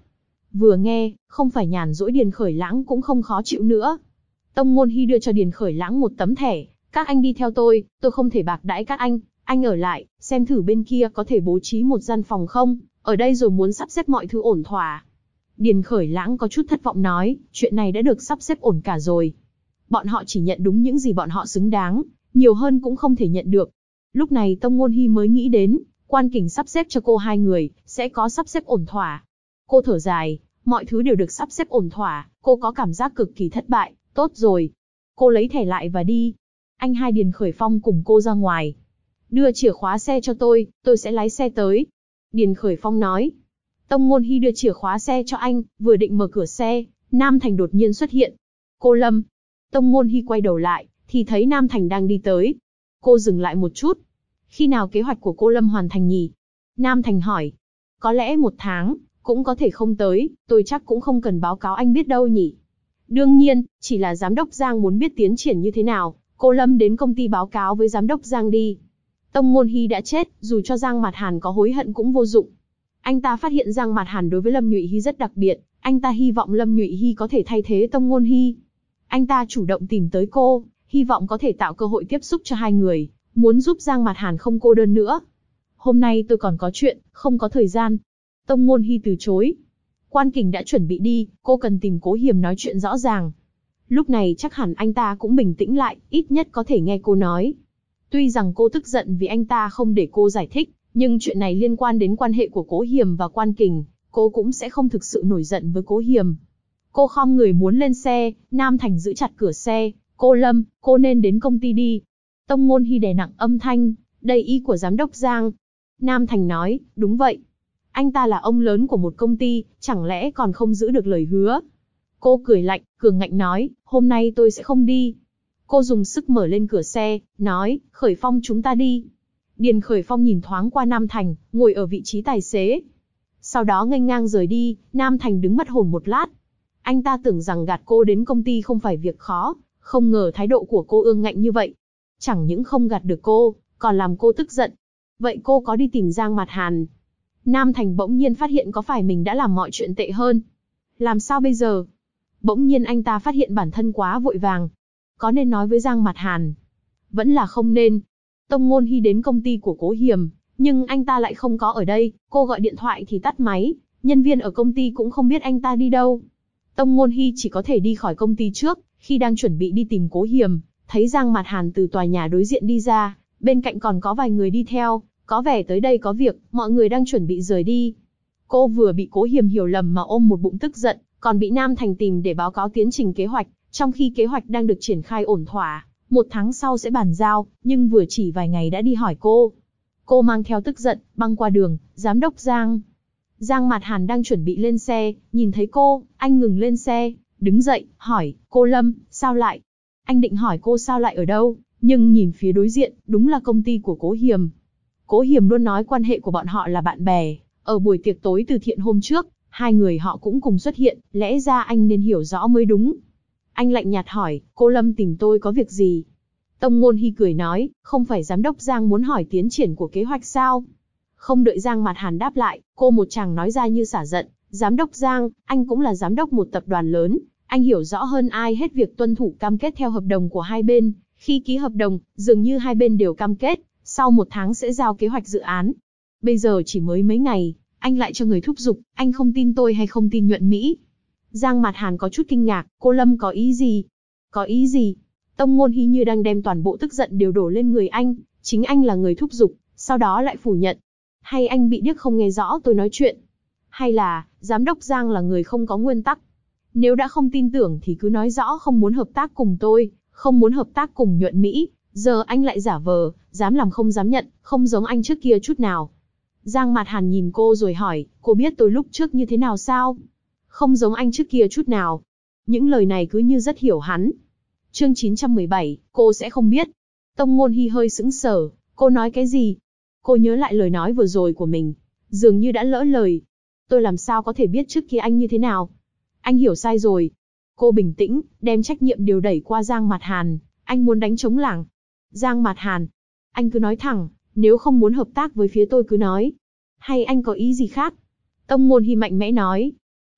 Vừa nghe, không phải nhàn rỗi Điền Khởi Lãng cũng không khó chịu nữa. Tông Ngôn Hy đưa cho Điền Khởi Lãng một tấm thẻ, các anh đi theo tôi không thể bạc đãi các anh ở lại, xem thử bên kia có thể bố trí một gian phòng không, ở đây rồi muốn sắp xếp mọi thứ ổn thỏa. Điền Khởi Lãng có chút thất vọng nói, chuyện này đã được sắp xếp ổn cả rồi. Bọn họ chỉ nhận đúng những gì bọn họ xứng đáng, nhiều hơn cũng không thể nhận được. Lúc này Tông Ngôn Hy mới nghĩ đến, Quan Kình sắp xếp cho cô 2 người, sẽ có sắp xếp ổn thỏa. Cô thở dài, mọi thứ đều được sắp xếp ổn thỏa, cô có cảm giác cực kỳ thất bại, tốt rồi. Cô lấy thẻ lại và đi. Anh hai Điền Khởi Phong cùng cô ra ngoài. Đưa chìa khóa xe cho tôi sẽ lái xe tới. Điền Khởi Phong nói. Tông Ngôn Hy đưa chìa khóa xe cho anh, vừa định mở cửa xe, Nam Thành đột nhiên xuất hiện. Cô Lâm. Tông Ngôn Hy quay đầu lại, thì thấy Nam Thành đang đi tới. Cô dừng lại một chút. Khi nào kế hoạch của cô Lâm hoàn thành nhỉ? Nam Thành hỏi. Có lẽ 1 tháng, cũng có thể không tới, tôi chắc cũng không cần báo cáo anh biết đâu nhỉ. Đương nhiên, chỉ là giám đốc Giang muốn biết tiến triển như thế nào, cô Lâm đến công ty báo cáo với giám đốc Giang đi. Tông Ngôn Hy đã chết, dù cho Giang Mạt Hàn có hối hận cũng vô dụng. Anh ta phát hiện Giang Mạt Hàn đối với Lâm Nhụy Hy rất đặc biệt, anh ta hy vọng Lâm Nhụy Hy có thể thay thế Tông Ngôn Hy. Anh ta chủ động tìm tới cô, hy vọng có thể tạo cơ hội tiếp xúc cho 2 người, muốn giúp Giang Mạt Hàn không cô đơn nữa. Hôm nay tôi còn có chuyện, không có thời gian. Tông Ngôn Hy từ chối. Quan Kình đã chuẩn bị đi, cô cần tìm Cố Hiềm nói chuyện rõ ràng. Lúc này chắc hẳn anh ta cũng bình tĩnh lại, ít nhất có thể nghe cô nói. Tuy rằng cô tức giận vì anh ta không để cô giải thích, nhưng chuyện này liên quan đến quan hệ của Cố Hiềm và Quan Kình, cô cũng sẽ không thực sự nổi giận với Cố Hiềm. Cô khom người muốn lên xe, Nam Thành giữ chặt cửa xe. Cô Lâm, cô nên đến công ty đi. Tông Ngôn Hy đè nặng âm thanh, đây ý của giám đốc Giang. Nam Thành nói, đúng vậy. Anh ta là ông lớn của một công ty, chẳng lẽ còn không giữ được lời hứa. Cô cười lạnh, cường ngạnh nói, hôm nay tôi sẽ không đi. Cô dùng sức mở lên cửa xe, nói, Khởi Phong chúng ta đi. Điền Khởi Phong nhìn thoáng qua Nam Thành, ngồi ở vị trí tài xế. Sau đó nghênh ngang rời đi, Nam Thành đứng mất hồn một lát. Anh ta tưởng rằng gạt cô đến công ty không phải việc khó, không ngờ thái độ của cô ương ngạnh như vậy. Chẳng những không gạt được cô, còn làm cô tức giận. Vậy cô có đi tìm Giang Mạt Hàn? Nam Thành bỗng nhiên phát hiện có phải mình đã làm mọi chuyện tệ hơn. Làm sao bây giờ? Bỗng nhiên anh ta phát hiện bản thân quá vội vàng. Có nên nói với Giang Mạt Hàn? Vẫn là không nên. Tông Ngôn Hy đến công ty của Cố Hiềm, nhưng anh ta lại không có ở đây. Cô gọi điện thoại thì tắt máy, nhân viên ở công ty cũng không biết anh ta đi đâu. Tông Ngôn Hy chỉ có thể đi khỏi công ty trước, khi đang chuẩn bị đi tìm Cố Hiềm, thấy Giang Mạt Hàn từ tòa nhà đối diện đi ra, bên cạnh còn có vài người đi theo, có vẻ tới đây có việc, mọi người đang chuẩn bị rời đi. Cô vừa bị Cố Hiềm hiểu lầm mà ôm một bụng tức giận, còn bị Nam Thành tìm để báo cáo tiến trình kế hoạch, trong khi kế hoạch đang được triển khai ổn thỏa, 1 tháng sau sẽ bàn giao, nhưng vừa chỉ vài ngày đã đi hỏi cô. Cô mang theo tức giận, băng qua đường, giám đốc Giang. Giang Mạt Hàn đang chuẩn bị lên xe, nhìn thấy cô, anh ngừng lên xe, đứng dậy, hỏi, cô Lâm, sao lại? Anh định hỏi cô sao lại ở đâu, nhưng nhìn phía đối diện, đúng là công ty của Cố Hiềm. Cố Hiềm luôn nói quan hệ của bọn họ là bạn bè, ở buổi tiệc tối từ thiện hôm trước, 2 người họ cũng cùng xuất hiện, lẽ ra anh nên hiểu rõ mới đúng. Anh lạnh nhạt hỏi, cô Lâm tìm tôi có việc gì? Tông Ngôn Hy cười nói, không phải giám đốc Giang muốn hỏi tiến triển của kế hoạch sao? Không đợi Giang Mạt Hàn đáp lại, cô một tràng nói ra như xả giận, giám đốc Giang, anh cũng là giám đốc một tập đoàn lớn, anh hiểu rõ hơn ai hết việc tuân thủ cam kết theo hợp đồng của hai bên. Khi ký hợp đồng, dường như hai bên đều cam kết, sau 1 tháng sẽ giao kế hoạch dự án. Bây giờ chỉ mới mấy ngày, anh lại cho người thúc giục, anh không tin tôi hay không tin Nhuận Mỹ? Giang Mạt Hàn có chút kinh ngạc, cô Lâm có ý gì? Có ý gì? Tông Ngôn Hy như đang đem toàn bộ tức giận đều đổ lên người anh, chính anh là người thúc giục, sau đó lại phủ nhận. Hay anh bị điếc không nghe rõ tôi nói chuyện? Hay là, giám đốc Giang là người không có nguyên tắc? Nếu đã không tin tưởng thì cứ nói rõ không muốn hợp tác cùng tôi, không muốn hợp tác cùng Nhuận Mỹ, giờ anh lại giả vờ, dám làm không dám nhận, không giống anh trước kia chút nào. Giang Mạt Hàn nhìn cô rồi hỏi, cô biết tôi lúc trước như thế nào sao? Không giống anh trước kia chút nào. Những lời này cứ như rất hiểu hắn. Chương 917, cô sẽ không biết. Tông Ngôn Hy hơi sững sờ, cô nói cái gì? Cô nhớ lại lời nói vừa rồi của mình, dường như đã lỡ lời. Tôi làm sao có thể biết trước kia anh như thế nào? Anh hiểu sai rồi. Cô bình tĩnh, đem trách nhiệm đều đẩy qua Giang Mạt Hàn. Anh muốn đánh trống lảng. Giang Mạt Hàn, anh cứ nói thẳng, nếu không muốn hợp tác với phía tôi cứ nói. Hay anh có ý gì khác? Tông Ngôn Hy mạnh mẽ nói.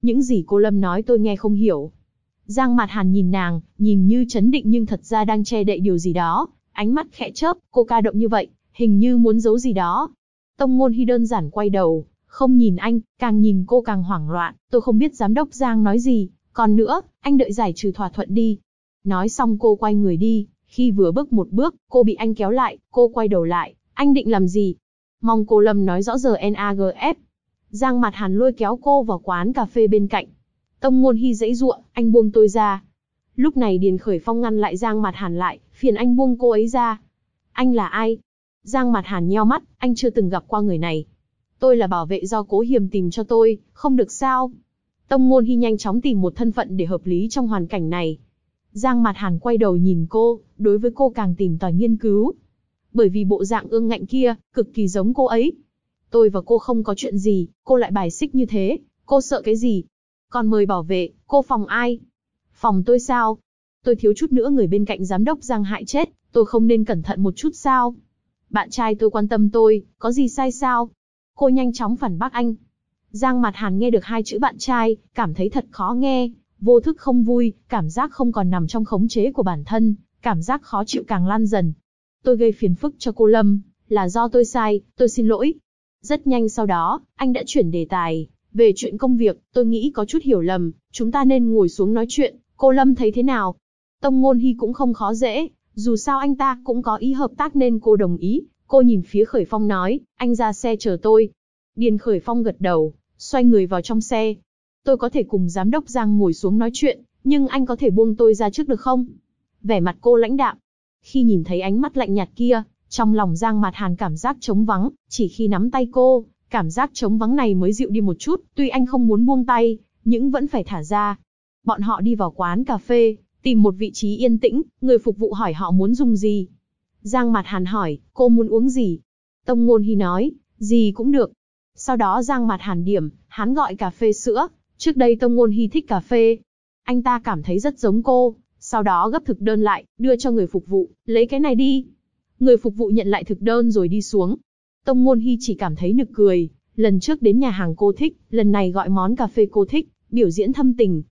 Những gì cô Lâm nói tôi nghe không hiểu. Giang Mạt Hàn nhìn nàng, nhìn như trấn định nhưng thật ra đang che đậy điều gì đó, ánh mắt khẽ chớp, cô ca động như vậy, hình như muốn giấu gì đó. Tông Ngôn Hi đơn giản quay đầu, không nhìn anh, càng nhìn cô càng hoảng loạn, tôi không biết giám đốc Giang nói gì, còn nữa, anh đợi giải trừ thỏa thuận đi. Nói xong cô quay người đi, khi vừa bước một bước, cô bị anh kéo lại, cô quay đầu lại, anh định làm gì? Mong cô Lâm nói rõ giờ NAGF. Giang Mạt Hàn lôi kéo cô vào quán cà phê bên cạnh. Tông Ngôn Hi giãy giụa, anh buông tôi ra. Lúc này Điền Khởi Phong ngăn lại Giang Mạt Hàn lại, phiền anh buông cô ấy ra. Anh là ai? Giang Mạt Hàn nheo mắt, anh chưa từng gặp qua người này. Tôi là bảo vệ do Cố Hiềm tìm cho tôi, không được sao? Tông Ngôn Hi nhanh chóng tìm một thân phận để hợp lý trong hoàn cảnh này. Giang Mạt Hàn quay đầu nhìn cô, đối với cô càng tìm tòi nghiên cứu. Bởi vì bộ dạng ương ngạnh kia, cực kỳ giống cô ấy. Tôi và cô không có chuyện gì, cô lại bài xích như thế, cô sợ cái gì? Còn mời bảo vệ, cô phòng ai? Phòng tôi sao? Tôi thiếu chút nữa người bên cạnh giám đốc Giang hại chết, tôi không nên cẩn thận một chút sao? Bạn trai tôi quan tâm tôi, có gì sai sao? Cô nhanh chóng phản bác anh. Giang Mạt Hàn nghe được hai chữ bạn trai, cảm thấy thật khó nghe, vô thức không vui, cảm giác không còn nằm trong khống chế của bản thân, cảm giác khó chịu càng lan dần. Tôi gây phiền phức cho cô Lâm, là do tôi sai, tôi xin lỗi. Rất nhanh sau đó, anh đã chuyển đề tài. Về chuyện công việc, tôi nghĩ có chút hiểu lầm, chúng ta nên ngồi xuống nói chuyện, cô Lâm thấy thế nào? Tông Ngôn Hi cũng không khó dễ, dù sao anh ta cũng có ý hợp tác nên cô đồng ý. Cô nhìn phía Khởi Phong nói, anh ra xe chờ tôi. Điền Khởi Phong gật đầu, xoay người vào trong xe. Tôi có thể cùng giám đốc Giang ngồi xuống nói chuyện, nhưng anh có thể buông tôi ra trước được không? Vẻ mặt cô lãnh đạm. Khi nhìn thấy ánh mắt lạnh nhạt kia, trong lòng Giang Mạt Hàn cảm giác trống vắng, chỉ khi nắm tay cô, cảm giác trống vắng này mới dịu đi một chút, tuy anh không muốn buông tay, nhưng vẫn phải thả ra. Bọn họ đi vào quán cà phê, tìm một vị trí yên tĩnh, người phục vụ hỏi họ muốn dùng gì. Giang Mạt Hàn hỏi, cô muốn uống gì? Tông Ngôn Hi nói, gì cũng được. Sau đó Giang Mạt Hàn điểm, hắn gọi cà phê sữa, trước đây Tông Ngôn Hi thích cà phê. Anh ta cảm thấy rất giống cô, sau đó gấp thực đơn lại, đưa cho người phục vụ, lấy cái này đi. Người phục vụ nhận lại thực đơn rồi đi xuống. Tông Ngôn Hi chỉ cảm thấy nực cười, lần trước đến nhà hàng cô thích, lần này gọi món cà phê cô thích, biểu diễn thâm tình.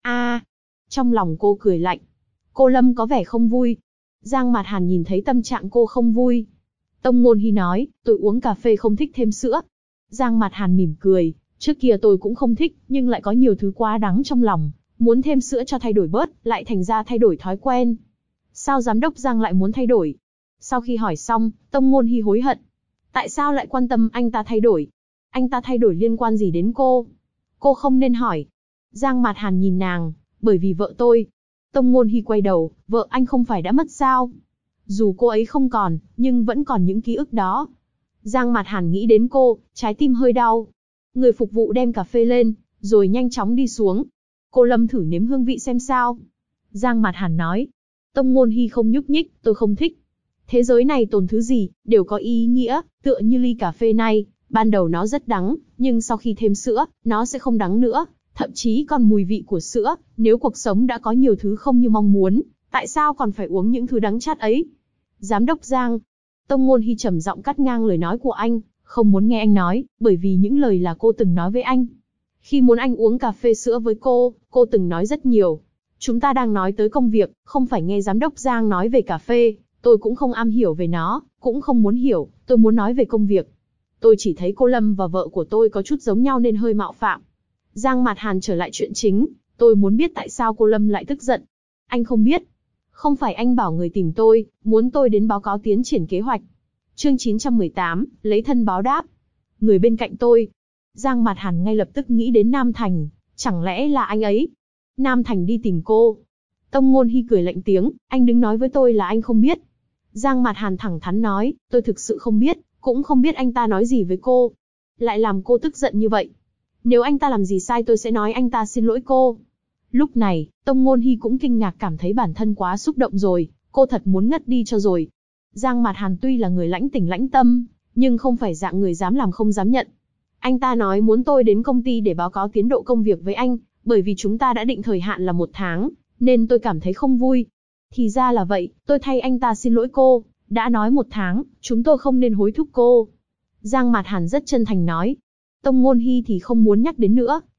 Trong lòng cô cười lạnh. Cô Lâm có vẻ không vui. Giang Mạt Hàn nhìn thấy tâm trạng cô không vui. Tông Ngôn Hi nói, tôi uống cà phê không thích thêm sữa. Giang Mạt Hàn mỉm cười, trước kia tôi cũng không thích, nhưng lại có nhiều thứ quá đắng trong lòng, muốn thêm sữa cho thay đổi bớt, lại thành ra thay đổi thói quen. Sao giám đốc Giang lại muốn thay đổi? Sau khi hỏi xong, Tông Ngôn Hi hối hận. Tại sao lại quan tâm anh ta thay đổi? Anh ta thay đổi liên quan gì đến cô? Cô không nên hỏi. Giang Mạt Hàn nhìn nàng, bởi vì vợ tôi. Tông Ngôn Hi quay đầu, vợ anh không phải đã mất sao? Dù cô ấy không còn, nhưng vẫn còn những ký ức đó. Giang Mạt Hàn nghĩ đến cô, trái tim hơi đau. Người phục vụ đem cà phê lên, rồi nhanh chóng đi xuống. Cô Lâm thử nếm hương vị xem sao. Giang Mạt Hàn nói. Tông Ngôn Hi không nhúc nhích, tôi không thích. Thế giới này tồn thứ gì, đều có ý nghĩa, tựa như ly cà phê này, ban đầu nó rất đắng, nhưng sau khi thêm sữa, nó sẽ không đắng nữa, thậm chí còn mùi vị của sữa, nếu cuộc sống đã có nhiều thứ không như mong muốn, tại sao còn phải uống những thứ đắng chát ấy? Giám đốc Giang. Tông Ngôn Hi trầm giọng cắt ngang lời nói của anh, không muốn nghe anh nói, bởi vì những lời là cô từng nói với anh. Khi muốn anh uống cà phê sữa với cô từng nói rất nhiều. Chúng ta đang nói tới công việc, không phải nghe giám đốc Giang nói về cà phê, tôi cũng không am hiểu về nó, cũng không muốn hiểu, tôi muốn nói về công việc. Tôi chỉ thấy cô Lâm và vợ của tôi có chút giống nhau nên hơi mạo phạm. Giang Mạt Hàn trở lại chuyện chính, tôi muốn biết tại sao cô Lâm lại tức giận. Anh không biết. Không phải anh bảo người tìm tôi, muốn tôi đến báo cáo tiến triển kế hoạch. Chương 918, lấy thân báo đáp. Người bên cạnh tôi. Giang Mạt Hàn ngay lập tức nghĩ đến Nam Thành, chẳng lẽ là anh ấy? Nam Thành đi tìm cô. Tông Ngôn Hi cười lạnh tiếng, anh đừng nói với tôi là anh không biết. Giang Mạt Hàn thẳng thắn nói, tôi thực sự không biết, cũng không biết anh ta nói gì với cô. Lại làm cô tức giận như vậy. Nếu anh ta làm gì sai tôi sẽ nói anh ta xin lỗi cô. Lúc này, Tông Ngôn Hi cũng kinh ngạc cảm thấy bản thân quá xúc động rồi, cô thật muốn ngất đi cho rồi. Giang Mạt Hàn tuy là người lãnh tình lãnh tâm, nhưng không phải dạng người dám làm không dám nhận. Anh ta nói muốn tôi đến công ty để báo cáo tiến độ công việc với anh, bởi vì chúng ta đã định thời hạn là 1 tháng, nên tôi cảm thấy không vui. Thì ra là vậy, tôi thay anh ta xin lỗi cô, đã nói 1 tháng, chúng tôi không nên hối thúc cô. Giang Mạt Hàn rất chân thành nói. Tông Ngôn Hi thì không muốn nhắc đến nữa,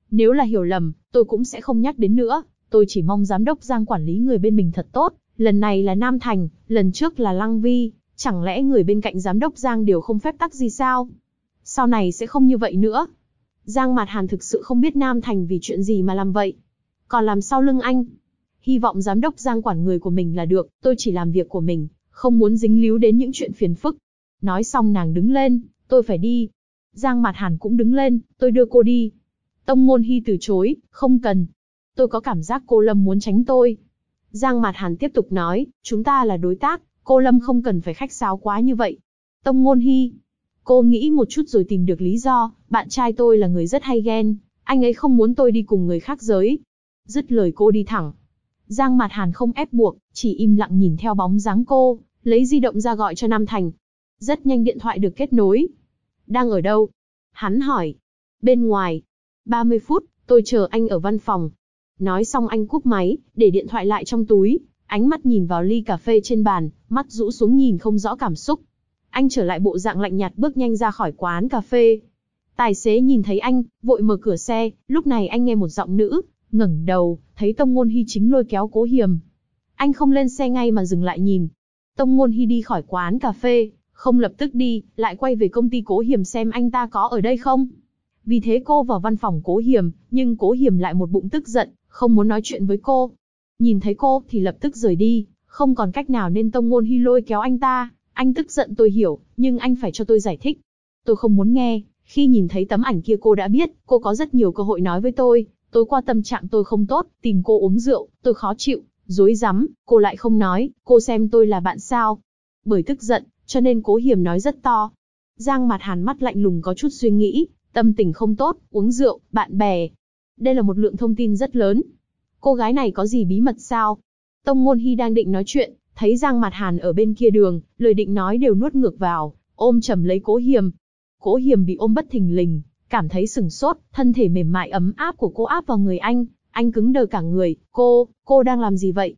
Nếu là hiểu lầm, tôi cũng sẽ không nhắc đến nữa. Tôi chỉ mong giám đốc Giang quản lý người bên mình thật tốt. Lần này là Nam Thành, lần trước là Lăng Vi. Chẳng lẽ người bên cạnh giám đốc Giang đều không phép tắc gì sao? Sau này sẽ không như vậy nữa. Giang Mạt Hàn thực sự không biết Nam Thành vì chuyện gì mà làm vậy. Còn làm sau lưng anh. Hy vọng giám đốc Giang quản người của mình là được, tôi chỉ làm việc của mình, không muốn dính líu đến những chuyện phiền phức. Nói xong nàng đứng lên, tôi phải đi. Giang Mạt Hàn cũng đứng lên, tôi đưa cô đi. Tông Ngôn Hy từ chối, không cần. Tôi có cảm giác cô Lâm muốn tránh tôi. Giang Mạt Hàn tiếp tục nói, chúng ta là đối tác, cô Lâm không cần phải khách sáo quá như vậy. Tông Ngôn Hy, cô nghĩ một chút rồi tìm được lý do, bạn trai tôi là người rất hay ghen, anh ấy không muốn tôi đi cùng người khác giới. Dứt lời cô đi thẳng. Giang Mạt Hàn không ép buộc, chỉ im lặng nhìn theo bóng dáng cô, lấy di động ra gọi cho Nam Thành. Rất nhanh điện thoại được kết nối. Đang ở đâu? Hắn hỏi. Bên ngoài. 30 phút, tôi chờ anh ở văn phòng. Nói xong anh cúp máy, để điện thoại lại trong túi, ánh mắt nhìn vào ly cà phê trên bàn, mắt rũ xuống nhìn không rõ cảm xúc. Anh trở lại bộ dạng lạnh nhạt bước nhanh ra khỏi quán cà phê. Tài xế nhìn thấy anh, vội mở cửa xe, lúc này anh nghe một giọng nữ, ngẩng đầu, thấy Tông Ngôn Hy chính lôi kéo Cố Hiềm. Anh không lên xe ngay mà dừng lại nhìn. Tông Ngôn Hy đi khỏi quán cà phê, không lập tức đi, lại quay về công ty Cố Hiềm xem anh ta có ở đây không. Vì thế cô vào văn phòng Cố Hiềm, nhưng Cố Hiềm lại một bụng tức giận, không muốn nói chuyện với cô. Nhìn thấy cô thì lập tức rời đi, không còn cách nào nên Tông Ngôn Hy lôi kéo anh ta. Anh tức giận tôi hiểu, nhưng anh phải cho tôi giải thích. Tôi không muốn nghe, khi nhìn thấy tấm ảnh kia cô đã biết, cô có rất nhiều cơ hội nói với tôi. Tối qua tâm trạng tôi không tốt, tìm cô uống rượu, tôi khó chịu, rối rắm, cô lại không nói, cô xem tôi là bạn sao. Bởi tức giận, cho nên Cố Hiềm nói rất to. Giang Mạt Hàn mắt lạnh lùng có chút suy nghĩ, tâm tình không tốt, uống rượu, bạn bè. Đây là một lượng thông tin rất lớn. Cô gái này có gì bí mật sao? Tông Ngôn Hy đang định nói chuyện, thấy Giang Mạt Hàn ở bên kia đường, lời định nói đều nuốt ngược vào, ôm chầm lấy Cố Hiềm. Cố Hiềm bị ôm bất thình lình, cảm thấy sửng sốt, thân thể mềm mại ấm áp của cô áp vào người anh cứng đờ cả người. Cô đang làm gì vậy?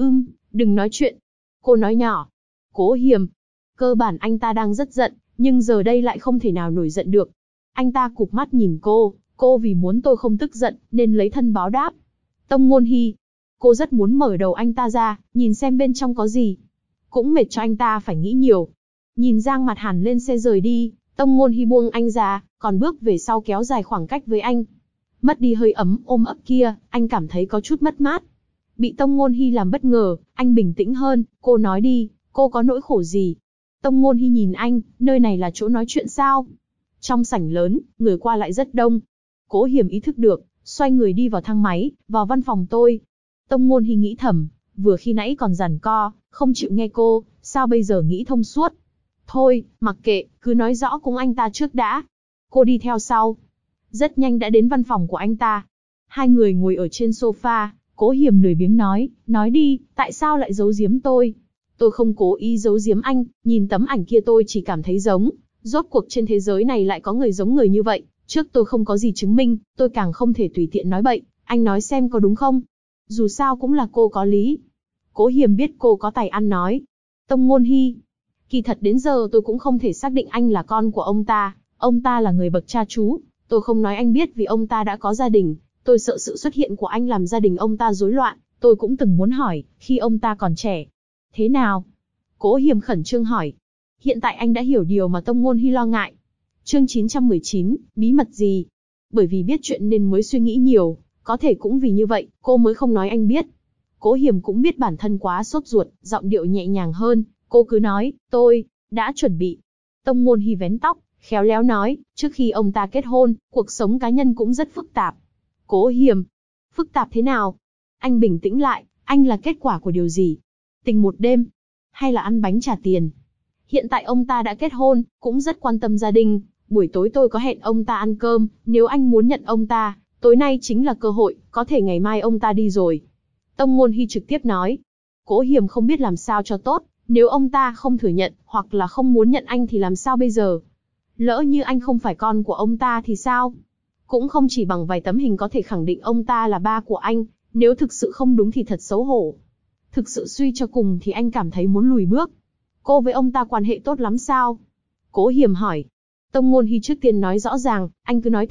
Đừng nói chuyện. Cô nói nhỏ. Cố Hiềm. Cơ bản anh ta đang rất giận, nhưng giờ đây lại không thể nào nổi giận được. Anh ta cụp mắt nhìn cô vì muốn tôi không tức giận, nên lấy thân báo đáp. Tông Ngôn Hy. Cô rất muốn mở đầu anh ta ra, nhìn xem bên trong có gì. Cũng mệt cho anh ta phải nghĩ nhiều. Nhìn Giang Mạt Hàn lên xe rời đi, Tông Ngôn Hy buông anh ra, còn bước về sau kéo dài khoảng cách với anh. Mất đi hơi ấm ôm ấp kia, anh cảm thấy có chút mất mát. Bị Tông Ngôn Hy làm bất ngờ, anh bình tĩnh hơn, cô nói đi, cô có nỗi khổ gì? Tông Ngôn Hy nhìn anh, nơi này là chỗ nói chuyện sao? Trong sảnh lớn, người qua lại rất đông. Cố Hiềm ý thức được, xoay người đi vào thang máy, vào văn phòng tôi. Tông Ngôn Hy nghĩ thầm, vừa khi nãy còn giằng co, không chịu nghe cô, sao bây giờ nghĩ thông suốt? Thôi, mặc kệ, cứ nói rõ cùng anh ta trước đã. Cô đi theo sau. Rất nhanh đã đến văn phòng của anh ta. Hai người ngồi ở trên sofa, Cố Hiềm lười biếng nói đi, tại sao lại giấu giếm tôi? Tôi không cố ý giấu giếm anh, nhìn tấm ảnh kia tôi chỉ cảm thấy giống. Rốt cuộc trên thế giới này lại có người giống người như vậy. Trước tôi không có gì chứng minh, tôi càng không thể tùy tiện nói bậy. Anh nói xem có đúng không? Dù sao cũng là cô có lý. Cố Hiềm biết cô có tài ăn nói. Tông Ngôn Hy. Kỳ thật đến giờ tôi cũng không thể xác định anh là con của ông ta. Ông ta là người bậc cha chú. Tôi không nói anh biết vì ông ta đã có gia đình. Tôi sợ sự xuất hiện của anh làm gia đình ông ta rối loạn. Tôi cũng từng muốn hỏi, khi ông ta còn trẻ. Thế nào? Cố Hiềm khẩn trương hỏi. Hiện tại anh đã hiểu điều mà Tông Ngôn Hy lo ngại. Chương 919, bí mật gì? Bởi vì biết chuyện nên mới suy nghĩ nhiều. Có thể cũng vì như vậy, cô mới không nói anh biết. Cố Hiềm cũng biết bản thân quá sốt ruột, giọng điệu nhẹ nhàng hơn. Cô cứ nói, tôi đã chuẩn bị. Tông Ngôn Hy vén tóc, khéo léo nói, trước khi ông ta kết hôn, cuộc sống cá nhân cũng rất phức tạp. Cố Hiềm, phức tạp thế nào? Anh bình tĩnh lại, anh là kết quả của điều gì? Tình một đêm, hay là ăn bánh trả tiền? Hiện tại ông ta đã kết hôn, cũng rất quan tâm gia đình. Buổi tối tôi có hẹn ông ta ăn cơm, nếu anh muốn nhận ông ta, tối nay chính là cơ hội, có thể ngày mai ông ta đi rồi. Tông Ngôn Hy trực tiếp nói. Cố Hiềm không biết làm sao cho tốt, nếu ông ta không thừa nhận, hoặc là không muốn nhận anh thì làm sao bây giờ? Lỡ như anh không phải con của ông ta thì sao? Cũng không chỉ bằng vài tấm hình có thể khẳng định ông ta là ba của anh, nếu thực sự không đúng thì thật xấu hổ. Thực sự suy cho cùng thì anh cảm thấy muốn lùi bước. Cô với ông ta quan hệ tốt lắm sao? Cố Hiềm hỏi. Tông Ngôn Hy trước tiên nói rõ ràng, anh cứ nói thẳng,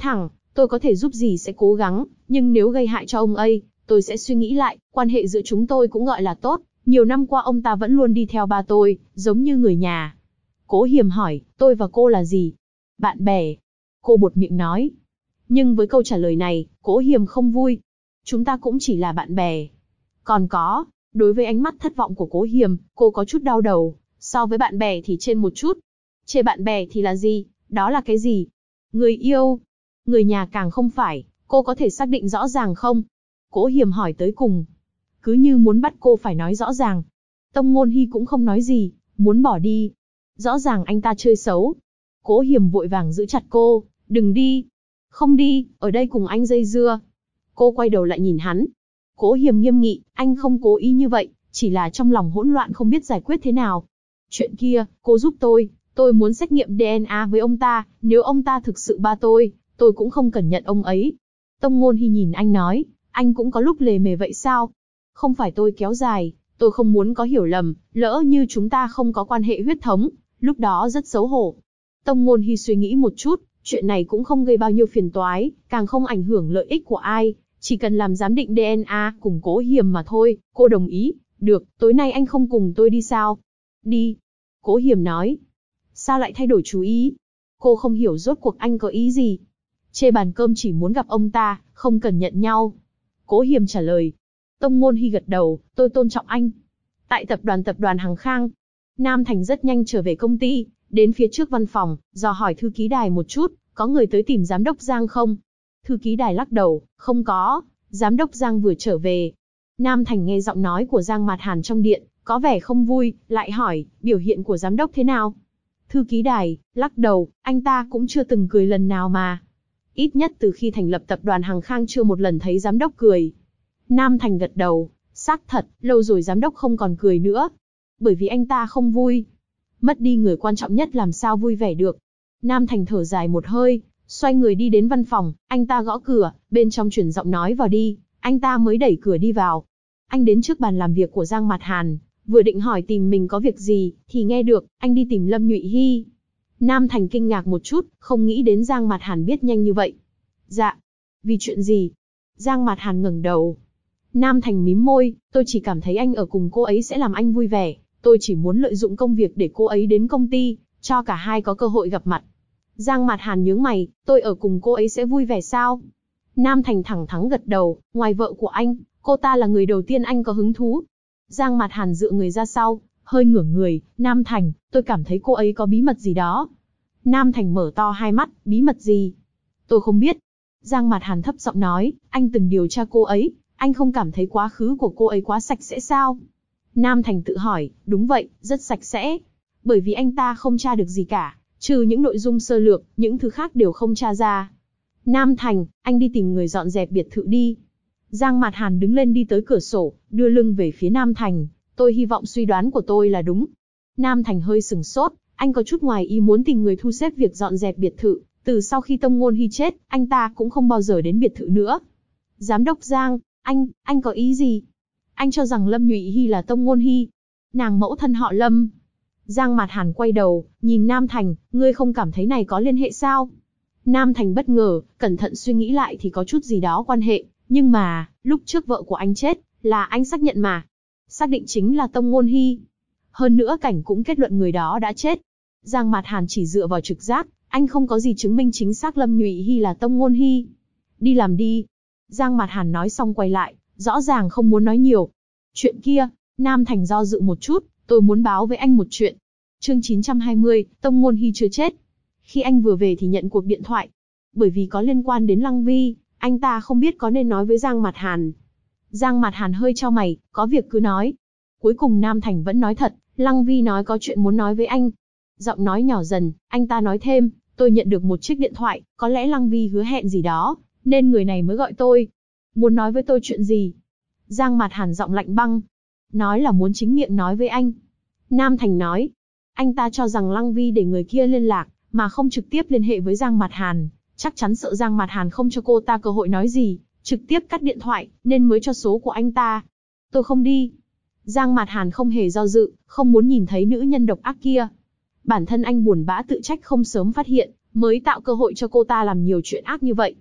Tôi có thể giúp gì sẽ cố gắng, nhưng nếu gây hại cho ông ấy, tôi sẽ suy nghĩ lại, quan hệ giữa chúng tôi cũng gọi là tốt. Nhiều năm qua ông ta vẫn luôn đi theo ba tôi, giống như người nhà. Cố Hiềm hỏi, tôi và cô là gì? Bạn bè. Cô buột miệng nói. Nhưng với câu trả lời này, Cố Hiềm không vui. Chúng ta cũng chỉ là bạn bè. Còn có, đối với ánh mắt thất vọng của Cố Hiềm, cô có chút đau đầu. So với bạn bè thì trên một chút. Chê bạn bè thì là gì? Đó là cái gì? Người yêu. Người nhà càng không phải, cô có thể xác định rõ ràng không? Cố Hiềm hỏi tới cùng. Cứ như muốn bắt cô phải nói rõ ràng. Tông Ngôn Hi cũng không nói gì, muốn bỏ đi. Rõ ràng anh ta chơi xấu. Cố Hiềm vội vàng giữ chặt cô, đừng đi. Không đi, ở đây cùng anh dây dưa. Cô quay đầu lại nhìn hắn. Cố Hiềm nghiêm nghị, anh không cố ý như vậy, chỉ là trong lòng hỗn loạn không biết giải quyết thế nào. Chuyện kia, cô giúp tôi muốn xét nghiệm DNA với ông ta, nếu ông ta thực sự ba tôi cũng không cần nhận ông ấy. Tông Ngôn Hi nhìn anh nói, anh cũng có lúc lề mề vậy sao? Không phải tôi kéo dài, tôi không muốn có hiểu lầm, lỡ như chúng ta không có quan hệ huyết thống, lúc đó rất xấu hổ. Tông Ngôn Hi suy nghĩ một chút, chuyện này cũng không gây bao nhiêu phiền toái, càng không ảnh hưởng lợi ích của ai, chỉ cần làm giám định DNA cùng Cố Hiềm mà thôi. Cô đồng ý, được, tối nay anh không cùng tôi đi sao? Đi. Cố Hiềm nói. Sao lại thay đổi chú ý? Cô không hiểu rốt cuộc anh có ý gì. Chê bàn cơm chỉ muốn gặp ông ta, không cần nhận nhau. Cố Hiềm trả lời. Tông Ngôn Hi gật đầu, tôi tôn trọng anh. Tại tập đoàn Hằng Khang, Nam Thành rất nhanh trở về công ty, đến phía trước văn phòng, dò hỏi thư ký Đài một chút, có người tới tìm giám đốc Giang không? Thư ký Đài lắc đầu, không có, giám đốc Giang vừa trở về. Nam Thành nghe giọng nói của Giang Mạt Hàn trong điện, có vẻ không vui, lại hỏi, biểu hiện của giám đốc thế nào? Thư ký Đài lắc đầu, anh ta cũng chưa từng cười lần nào mà. Ít nhất từ khi thành lập tập đoàn Hằng Khang chưa một lần thấy giám đốc cười. Nam Thành gật đầu, xác thật, lâu rồi giám đốc không còn cười nữa. Bởi vì anh ta không vui. Mất đi người quan trọng nhất làm sao vui vẻ được. Nam Thành thở dài một hơi, xoay người đi đến văn phòng, anh ta gõ cửa, bên trong chuyển giọng nói vào đi, anh ta mới đẩy cửa đi vào. Anh đến trước bàn làm việc của Giang Mạt Hàn, vừa định hỏi tìm mình có việc gì, thì nghe được, anh đi tìm Lâm Nhụy Hi. Nam Thành kinh ngạc một chút, không nghĩ đến Giang Mạt Hàn biết nhanh như vậy. Dạ, vì chuyện gì? Giang Mạt Hàn ngẩng đầu. Nam Thành mím môi, tôi chỉ cảm thấy anh ở cùng cô ấy sẽ làm anh vui vẻ, tôi chỉ muốn lợi dụng công việc để cô ấy đến công ty, cho cả hai có cơ hội gặp mặt. Giang Mạt Hàn nhướng mày, tôi ở cùng cô ấy sẽ vui vẻ sao? Nam Thành thẳng thắn gật đầu, ngoài vợ của anh, cô ta là người đầu tiên anh có hứng thú. Giang Mạt Hàn dựa người ra sau, hơi ngửa người, Nam Thành, tôi cảm thấy cô ấy có bí mật gì đó. Nam Thành mở to hai mắt, bí mật gì? Tôi không biết. Giang Mạt Hàn thấp giọng nói, anh từng điều tra cô ấy, anh không cảm thấy quá khứ của cô ấy quá sạch sẽ sao? Nam Thành tự hỏi, đúng vậy, rất sạch sẽ. Bởi vì anh ta không tra được gì cả, trừ những nội dung sơ lược, những thứ khác đều không tra ra. Nam Thành, anh đi tìm người dọn dẹp biệt thự đi. Giang Mạt Hàn đứng lên đi tới cửa sổ, đưa lưng về phía Nam Thành. Tôi hy vọng suy đoán của tôi là đúng. Nam Thành hơi sừng sốt, anh có chút ngoài ý muốn tìm người thu xếp việc dọn dẹp biệt thự. Từ sau khi Tông Ngôn Hi chết, anh ta cũng không bao giờ đến biệt thự nữa. Giám đốc Giang, anh có ý gì? Anh cho rằng Lâm Nhụy Hi là Tông Ngôn Hi. Nàng mẫu thân họ Lâm. Giang Mạt Hàn quay đầu, nhìn Nam Thành, ngươi không cảm thấy này có liên hệ sao? Nam Thành bất ngờ, cẩn thận suy nghĩ lại thì có chút gì đó quan hệ, nhưng mà, lúc trước vợ của anh chết, là anh xác nhận mà. Xác định chính là Tông Ngôn Hi. Hơn nữa cảnh cũng kết luận người đó đã chết. Giang Mạt Hàn chỉ dựa vào trực giác, anh không có gì chứng minh chính xác Lâm Nhụy Hi là Tông Ngôn Hi. Đi làm đi. Giang Mạt Hàn nói xong quay lại, rõ ràng không muốn nói nhiều. Chuyện kia, Nam Thành do dự một chút, tôi muốn báo với anh một chuyện. Chương 920, Tông Ngôn Hi chưa chết. Khi anh vừa về thì nhận cuộc điện thoại. Bởi vì có liên quan đến Lăng Vi, anh ta không biết có nên nói với Giang Mạt Hàn. Giang Mạt Hàn hơi chau mày, có việc cứ nói. Cuối cùng Nam Thành vẫn nói thật, Lăng Vi nói có chuyện muốn nói với anh. Giọng nói nhỏ dần, anh ta nói thêm, tôi nhận được một chiếc điện thoại, có lẽ Lăng Vi hứa hẹn gì đó, nên người này mới gọi tôi. Muốn nói với tôi chuyện gì? Giang Mạt Hàn giọng lạnh băng. Nói là muốn chính miệng nói với anh. Nam Thành nói. Anh ta cho rằng Lăng Vi để người kia liên lạc, mà không trực tiếp liên hệ với Giang Mạt Hàn. Chắc chắn sợ Giang Mạt Hàn không cho cô ta cơ hội nói gì, trực tiếp cắt điện thoại, nên mới cho số của anh ta. Tôi không đi. Giang Mạt Hàn không hề do dự, không muốn nhìn thấy nữ nhân độc ác kia. Bản thân anh buồn bã tự trách không sớm phát hiện, mới tạo cơ hội cho cô ta làm nhiều chuyện ác như vậy.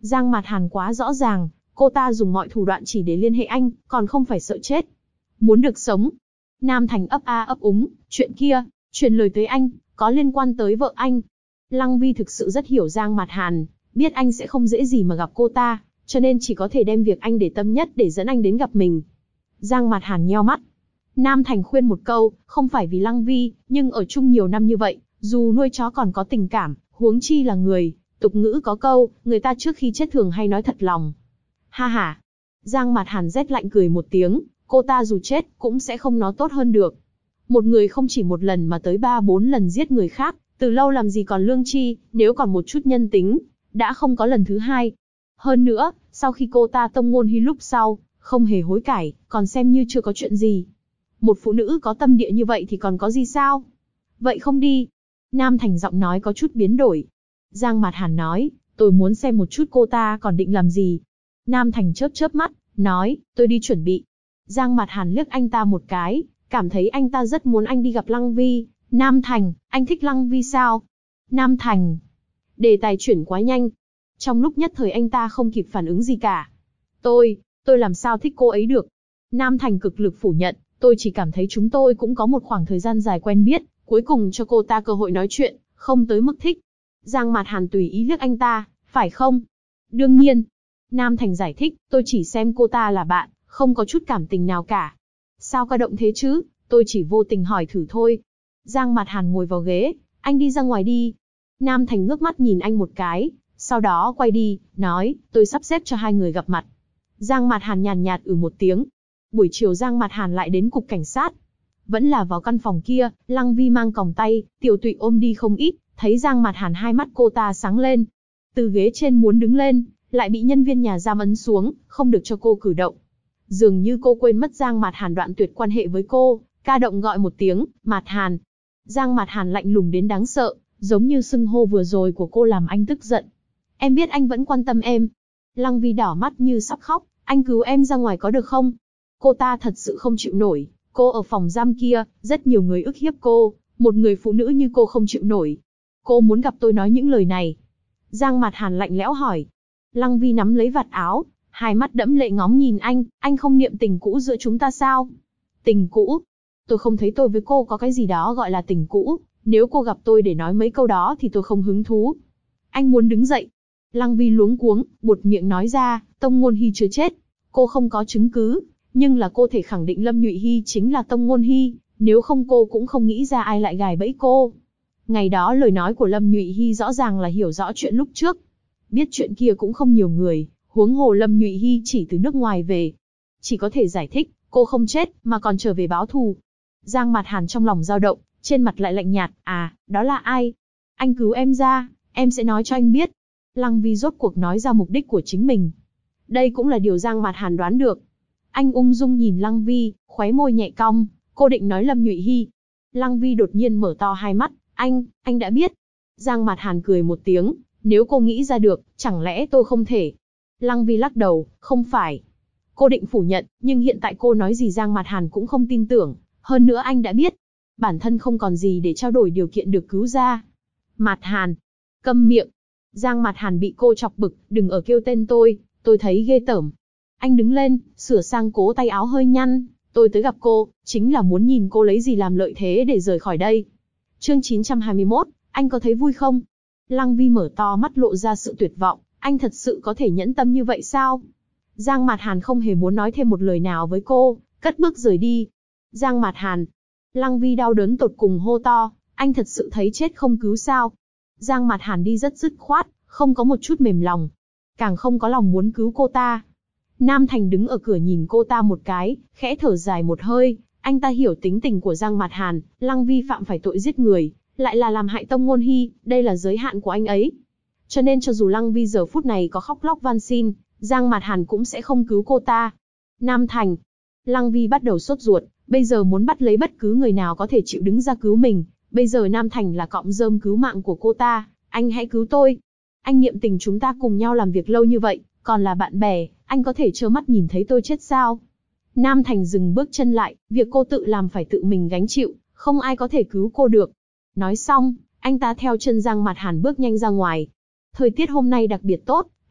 Giang Mạt Hàn quá rõ ràng, cô ta dùng mọi thủ đoạn chỉ để liên hệ anh, còn không phải sợ chết. Muốn được sống. Nam Thành ấp a ấp úng, chuyện kia, truyền lời tới anh, có liên quan tới vợ anh. Lăng Vi thực sự rất hiểu Giang Mạt Hàn, biết anh sẽ không dễ gì mà gặp cô ta, cho nên chỉ có thể đem việc anh để tâm nhất để dẫn anh đến gặp mình. Giang Mạt Hàn nheo mắt. Nam Thành khuyên một câu, không phải vì Lăng Vi, nhưng ở chung nhiều năm như vậy, dù nuôi chó còn có tình cảm, huống chi là người. Tục ngữ có câu, người ta trước khi chết thường hay nói thật lòng. Ha ha. Giang Mạt Hàn rét lạnh cười một tiếng, cô ta dù chết cũng sẽ không nói tốt hơn được. Một người không chỉ một lần mà tới 3-4 lần giết người khác, từ lâu làm gì còn lương tri, nếu còn một chút nhân tính, đã không có lần thứ hai. Hơn nữa, sau khi cô ta tông ngôn hy lúc sau, không hề hối cải, còn xem như chưa có chuyện gì. Một phụ nữ có tâm địa như vậy thì còn có gì sao? Vậy không đi. Nam Thành giọng nói có chút biến đổi. Giang Mạt Hàn nói, tôi muốn xem một chút cô ta còn định làm gì. Nam Thành chớp chớp mắt, nói, tôi đi chuẩn bị. Giang Mạt Hàn liếc anh ta một cái, cảm thấy anh ta rất muốn anh đi gặp Lăng Vi. Nam Thành, anh thích Lăng Vi sao? Nam Thành. Đề tài chuyển quá nhanh. Trong lúc nhất thời anh ta không kịp phản ứng gì cả. Tôi làm sao thích cô ấy được? Nam Thành cực lực phủ nhận, tôi chỉ cảm thấy chúng tôi cũng có một khoảng thời gian dài quen biết, cuối cùng cho cô ta cơ hội nói chuyện, không tới mức thích. Giang Mạt Hàn tùy ý liếc anh ta, phải không? Đương nhiên. Nam Thành giải thích, tôi chỉ xem cô ta là bạn, không có chút cảm tình nào cả. Sao ca động thế chứ, tôi chỉ vô tình hỏi thử thôi. Giang Mạt Hàn ngồi vào ghế, anh đi ra ngoài đi. Nam Thành ngước mắt nhìn anh một cái, sau đó quay đi, nói, tôi sắp xếp cho hai người gặp mặt. Giang Mạt Hàn nhàn nhạt một tiếng. Buổi chiều Giang Mạt Hàn lại đến cục cảnh sát. Vẫn là vào căn phòng kia, Lăng Vi mang còng tay, Tiểu Tụy ôm đi không ít, thấy Giang Mạt Hàn hai mắt cô ta sáng lên. Từ ghế trên muốn đứng lên, lại bị nhân viên nhà giam ấn xuống, không được cho cô cử động. Dường như cô quên mất Giang Mạt Hàn đoạn tuyệt quan hệ với cô, ca động gọi một tiếng, Mạt Hàn. Giang Mạt Hàn lạnh lùng đến đáng sợ, giống như xưng hô vừa rồi của cô làm anh tức giận. Em biết anh vẫn quan tâm em. Lăng Vi đỏ mắt như sắp khóc, anh cứu em ra ngoài có được không? Cô ta thật sự không chịu nổi, cô ở phòng giam kia, rất nhiều người ức hiếp cô, một người phụ nữ như cô không chịu nổi. Cô muốn gặp tôi nói những lời này. Giang Mạt Hàn lạnh lẽo hỏi. Lăng Vi nắm lấy vạt áo, hai mắt đẫm lệ ngóng nhìn anh không niệm tình cũ giữa chúng ta sao? Tình cũ? Tôi không thấy tôi với cô có cái gì đó gọi là tình cũ, nếu cô gặp tôi để nói mấy câu đó thì tôi không hứng thú. Anh muốn đứng dậy. Lăng Vi luống cuống, buột miệng nói ra, Tông Ngôn Hy chưa chết. Cô không có chứng cứ, nhưng là cô thể khẳng định Lâm Nhụy Hy chính là Tông Ngôn Hy, nếu không cô cũng không nghĩ ra ai lại gài bẫy cô. Ngày đó lời nói của Lâm Nhụy Hy rõ ràng là hiểu rõ chuyện lúc trước. Biết chuyện kia cũng không nhiều người, huống hồ Lâm Nhụy Hy chỉ từ nước ngoài về. Chỉ có thể giải thích, cô không chết, mà còn trở về báo thù. Giang Mạt Hàn trong lòng dao động, trên mặt lại lạnh nhạt, đó là ai? Anh cứu em ra, em sẽ nói cho anh biết. Lăng Vi rốt cuộc nói ra mục đích của chính mình. Đây cũng là điều Giang Mạt Hàn đoán được. Anh ung dung nhìn Lăng Vi, khóe môi nhẹ cong, cô định nói Lâm Nhụy Hy. Lăng Vi đột nhiên mở to hai mắt, anh đã biết. Giang Mạt Hàn cười một tiếng, nếu cô nghĩ ra được, chẳng lẽ tôi không thể? Lăng Vi lắc đầu, không phải. Cô định phủ nhận, nhưng hiện tại cô nói gì Giang Mạt Hàn cũng không tin tưởng, hơn nữa anh đã biết. Bản thân không còn gì để trao đổi điều kiện được cứu ra. Mạt Hàn, câm miệng. Giang Mạt Hàn bị cô chọc bực, đừng ở kêu tên tôi thấy ghê tởm. Anh đứng lên, sửa sang cố tay áo hơi nhăn, tôi tới gặp cô, chính là muốn nhìn cô lấy gì làm lợi thế để rời khỏi đây. Chương 921, anh có thấy vui không? Lăng Vi mở to mắt lộ ra sự tuyệt vọng, anh thật sự có thể nhẫn tâm như vậy sao? Giang Mạt Hàn không hề muốn nói thêm một lời nào với cô, cất bước rời đi. Giang Mạt Hàn. Lăng Vi đau đớn tột cùng hô to, anh thật sự thấy chết không cứu sao? Giang Mạt Hàn đi rất dứt khoát, không có một chút mềm lòng, càng không có lòng muốn cứu cô ta. Nam Thành đứng ở cửa nhìn cô ta một cái, khẽ thở dài một hơi, anh ta hiểu tính tình của Giang Mạt Hàn, Lăng Vi phạm phải tội giết người, lại là làm hại Tông Ngôn Hy, đây là giới hạn của anh ấy. Cho nên cho dù Lăng Vi giờ phút này có khóc lóc van xin, Giang Mạt Hàn cũng sẽ không cứu cô ta. Nam Thành. Lăng Vi bắt đầu sốt ruột, bây giờ muốn bắt lấy bất cứ người nào có thể chịu đứng ra cứu mình, bây giờ Nam Thành là cọng rơm cứu mạng của cô ta, anh hãy cứu tôi. Anh niệm tình chúng ta cùng nhau làm việc lâu như vậy, còn là bạn bè, anh có thể trơ mắt nhìn thấy tôi chết sao? Nam Thành dừng bước chân lại, việc cô tự làm phải tự mình gánh chịu, không ai có thể cứu cô được. Nói xong, anh ta theo chân Giang Mạt Hàn bước nhanh ra ngoài. Thời tiết hôm nay đặc biệt tốt,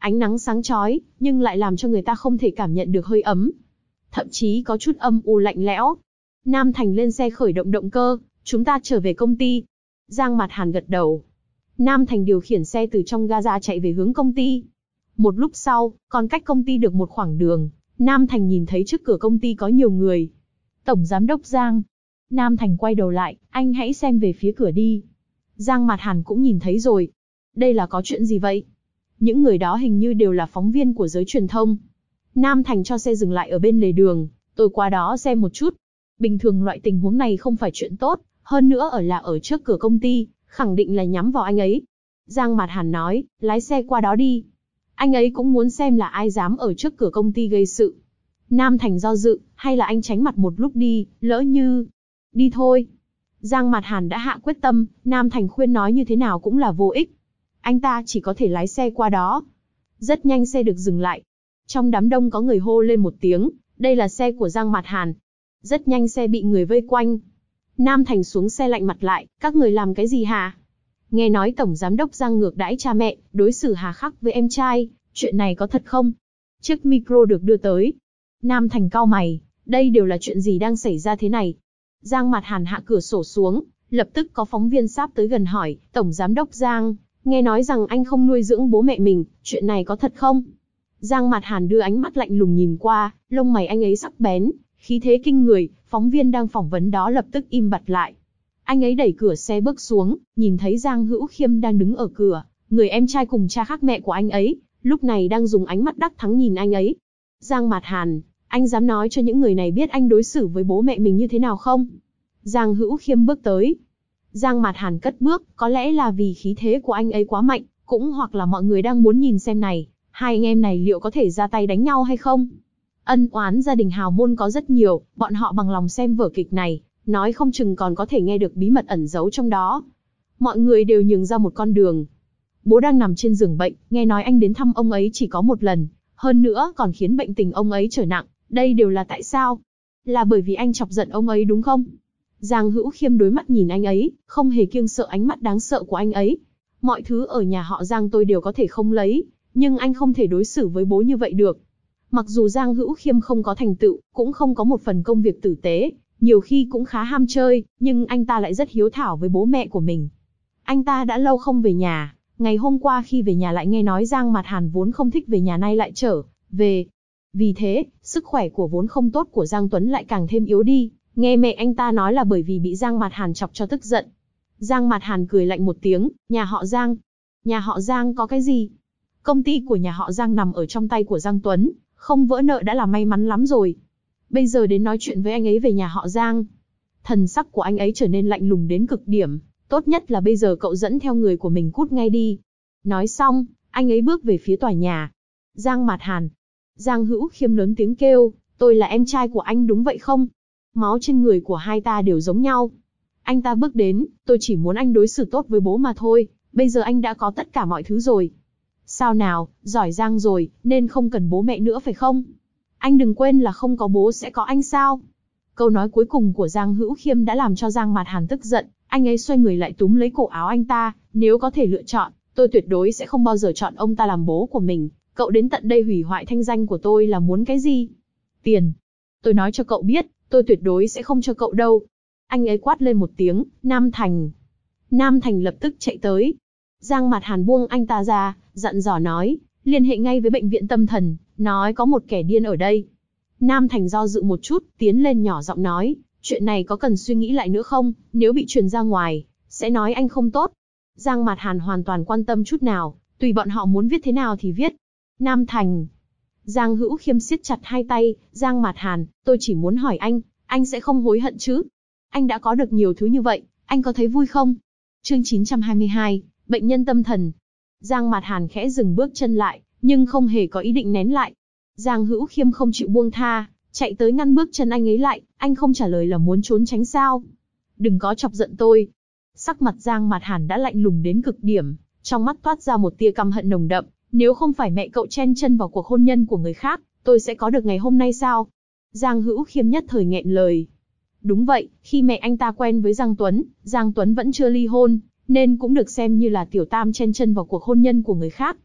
Ánh nắng sáng chói, nhưng lại làm cho người ta không thể cảm nhận được hơi ấm. Thậm chí có chút âm u lạnh lẽo. Nam Thành lên xe khởi động động cơ, chúng ta trở về công ty. Giang Mạt Hàn gật đầu. Nam Thành điều khiển xe từ trong ga chạy về hướng công ty. Một lúc sau, còn cách công ty được một khoảng đường, Nam Thành nhìn thấy trước cửa công ty có nhiều người. Tổng Giám đốc Giang. Nam Thành quay đầu lại, anh hãy xem về phía cửa đi. Giang Mạt Hàn cũng nhìn thấy rồi. Đây là có chuyện gì vậy? Những người đó hình như đều là phóng viên của giới truyền thông. Nam Thành cho xe dừng lại ở bên lề đường, tôi qua đó xem một chút. Bình thường loại tình huống này không phải chuyện tốt, hơn nữa ở trước cửa công ty, khẳng định là nhắm vào anh ấy. Giang Mạt Hàn nói, lái xe qua đó đi. Anh ấy cũng muốn xem là ai dám ở trước cửa công ty gây sự. Nam Thành do dự, hay là anh tránh mặt một lúc đi, lỡ như... Đi thôi. Giang Mạt Hàn đã hạ quyết tâm, Nam Thành khuyên nói như thế nào cũng là vô ích. Anh ta chỉ có thể lái xe qua đó. Rất nhanh xe được dừng lại. Trong đám đông có người hô lên một tiếng, đây là xe của Giang Mạt Hàn. Rất nhanh xe bị người vây quanh. Nam Thành xuống xe lạnh mặt lại, các người làm cái gì hả? Nghe nói Tổng Giám đốc Giang ngược đãi cha mẹ, đối xử hà khắc với em trai, chuyện này có thật không? Chiếc micro được đưa tới. Nam Thành cau mày, đây đều là chuyện gì đang xảy ra thế này? Giang Mạt Hàn hạ cửa sổ xuống, lập tức có phóng viên sáp tới gần hỏi, Tổng Giám đốc Giang, nghe nói rằng anh không nuôi dưỡng bố mẹ mình, chuyện này có thật không? Giang Mạt Hàn đưa ánh mắt lạnh lùng nhìn qua, lông mày anh ấy sắc bén, khí thế kinh người, phóng viên đang phỏng vấn đó lập tức im bặt lại. Anh ấy đẩy cửa xe bước xuống, nhìn thấy Giang Hữu Khiêm đang đứng ở cửa, người em trai cùng cha khác mẹ của anh ấy, lúc này đang dùng ánh mắt đắc thắng nhìn anh ấy. Giang Mạt Hàn, anh dám nói cho những người này biết anh đối xử với bố mẹ mình như thế nào không? Giang Hữu Khiêm bước tới. Giang Mạt Hàn cất bước, có lẽ là vì khí thế của anh ấy quá mạnh, cũng hoặc là mọi người đang muốn nhìn xem này, hai anh em này liệu có thể ra tay đánh nhau hay không? Ân oán gia đình hào môn có rất nhiều, bọn họ bằng lòng xem vở kịch này, nói không chừng còn có thể nghe được bí mật ẩn giấu trong đó. Mọi người đều nhường ra một con đường. Bố đang nằm trên giường bệnh, nghe nói anh đến thăm ông ấy chỉ có một lần, hơn nữa còn khiến bệnh tình ông ấy trở nặng, đây đều là tại sao? Là bởi vì anh chọc giận ông ấy đúng không? Giang Hữu Khiêm đối mắt nhìn anh ấy, không hề kiêng sợ ánh mắt đáng sợ của anh ấy. Mọi thứ ở nhà họ Giang tôi đều có thể không lấy, nhưng anh không thể đối xử với bố như vậy được. Mặc dù Giang Hữu Khiêm không có thành tựu, cũng không có một phần công việc tử tế, nhiều khi cũng khá ham chơi, nhưng anh ta lại rất hiếu thảo với bố mẹ của mình. Anh ta đã lâu không về nhà, ngày hôm qua khi về nhà lại nghe nói Giang Mạt Hàn vốn không thích về nhà nay lại trở về. Vì thế, sức khỏe của vốn không tốt của Giang Tuấn lại càng thêm yếu đi, nghe mẹ anh ta nói là bởi vì bị Giang Mạt Hàn chọc cho tức giận. Giang Mạt Hàn cười lạnh một tiếng, nhà họ Giang. Nhà họ Giang có cái gì? Công ty của nhà họ Giang nằm ở trong tay của Giang Tuấn, không vỡ nợ đã là may mắn lắm rồi. Bây giờ đến nói chuyện với anh ấy về nhà họ Giang. Thần sắc của anh ấy trở nên lạnh lùng đến cực điểm, tốt nhất là bây giờ cậu dẫn theo người của mình cút ngay đi. Nói xong, anh ấy bước về phía tòa nhà. Giang Mạt Hàn. Giang Hữu Khiêm lớn tiếng kêu, tôi là em trai của anh đúng vậy không? Máu trên người của hai ta đều giống nhau. Anh ta bước đến, tôi chỉ muốn anh đối xử tốt với bố mà thôi, bây giờ anh đã có tất cả mọi thứ rồi. Sao nào, giỏi giang rồi, nên không cần bố mẹ nữa phải không? Anh đừng quên là không có bố sẽ có anh sao? Câu nói cuối cùng của Giang Hữu Khiêm đã làm cho Giang Mạt Hàn tức giận, anh ấy xoay người lại túm lấy cổ áo anh ta, nếu có thể lựa chọn, tôi tuyệt đối sẽ không bao giờ chọn ông ta làm bố của mình. Cậu đến tận đây hủy hoại thanh danh của tôi là muốn cái gì? Tiền. Tôi nói cho cậu biết, tôi tuyệt đối sẽ không cho cậu đâu. Anh ấy quát lên một tiếng, Nam Thành. Nam Thành lập tức chạy tới. Giang Mạt Hàn buông anh ta ra, dặn dò nói, liên hệ ngay với bệnh viện tâm thần, nói có một kẻ điên ở đây. Nam Thành do dự một chút, tiến lên nhỏ giọng nói, chuyện này có cần suy nghĩ lại nữa không, nếu bị truyền ra ngoài, sẽ nói anh không tốt. Giang Mạt Hàn hoàn toàn quan tâm chút nào, tùy bọn họ muốn viết thế nào thì viết. Nam Thành. Giang Hữu Khiêm siết chặt hai tay, Giang Mạt Hàn, tôi chỉ muốn hỏi anh sẽ không hối hận chứ? Anh đã có được nhiều thứ như vậy, anh có thấy vui không? Chương 922, bệnh nhân tâm thần. Giang Mạt Hàn khẽ dừng bước chân lại, nhưng không hề có ý định nén lại. Giang Hữu Khiêm không chịu buông tha, chạy tới ngăn bước chân anh ấy lại, anh không trả lời là muốn trốn tránh sao? Đừng có chọc giận tôi. Sắc mặt Giang Mạt Hàn đã lạnh lùng đến cực điểm, trong mắt toát ra một tia căm hận nồng đậm. Nếu không phải mẹ cậu chen chân vào cuộc hôn nhân của người khác, tôi sẽ có được ngày hôm nay sao? Giang Hữu Khiêm nhất thời nghẹn lời. Đúng vậy, khi mẹ anh ta quen với Giang Tuấn vẫn chưa ly hôn, nên cũng được xem như là tiểu tam chen chân vào cuộc hôn nhân của người khác.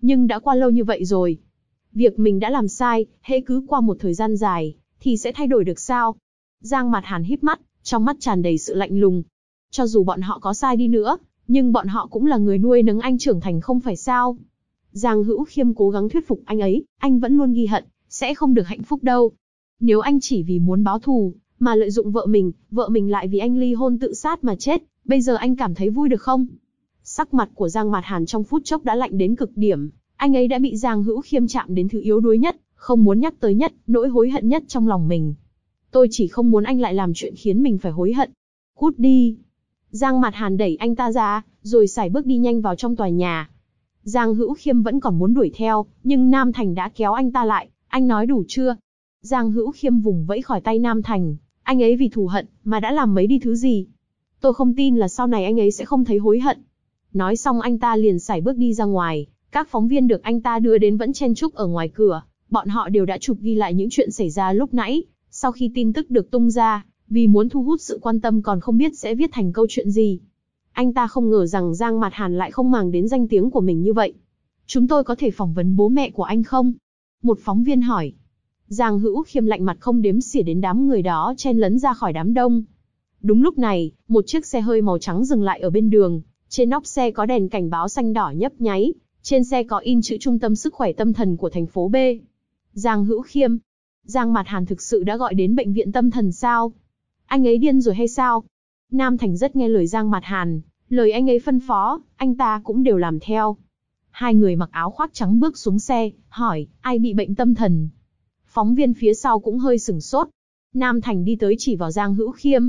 nhưng đã qua lâu như vậy rồi. Việc mình đã làm sai, hễ cứ qua một thời gian dài, thì sẽ thay đổi được sao? Giang Mạt Hàn híp mắt, trong mắt tràn đầy sự lạnh lùng. Cho dù bọn họ có sai đi nữa, nhưng bọn họ cũng là người nuôi nấng anh trưởng thành không phải sao? Giang Hữu Khiêm cố gắng thuyết phục anh ấy, anh vẫn luôn ghi hận, sẽ không được hạnh phúc đâu. Nếu anh chỉ vì muốn báo thù, mà lợi dụng vợ mình lại vì anh ly hôn tự sát mà chết, bây giờ anh cảm thấy vui được không? Sắc mặt của Giang Mạt Hàn trong phút chốc đã lạnh đến cực điểm, anh ấy đã bị Giang Hữu Khiêm chạm đến thứ yếu đuối nhất, không muốn nhắc tới nhất, nỗi hối hận nhất trong lòng mình. Tôi chỉ không muốn anh lại làm chuyện khiến mình phải hối hận. Cút đi. Giang Mạt Hàn đẩy anh ta ra, rồi sải bước đi nhanh vào trong tòa nhà. Giang Hữu Khiêm vẫn còn muốn đuổi theo, nhưng Nam Thành đã kéo anh ta lại, anh nói đủ chưa? Giang Hữu Khiêm vùng vẫy khỏi tay Nam Thành, anh ấy vì thù hận, mà đã làm mấy đi thứ gì? Tôi không tin là sau này anh ấy sẽ không thấy hối hận. Nói xong anh ta liền sải bước đi ra ngoài, các phóng viên được anh ta đưa đến vẫn chen chúc ở ngoài cửa, bọn họ đều đã chụp ghi lại những chuyện xảy ra lúc nãy, sau khi tin tức được tung ra, vì muốn thu hút sự quan tâm còn không biết sẽ viết thành câu chuyện gì. Anh ta không ngờ rằng Giang Mạt Hàn lại không màng đến danh tiếng của mình như vậy. Chúng tôi có thể phỏng vấn bố mẹ của anh không? Một phóng viên hỏi. Giang Hữu Khiêm lạnh mặt không đếm xỉa đến đám người đó chen lấn ra khỏi đám đông. Đúng lúc này, một chiếc xe hơi màu trắng dừng lại ở bên đường, trên nóc xe có đèn cảnh báo xanh đỏ nhấp nháy, trên xe có in chữ Trung tâm Sức khỏe Tâm thần của thành phố B. Giang Hữu Khiêm. Giang Mạt Hàn thực sự đã gọi đến bệnh viện tâm thần sao? Anh ấy điên rồi hay sao? Nam Thành rất nghe lời Giang Mạt Hàn, lời anh ấy phân phó, anh ta cũng đều làm theo. Hai người mặc áo khoác trắng bước xuống xe, hỏi, ai bị bệnh tâm thần? Phóng viên phía sau cũng hơi sửng sốt. Nam Thành đi tới chỉ vào Giang Hữu Khiêm,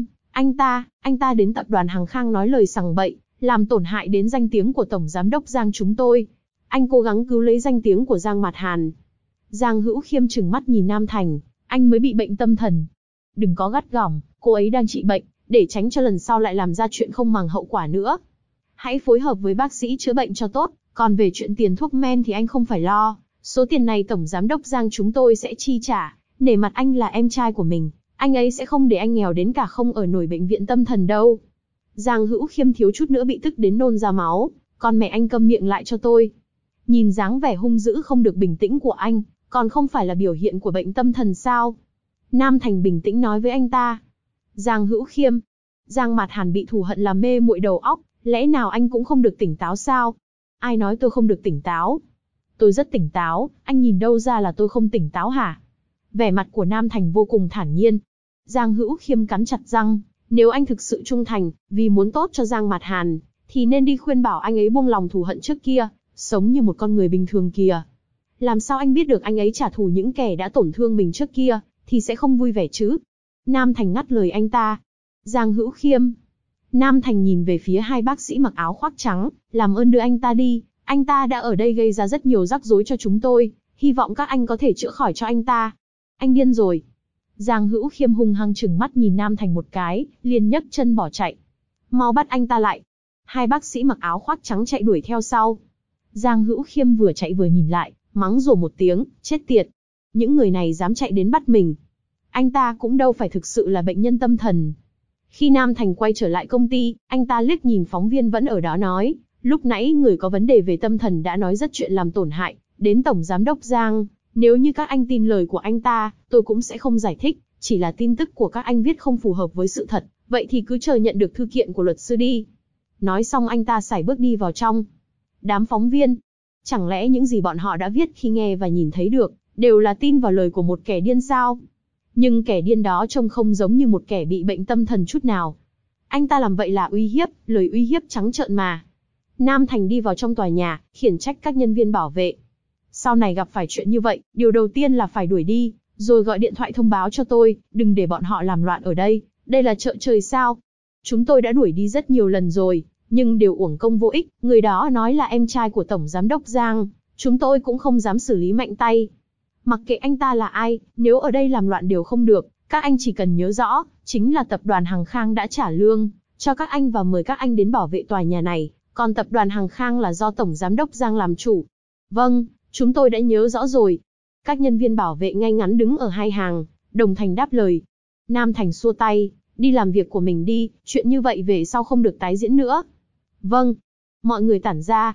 anh ta đến tập đoàn Hằng Khang nói lời sằng bậy, làm tổn hại đến danh tiếng của Tổng Giám đốc Giang chúng tôi. Anh cố gắng cứu lấy danh tiếng của Giang Mạt Hàn. Giang Hữu Khiêm trừng mắt nhìn Nam Thành, anh mới bị bệnh tâm thần. Đừng có gắt gỏng, cô ấy đang trị bệnh, để tránh cho lần sau lại làm ra chuyện không màng hậu quả nữa. Hãy phối hợp với bác sĩ chữa bệnh cho tốt, còn về chuyện tiền thuốc men thì anh không phải lo. Số tiền này Tổng Giám đốc Giang chúng tôi sẽ chi trả, nể mặt anh là em trai của mình, anh ấy sẽ không để anh nghèo đến cả không ở nổi bệnh viện tâm thần đâu. Giang Hữu Khiêm thiếu chút nữa bị tức đến nôn ra máu, con mẹ anh câm miệng lại cho tôi. Nhìn dáng vẻ hung dữ không được bình tĩnh của anh, còn không phải là biểu hiện của bệnh tâm thần sao? Nam Thành bình tĩnh nói với anh ta. Giang Hữu Khiêm. Giang Mạt Hàn bị thù hận làm mê muội đầu óc, lẽ nào anh cũng không được tỉnh táo sao? Ai nói tôi không được tỉnh táo? Tôi rất tỉnh táo, anh nhìn đâu ra là tôi không tỉnh táo hả? Vẻ mặt của Nam Thành vô cùng thản nhiên. Giang Hữu Khiêm cắn chặt răng, nếu anh thực sự trung thành, vì muốn tốt cho Giang Mạt Hàn, thì nên đi khuyên bảo anh ấy buông lòng thù hận trước kia, sống như một con người bình thường kìa. Làm sao anh biết được anh ấy trả thù những kẻ đã tổn thương mình trước kia, thì sẽ không vui vẻ chứ? Nam Thành ngắt lời anh ta. Giang Hữu Khiêm. Nam Thành nhìn về phía hai bác sĩ mặc áo khoác trắng, làm ơn đưa anh ta đi, anh ta đã ở đây gây ra rất nhiều rắc rối cho chúng tôi, hy vọng các anh có thể chữa khỏi cho anh ta. Anh điên rồi. Giang Hữu Khiêm hung hăng trừng mắt nhìn Nam Thành một cái, liền nhấc chân bỏ chạy. Mau bắt anh ta lại. Hai bác sĩ mặc áo khoác trắng chạy đuổi theo sau. Giang Hữu Khiêm vừa chạy vừa nhìn lại, mắng rủa một tiếng, chết tiệt. Những người này dám chạy đến bắt mình. Anh ta cũng đâu phải thực sự là bệnh nhân tâm thần. Khi Nam Thành quay trở lại công ty, anh ta liếc nhìn phóng viên vẫn ở đó nói, lúc nãy người có vấn đề về tâm thần đã nói rất chuyện làm tổn hại đến Tổng Giám đốc Giang. Nếu như các anh tin lời của anh ta, tôi cũng sẽ không giải thích, chỉ là tin tức của các anh viết không phù hợp với sự thật, vậy thì cứ chờ nhận được thư kiện của luật sư đi. Nói xong anh ta sải bước đi vào trong. Đám phóng viên, chẳng lẽ những gì bọn họ đã viết khi nghe và nhìn thấy được, đều là tin vào lời của một kẻ điên sao? Nhưng kẻ điên đó trông không giống như một kẻ bị bệnh tâm thần chút nào. Anh ta làm vậy là uy hiếp, lời uy hiếp trắng trợn mà. Nam Thành đi vào trong tòa nhà, khiển trách các nhân viên bảo vệ. Sau này gặp phải chuyện như vậy, điều đầu tiên là phải đuổi đi, rồi gọi điện thoại thông báo cho tôi, đừng để bọn họ làm loạn ở đây, đây là chợ trời sao? Chúng tôi đã đuổi đi rất nhiều lần rồi, nhưng đều uổng công vô ích, người đó nói là em trai của Tổng Giám đốc Giang, chúng tôi cũng không dám xử lý mạnh tay. Mặc kệ anh ta là ai, nếu ở đây làm loạn đều không được, các anh chỉ cần nhớ rõ, chính là tập đoàn Hằng Khang đã trả lương cho các anh và mời các anh đến bảo vệ tòa nhà này, còn tập đoàn Hằng Khang là do Tổng Giám đốc Giang làm chủ. Vâng, chúng tôi đã nhớ rõ rồi. Các nhân viên bảo vệ ngay ngắn đứng ở hai hàng, đồng thanh đáp lời. Nam Thành xua tay, đi làm việc của mình đi, chuyện như vậy về sau không được tái diễn nữa. Vâng. Mọi người tản ra.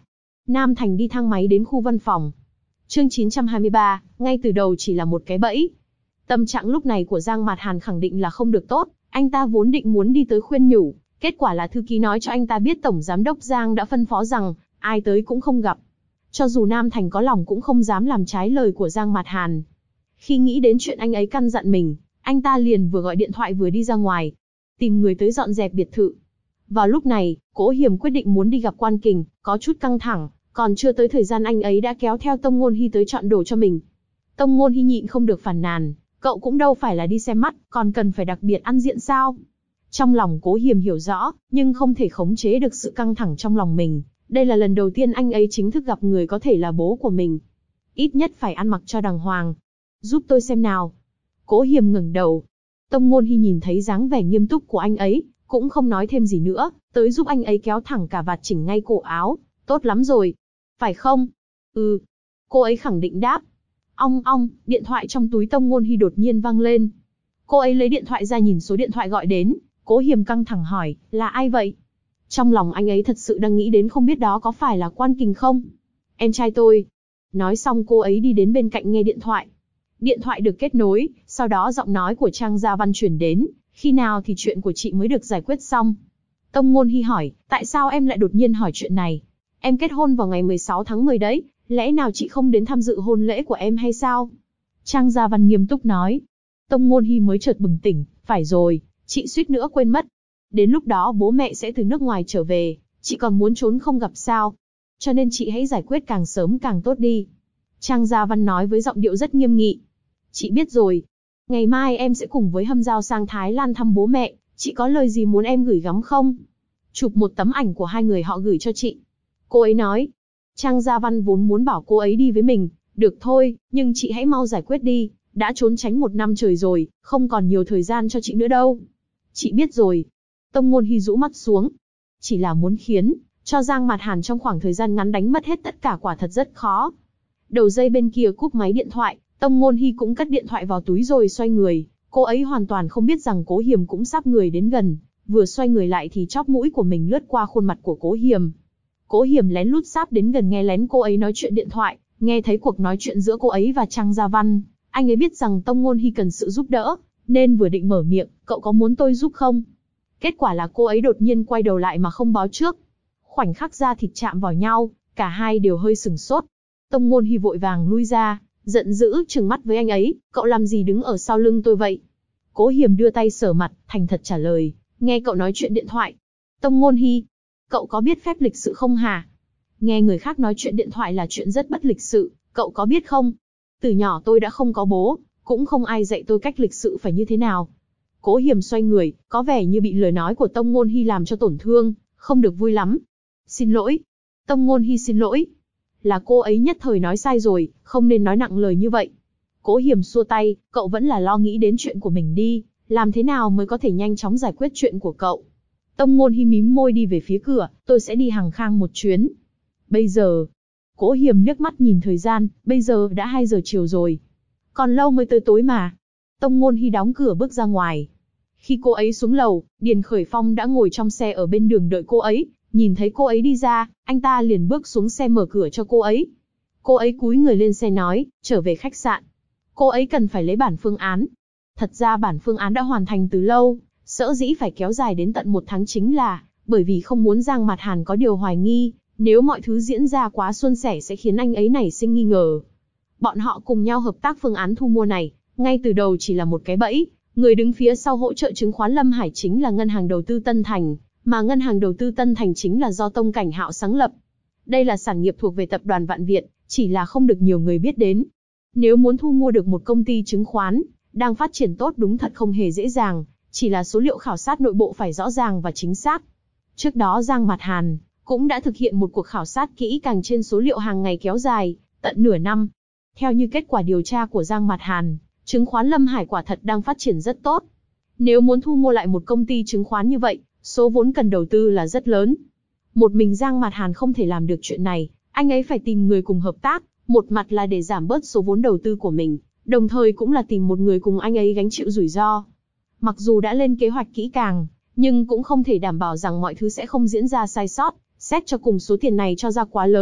Nam Thành đi thang máy đến khu văn phòng. Chương 923, ngay từ đầu chỉ là một cái bẫy. Tâm trạng lúc này của Giang Mạt Hàn khẳng định là không được tốt, anh ta vốn định muốn đi tới khuyên nhủ, kết quả là thư ký nói cho anh ta biết tổng giám đốc Giang đã phân phó rằng, ai tới cũng không gặp. Cho dù Nam Thành có lòng cũng không dám làm trái lời của Giang Mạt Hàn. Khi nghĩ đến chuyện anh ấy căn dặn mình, anh ta liền vừa gọi điện thoại vừa đi ra ngoài, tìm người tới dọn dẹp biệt thự. Vào lúc này, Cố Hiềm quyết định muốn đi gặp Quan Kình, có chút căng thẳng, còn chưa tới thời gian anh ấy đã kéo theo Tông Ngôn Hi tới chọn đồ cho mình. Tông Ngôn Hi nhịn không được phàn nàn, cậu cũng đâu phải là đi xem mắt, còn cần phải đặc biệt ăn diện sao? Trong lòng Cố Hiềm hiểu rõ, nhưng không thể khống chế được sự căng thẳng trong lòng mình. Đây là lần đầu tiên anh ấy chính thức gặp người có thể là bố của mình. Ít nhất phải ăn mặc cho đàng hoàng. Giúp tôi xem nào. Cố Hiềm ngẩng đầu. Tông Ngôn Hi nhìn thấy dáng vẻ nghiêm túc của anh ấy, cũng không nói thêm gì nữa, tới giúp anh ấy kéo thẳng cả vạt chỉnh ngay cổ áo. Tốt lắm rồi. Phải không? Ừ. Cô ấy khẳng định đáp. Ong ong, điện thoại trong túi Tông Ngôn Hi đột nhiên vang lên. Cô ấy lấy điện thoại ra nhìn số điện thoại gọi đến. Cố Hiềm căng thẳng hỏi, là ai vậy? Trong lòng anh ấy thật sự đang nghĩ đến không biết đó có phải là Quan Kình không? Em trai tôi. Nói xong cô ấy đi đến bên cạnh nghe điện thoại. Điện thoại được kết nối, sau đó giọng nói của Trang Gia Văn truyền đến, khi nào thì chuyện của chị mới được giải quyết xong? Tông Ngôn Hi hỏi, tại sao em lại đột nhiên hỏi chuyện này? Em kết hôn vào ngày 16 tháng 10 đấy, lẽ nào chị không đến tham dự hôn lễ của em hay sao? Trang Gia Văn nghiêm túc nói. Tông Ngôn Hi mới chợt bừng tỉnh, phải rồi, chị suýt nữa quên mất. Đến lúc đó bố mẹ sẽ từ nước ngoài trở về, chị còn muốn trốn không gặp sao? Cho nên chị hãy giải quyết càng sớm càng tốt đi. Trang Gia Văn nói với giọng điệu rất nghiêm nghị. Chị biết rồi. Ngày mai em sẽ cùng với Hâm Giao sang Thái Lan thăm bố mẹ, chị có lời gì muốn em gửi gắm không? Chụp một tấm ảnh của hai người họ gửi cho chị. Cô ấy nói. Trang Gia Văn vốn muốn bảo cô ấy đi với mình, được thôi, nhưng chị hãy mau giải quyết đi, đã trốn tránh 1 năm trời rồi, không còn nhiều thời gian cho chị nữa đâu. Chị biết rồi. Tông Ngôn Hi rũ mắt xuống. Chỉ là muốn khiến cho Giang Mạt Hàn trong khoảng thời gian ngắn đánh mất hết tất cả quả thật rất khó. Đầu dây bên kia cúp máy điện thoại, Tông Ngôn Hi cũng cất điện thoại vào túi rồi xoay người. Cô ấy hoàn toàn không biết rằng Cố Hiềm cũng sắp người đến gần. Vừa xoay người lại thì chóp mũi của mình lướt qua khuôn mặt của Cố Hiềm. Cố Hiềm lén lút sáp đến gần nghe lén cô ấy nói chuyện điện thoại, nghe thấy cuộc nói chuyện giữa cô ấy và Trang Gia Văn. Anh ấy biết rằng Tông Ngôn Hi cần sự giúp đỡ, nên vừa định mở miệng, cậu có muốn tôi giúp không? Kết quả là cô ấy đột nhiên quay đầu lại mà không báo trước. Khoảnh khắc da thịt chạm vào nhau, cả hai đều hơi sửng sốt. Tông Ngôn Hi vội vàng lui ra, giận dữ trừng mắt với anh ấy, cậu làm gì đứng ở sau lưng tôi vậy? Cố Hiềm đưa tay sờ mặt, thành thật trả lời, nghe cậu nói chuyện điện thoại. Tông Ngôn Hi, cậu có biết phép lịch sự không hả? Nghe người khác nói chuyện điện thoại là chuyện rất bất lịch sự, cậu có biết không? Từ nhỏ tôi đã không có bố, cũng không ai dạy tôi cách lịch sự phải như thế nào. Cố Hiềm xoay người, có vẻ như bị lời nói của Tông Ngôn Hi làm cho tổn thương, không được vui lắm. Xin lỗi. Tông Ngôn Hi xin lỗi. Là cô ấy nhất thời nói sai rồi, không nên nói nặng lời như vậy. Cố Hiềm xua tay, cậu vẫn là lo nghĩ đến chuyện của mình đi, làm thế nào mới có thể nhanh chóng giải quyết chuyện của cậu. Tông Ngôn Hi mím môi đi về phía cửa, tôi sẽ đi Hằng Khang một chuyến. Bây giờ, Cố Hiềm liếc mắt nhìn thời gian, bây giờ đã 2 giờ chiều rồi. Còn lâu mới tới tối mà. Tông Ngôn Hi đóng cửa bước ra ngoài. Khi cô ấy xuống lầu, Điền Khởi Phong đã ngồi trong xe ở bên đường đợi cô ấy. Nhìn thấy cô ấy đi ra, anh ta liền bước xuống xe mở cửa cho cô ấy. Cô ấy cúi người lên xe nói, trở về khách sạn. Cô ấy cần phải lấy bản phương án. Thật ra bản phương án đã hoàn thành từ lâu, sở dĩ phải kéo dài đến tận 1 tháng chính là bởi vì không muốn Giang Mạt Hàn có điều hoài nghi, nếu mọi thứ diễn ra quá suôn sẻ sẽ khiến anh ấy nảy sinh nghi ngờ. Bọn họ cùng nhau hợp tác phương án thu mua này, ngay từ đầu chỉ là một cái bẫy, người đứng phía sau hỗ trợ chứng khoán Lâm Hải chính là Ngân hàng Đầu tư Tân Thành, mà Ngân hàng Đầu tư Tân Thành chính là do Tông Cảnh Hạo sáng lập. Đây là sản nghiệp thuộc về tập đoàn Vạn Việt, chỉ là không được nhiều người biết đến. Nếu muốn thu mua được một công ty chứng khoán đang phát triển tốt đúng thật không hề dễ dàng, chỉ là số liệu khảo sát nội bộ phải rõ ràng và chính xác. Trước đó Giang Mạt Hàn cũng đã thực hiện một cuộc khảo sát kỹ càng trên số liệu hàng ngày kéo dài tận nửa năm. Theo như kết quả điều tra của Giang Mạt Hàn, chứng khoán Lâm Hải quả thật đang phát triển rất tốt. Nếu muốn thu mua lại một công ty chứng khoán như vậy, số vốn cần đầu tư là rất lớn. Một mình Giang Mạt Hàn không thể làm được chuyện này, anh ấy phải tìm người cùng hợp tác, một mặt là để giảm bớt số vốn đầu tư của mình, đồng thời cũng là tìm một người cùng anh ấy gánh chịu rủi ro. Mặc dù đã lên kế hoạch kỹ càng, nhưng cũng không thể đảm bảo rằng mọi thứ sẽ không diễn ra sai sót, xét cho cùng số tiền này cho ra quá lớn,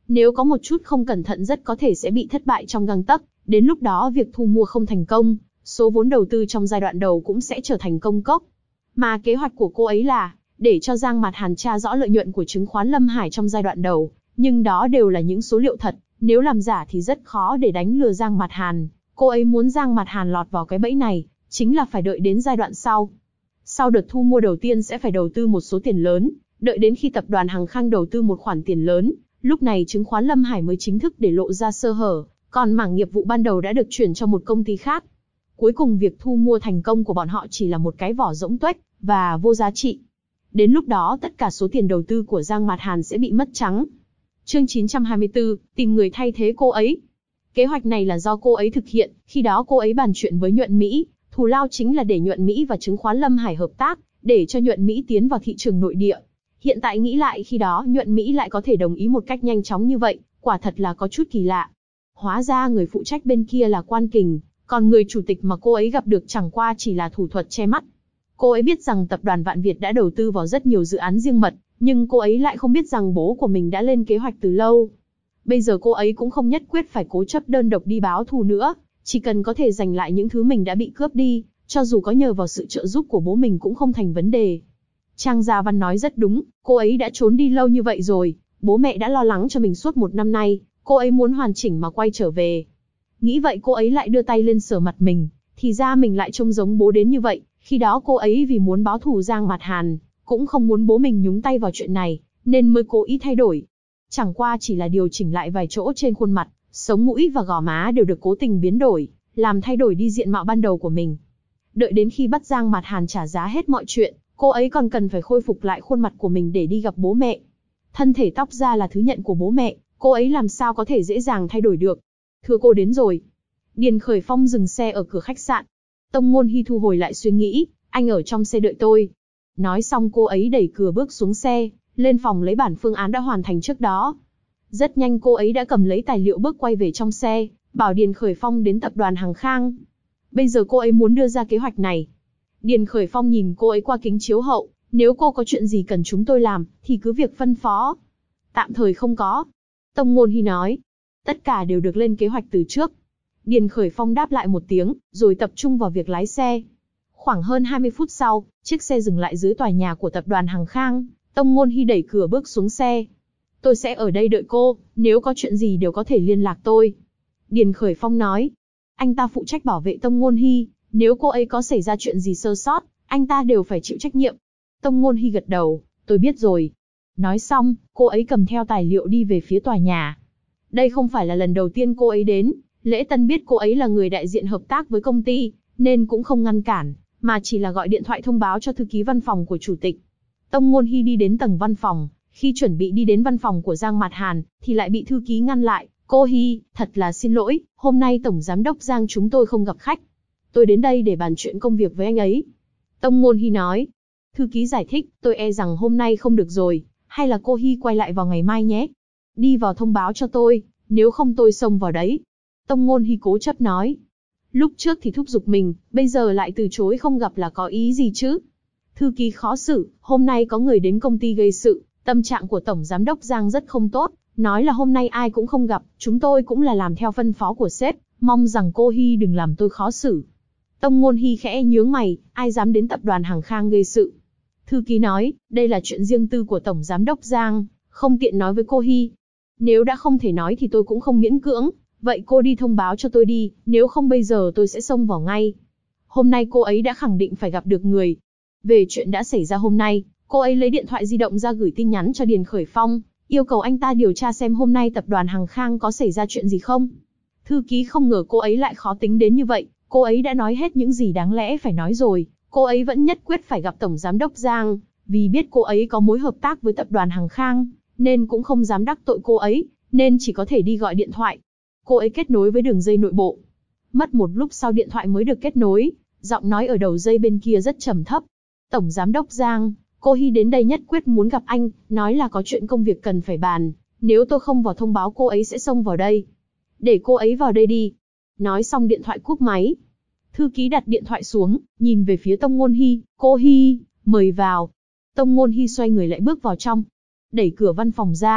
Nếu có một chút không cẩn thận rất có thể sẽ bị thất bại trong gang tấc, đến lúc đó việc thu mua không thành công, số vốn đầu tư trong giai đoạn đầu cũng sẽ trở thành công cốc. Mà kế hoạch của cô ấy là để cho Giang Mạt Hàn tra rõ lợi nhuận của chứng khoán Lâm Hải trong giai đoạn đầu, nhưng đó đều là những số liệu thật, nếu làm giả thì rất khó để đánh lừa Giang Mạt Hàn. Cô ấy muốn Giang Mạt Hàn lọt vào cái bẫy này, chính là phải đợi đến giai đoạn sau. Sau đợt thu mua đầu tiên sẽ phải đầu tư một số tiền lớn, đợi đến khi tập đoàn Hằng Khang đầu tư một khoản tiền lớn, lúc này chứng khoán Lâm Hải mới chính thức để lộ ra sơ hở, còn mảng nghiệp vụ ban đầu đã được chuyển cho một công ty khác. Cuối cùng việc thu mua thành công của bọn họ chỉ là một cái vỏ rỗng tuếch và vô giá trị. Đến lúc đó tất cả số tiền đầu tư của Giang Mạt Hàn sẽ bị mất trắng. Chương 924, tìm người thay thế cô ấy. Kế hoạch này là do cô ấy thực hiện, khi đó cô ấy bàn chuyện với Nhuận Mỹ, thù lao chính là để Nhuận Mỹ và chứng khoán Lâm Hải hợp tác, để cho Nhuận Mỹ tiến vào thị trường nội địa. Hiện tại nghĩ lại khi đó Nhuận Mỹ lại có thể đồng ý một cách nhanh chóng như vậy, quả thật là có chút kỳ lạ. Hóa ra người phụ trách bên kia là Quan Kình, còn người chủ tịch mà cô ấy gặp được chẳng qua chỉ là thủ thuật che mắt. Cô ấy biết rằng tập đoàn Vạn Việt đã đầu tư vào rất nhiều dự án riêng mật, nhưng cô ấy lại không biết rằng bố của mình đã lên kế hoạch từ lâu. Bây giờ cô ấy cũng không nhất quyết phải cố chấp đơn độc đi báo thù nữa, chỉ cần có thể giành lại những thứ mình đã bị cướp đi, cho dù có nhờ vào sự trợ giúp của bố mình cũng không thành vấn đề. Trang Gia Văn nói rất đúng, cô ấy đã trốn đi lâu như vậy rồi, bố mẹ đã lo lắng cho mình suốt 1 năm nay, cô ấy muốn hoàn chỉnh mà quay trở về. Nghĩ vậy cô ấy lại đưa tay lên sờ mặt mình, thì ra mình lại trông giống bố đến như vậy, khi đó cô ấy vì muốn báo thù Giang Mạt Hàn, cũng không muốn bố mình nhúng tay vào chuyện này, nên mới cố ý thay đổi. Chẳng qua chỉ là điều chỉnh lại vài chỗ trên khuôn mặt, sống mũi và gò má đều được cố tình biến đổi, làm thay đổi đi diện mạo ban đầu của mình. Đợi đến khi bắt Giang Mạt Hàn trả giá hết mọi chuyện, cô ấy còn cần phải khôi phục lại khuôn mặt của mình để đi gặp bố mẹ. Thân thể tóc da là thứ nhận của bố mẹ, cô ấy làm sao có thể dễ dàng thay đổi được. Thưa cô đến rồi. Điền Khởi Phong dừng xe ở cửa khách sạn. Tông Ngôn Hi thu hồi lại suy nghĩ, anh ở trong xe đợi tôi. Nói xong cô ấy đẩy cửa bước xuống xe, lên phòng lấy bản phương án đã hoàn thành trước đó. Rất nhanh cô ấy đã cầm lấy tài liệu bước quay về trong xe, bảo Điền Khởi Phong đến tập đoàn Hằng Khang. Bây giờ cô ấy muốn đưa ra kế hoạch này. Điền Khởi Phong nhìn cô ấy qua kính chiếu hậu, nếu cô có chuyện gì cần chúng tôi làm, thì cứ việc phân phó. Tạm thời không có. Tông Ngôn Hi nói. Tất cả đều được lên kế hoạch từ trước. Điền Khởi Phong đáp lại một tiếng, rồi tập trung vào việc lái xe. Khoảng hơn 20 phút sau, chiếc xe dừng lại dưới tòa nhà của tập đoàn Hằng Khang. Tông Ngôn Hi đẩy cửa bước xuống xe. Tôi sẽ ở đây đợi cô, nếu có chuyện gì đều có thể liên lạc tôi. Điền Khởi Phong nói. Anh ta phụ trách bảo vệ Tông Ngôn Hi, nếu cô ấy có xảy ra chuyện gì sơ sót, anh ta đều phải chịu trách nhiệm. Tông Ngôn Hi gật đầu, tôi biết rồi. Nói xong, cô ấy cầm theo tài liệu đi về phía tòa nhà. Đây không phải là lần đầu tiên cô ấy đến, Lễ Tân biết cô ấy là người đại diện hợp tác với công ty, nên cũng không ngăn cản, mà chỉ là gọi điện thoại thông báo cho thư ký văn phòng của chủ tịch. Tông Ngôn Hi đi đến tầng văn phòng, khi chuẩn bị đi đến văn phòng của Giang Mạt Hàn, thì lại bị thư ký ngăn lại. Cô Hi, thật là xin lỗi, hôm nay Tổng Giám đốc Giang chúng tôi không gặp khách. Tôi đến đây để bàn chuyện công việc với anh ấy. Tông Ngôn Hi nói. Thư ký giải thích, tôi e rằng hôm nay không được rồi, hay là cô Hi quay lại vào ngày mai nhé. Đi vào thông báo cho tôi, nếu không tôi xông vào đấy. Tông Ngôn Hi cố chấp nói. Lúc trước thì thúc giục mình, bây giờ lại từ chối không gặp là có ý gì chứ? Thư ký khó xử, hôm nay có người đến công ty gây sự, tâm trạng của Tổng Giám đốc Giang rất không tốt, nói là hôm nay ai cũng không gặp, chúng tôi cũng là làm theo phân phó của sếp, mong rằng cô Hi đừng làm tôi khó xử. Tông Ngôn Hi khẽ nhướng mày, ai dám đến tập đoàn Hằng Khang gây sự? Thư ký nói, đây là chuyện riêng tư của Tổng Giám đốc Giang, không tiện nói với cô Hi. Nếu đã không thể nói thì tôi cũng không miễn cưỡng, vậy cô đi thông báo cho tôi đi, nếu không bây giờ tôi sẽ xông vào ngay. Hôm nay cô ấy đã khẳng định phải gặp được người. Về chuyện đã xảy ra hôm nay, cô ấy lấy điện thoại di động ra gửi tin nhắn cho Điền Khởi Phong, yêu cầu anh ta điều tra xem hôm nay tập đoàn Hằng Khang có xảy ra chuyện gì không. Thư ký không ngờ cô ấy lại khó tính đến như vậy, cô ấy đã nói hết những gì đáng lẽ phải nói rồi, cô ấy vẫn nhất quyết phải gặp Tổng Giám đốc Giang, vì biết cô ấy có mối hợp tác với tập đoàn Hằng Khang, nên cũng không dám đắc tội cô ấy, nên chỉ có thể đi gọi điện thoại. Cô ấy kết nối với đường dây nội bộ. Mất một lúc sau điện thoại mới được kết nối, giọng nói ở đầu dây bên kia rất trầm thấp. Tổng Giám đốc Giang, cô Hi đến đây nhất quyết muốn gặp anh, nói là có chuyện công việc cần phải bàn, nếu tôi không vào thông báo cô ấy sẽ xông vào đây. Để cô ấy vào đây đi. Nói xong điện thoại cúp máy. Thư ký đặt điện thoại xuống, nhìn về phía Tông Ngôn Hi, cô Hi, mời vào. Tông Ngôn Hi xoay người lại bước vào trong. Đẩy cửa văn phòng ra,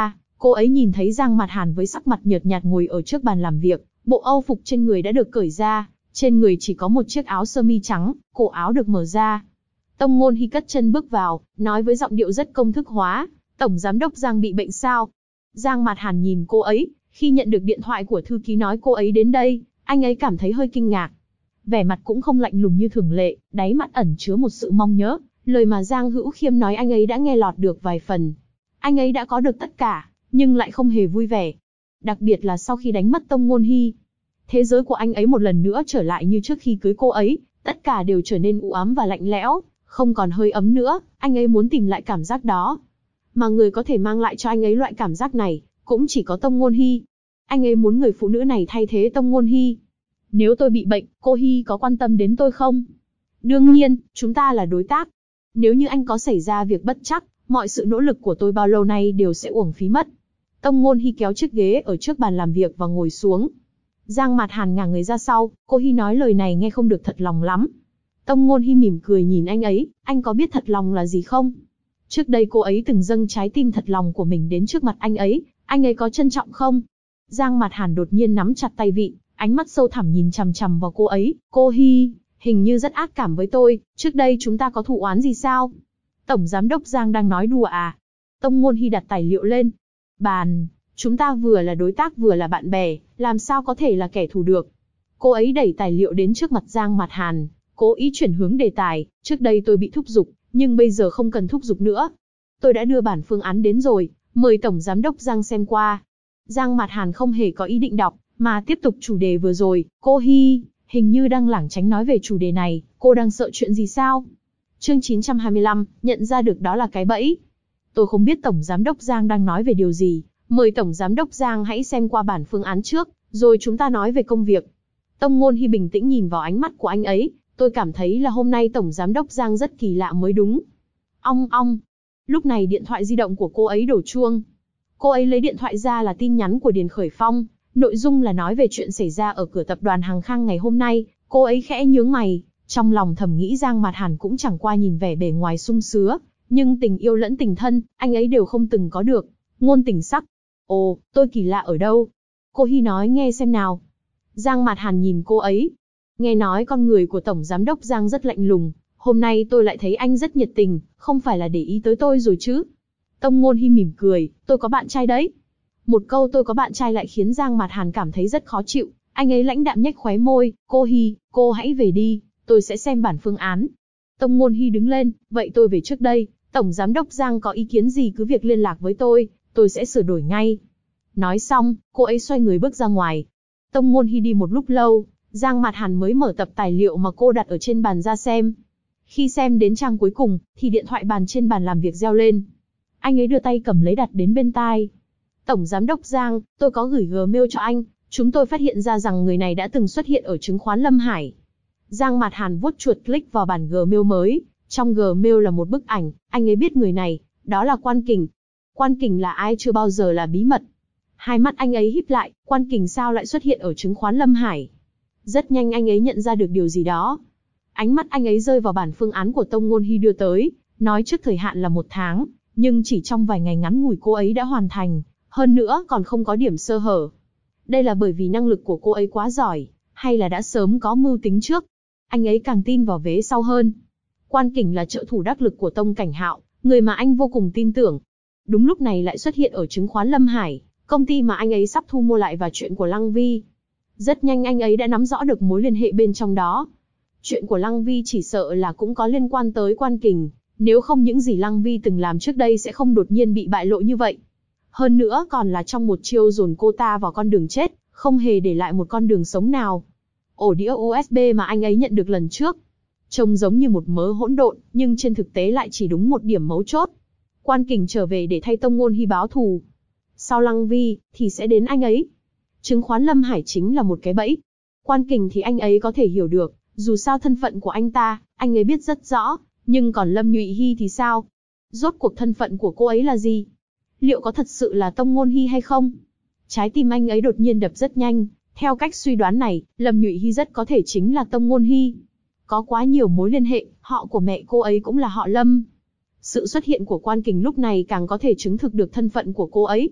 Cô ấy nhìn thấy Giang Mạt Hàn với sắc mặt nhợt nhạt ngồi ở trước bàn làm việc, bộ âu phục trên người đã được cởi ra, trên người chỉ có một chiếc áo sơ mi trắng, cổ áo được mở ra. Tông Ngôn Hi cất chân bước vào, nói với giọng điệu rất công thức hóa, "Tổng giám đốc Giang bị bệnh sao?" Giang Mạt Hàn nhìn cô ấy, khi nhận được điện thoại của thư ký nói cô ấy đến đây, anh ấy cảm thấy hơi kinh ngạc. Vẻ mặt cũng không lạnh lùng như thường lệ, đáy mắt ẩn chứa một sự mong nhớ, lời mà Giang Hữu Khiêm nói anh ấy đã nghe lọt được vài phần. Anh ấy đã có được tất cả, nhưng lại không hề vui vẻ. Đặc biệt là sau khi đánh mất Tông Ngôn Hi. Thế giới của anh ấy một lần nữa trở lại như trước khi cưới cô ấy, tất cả đều trở nên u ám và lạnh lẽo, không còn hơi ấm nữa, anh ấy muốn tìm lại cảm giác đó. Mà người có thể mang lại cho anh ấy loại cảm giác này, cũng chỉ có Tông Ngôn Hi. Anh ấy muốn người phụ nữ này thay thế Tông Ngôn Hi. Nếu tôi bị bệnh, cô Hi có quan tâm đến tôi không? Đương nhiên, chúng ta là đối tác. Nếu như anh có xảy ra việc bất trắc, mọi sự nỗ lực của tôi bao lâu nay đều sẽ uổng phí mất. Tông Ngôn Hi kéo chiếc ghế ở trước bàn làm việc và ngồi xuống. Giang Mạt Hàn ngả người ra sau, cô Hi nói lời này nghe không được thật lòng lắm. Tông Ngôn Hi mỉm cười nhìn anh ấy, anh có biết thật lòng là gì không? Trước đây cô ấy từng dâng trái tim thật lòng của mình đến trước mặt anh ấy có trân trọng không? Giang Mạt Hàn đột nhiên nắm chặt tay vịn, ánh mắt sâu thẳm nhìn chằm chằm vào cô ấy, cô Hi, hình như rất ác cảm với tôi, trước đây chúng ta có thù oán gì sao? Tổng giám đốc Giang đang nói đùa à? Tông Ngôn Hi đặt tài liệu lên bàn, chúng ta vừa là đối tác vừa là bạn bè, làm sao có thể là kẻ thù được? Cô ấy đẩy tài liệu đến trước mặt Giang Mạt Hàn, cố ý chuyển hướng đề tài, trước đây tôi bị thúc giục, nhưng bây giờ không cần thúc giục nữa. Tôi đã đưa bản phương án đến rồi, mời Tổng Giám đốc Giang xem qua. Giang Mạt Hàn không hề có ý định đọc, mà tiếp tục chủ đề vừa rồi, cô Hi, hình như đang lảng tránh nói về chủ đề này, cô đang sợ chuyện gì sao? Chương 925, nhận ra được đó là cái bẫy. Tôi không biết Tổng Giám đốc Giang đang nói về điều gì, mời Tổng Giám đốc Giang hãy xem qua bản phương án trước, rồi chúng ta nói về công việc. Tông Ngôn Hi bình tĩnh nhìn vào ánh mắt của anh ấy, tôi cảm thấy là hôm nay Tổng Giám đốc Giang rất kỳ lạ mới đúng. Ong ong. Lúc này điện thoại di động của cô ấy đổ chuông. Cô ấy lấy điện thoại ra là tin nhắn của Điền Khởi Phong, nội dung là nói về chuyện xảy ra ở cửa tập đoàn Hằng Khang ngày hôm nay. Cô ấy khẽ nhướng mày, trong lòng thầm nghĩ Giang Mạt Hàn cũng chẳng qua nhìn vẻ bề ngoài sung sứa, nhưng tình yêu lẫn tình thân, anh ấy đều không từng có được. Ngôn tình sắc. Ồ, tôi kỳ lạ ở đâu? Cô Hi nói nghe xem nào. Giang Mạt Hàn nhìn cô ấy. Nghe nói con người của Tổng Giám đốc Giang rất lạnh lùng, hôm nay tôi lại thấy anh rất nhiệt tình, không phải là để ý tới tôi rồi chứ? Tông Ngôn Hi mỉm cười, tôi có bạn trai đấy. Một câu tôi có bạn trai lại khiến Giang Mạt Hàn cảm thấy rất khó chịu, anh ấy lãnh đạm nhếch khóe môi, cô Hi, cô hãy về đi, tôi sẽ xem bản phương án. Tông Ngôn Hi đứng lên, vậy tôi về trước đây, Tổng Giám đốc Giang có ý kiến gì cứ việc liên lạc với tôi sẽ sửa đổi ngay. Nói xong, cô ấy xoay người bước ra ngoài. Tông Ngôn Hi đi một lúc lâu, Giang Mạt Hàn mới mở tập tài liệu mà cô đặt ở trên bàn ra xem. Khi xem đến trang cuối cùng, thì điện thoại bàn trên bàn làm việc reo lên. Anh ấy đưa tay cầm lấy đặt đến bên tai. Tổng Giám đốc Giang, tôi có gửi Gmail cho anh, chúng tôi phát hiện ra rằng người này đã từng xuất hiện ở chứng khoán Lâm Hải. Giang Mạt Hàn vuốt chuột click vào bản Gmail mới, trong Gmail là một bức ảnh, anh ấy biết người này, đó là Quan Kình. Quan Kình là ai chưa bao giờ là bí mật. Hai mắt anh ấy híp lại, Quan Kình sao lại xuất hiện ở chứng khoán Lâm Hải? Rất nhanh anh ấy nhận ra được điều gì đó. Ánh mắt anh ấy rơi vào bản phương án của Tông Ngôn Hi đưa tới, nói trước thời hạn là 1 tháng, nhưng chỉ trong vài ngày ngắn ngủi cô ấy đã hoàn thành, hơn nữa còn không có điểm sơ hở. Đây là bởi vì năng lực của cô ấy quá giỏi, hay là đã sớm có mưu tính trước? Anh ấy càng tin vào vế sau hơn. Quan Kình là trợ thủ đắc lực của Tông Cảnh Hạo, người mà anh vô cùng tin tưởng. Đúng lúc này lại xuất hiện ở chứng khoán Lâm Hải, công ty mà anh ấy sắp thu mua lại và chuyện của Lăng Vi. Rất nhanh anh ấy đã nắm rõ được mối liên hệ bên trong đó. Chuyện của Lăng Vi chỉ sợ là cũng có liên quan tới Quan Kình, nếu không những gì Lăng Vi từng làm trước đây sẽ không đột nhiên bị bại lộ như vậy. Hơn nữa còn là trong một chiêu dồn cô ta vào con đường chết, không hề để lại một con đường sống nào. Ổ đĩa USB mà anh ấy nhận được lần trước, trông giống như một mớ hỗn độn, nhưng trên thực tế lại chỉ đúng một điểm mấu chốt. Quan Kình trở về để thay Tông Ngôn Hi báo thù. Sau Lăng Vi, thì sẽ đến anh ấy. Chứng khoán Lâm Hải chính là một cái bẫy. Quan Kình thì anh ấy có thể hiểu được, dù sao thân phận của anh ta, anh ấy biết rất rõ, nhưng còn Lâm Nhụy Hi thì sao? Rốt cuộc thân phận của cô ấy là gì? Liệu có thật sự là Tông Ngôn Hi hay không? Trái tim anh ấy đột nhiên đập rất nhanh, theo cách suy đoán này, Lâm Nhụy Hi rất có thể chính là Tông Ngôn Hi. Có quá nhiều mối liên hệ, họ của mẹ cô ấy cũng là họ Lâm. Sự xuất hiện của Quan Kình lúc này càng có thể chứng thực được thân phận của cô ấy.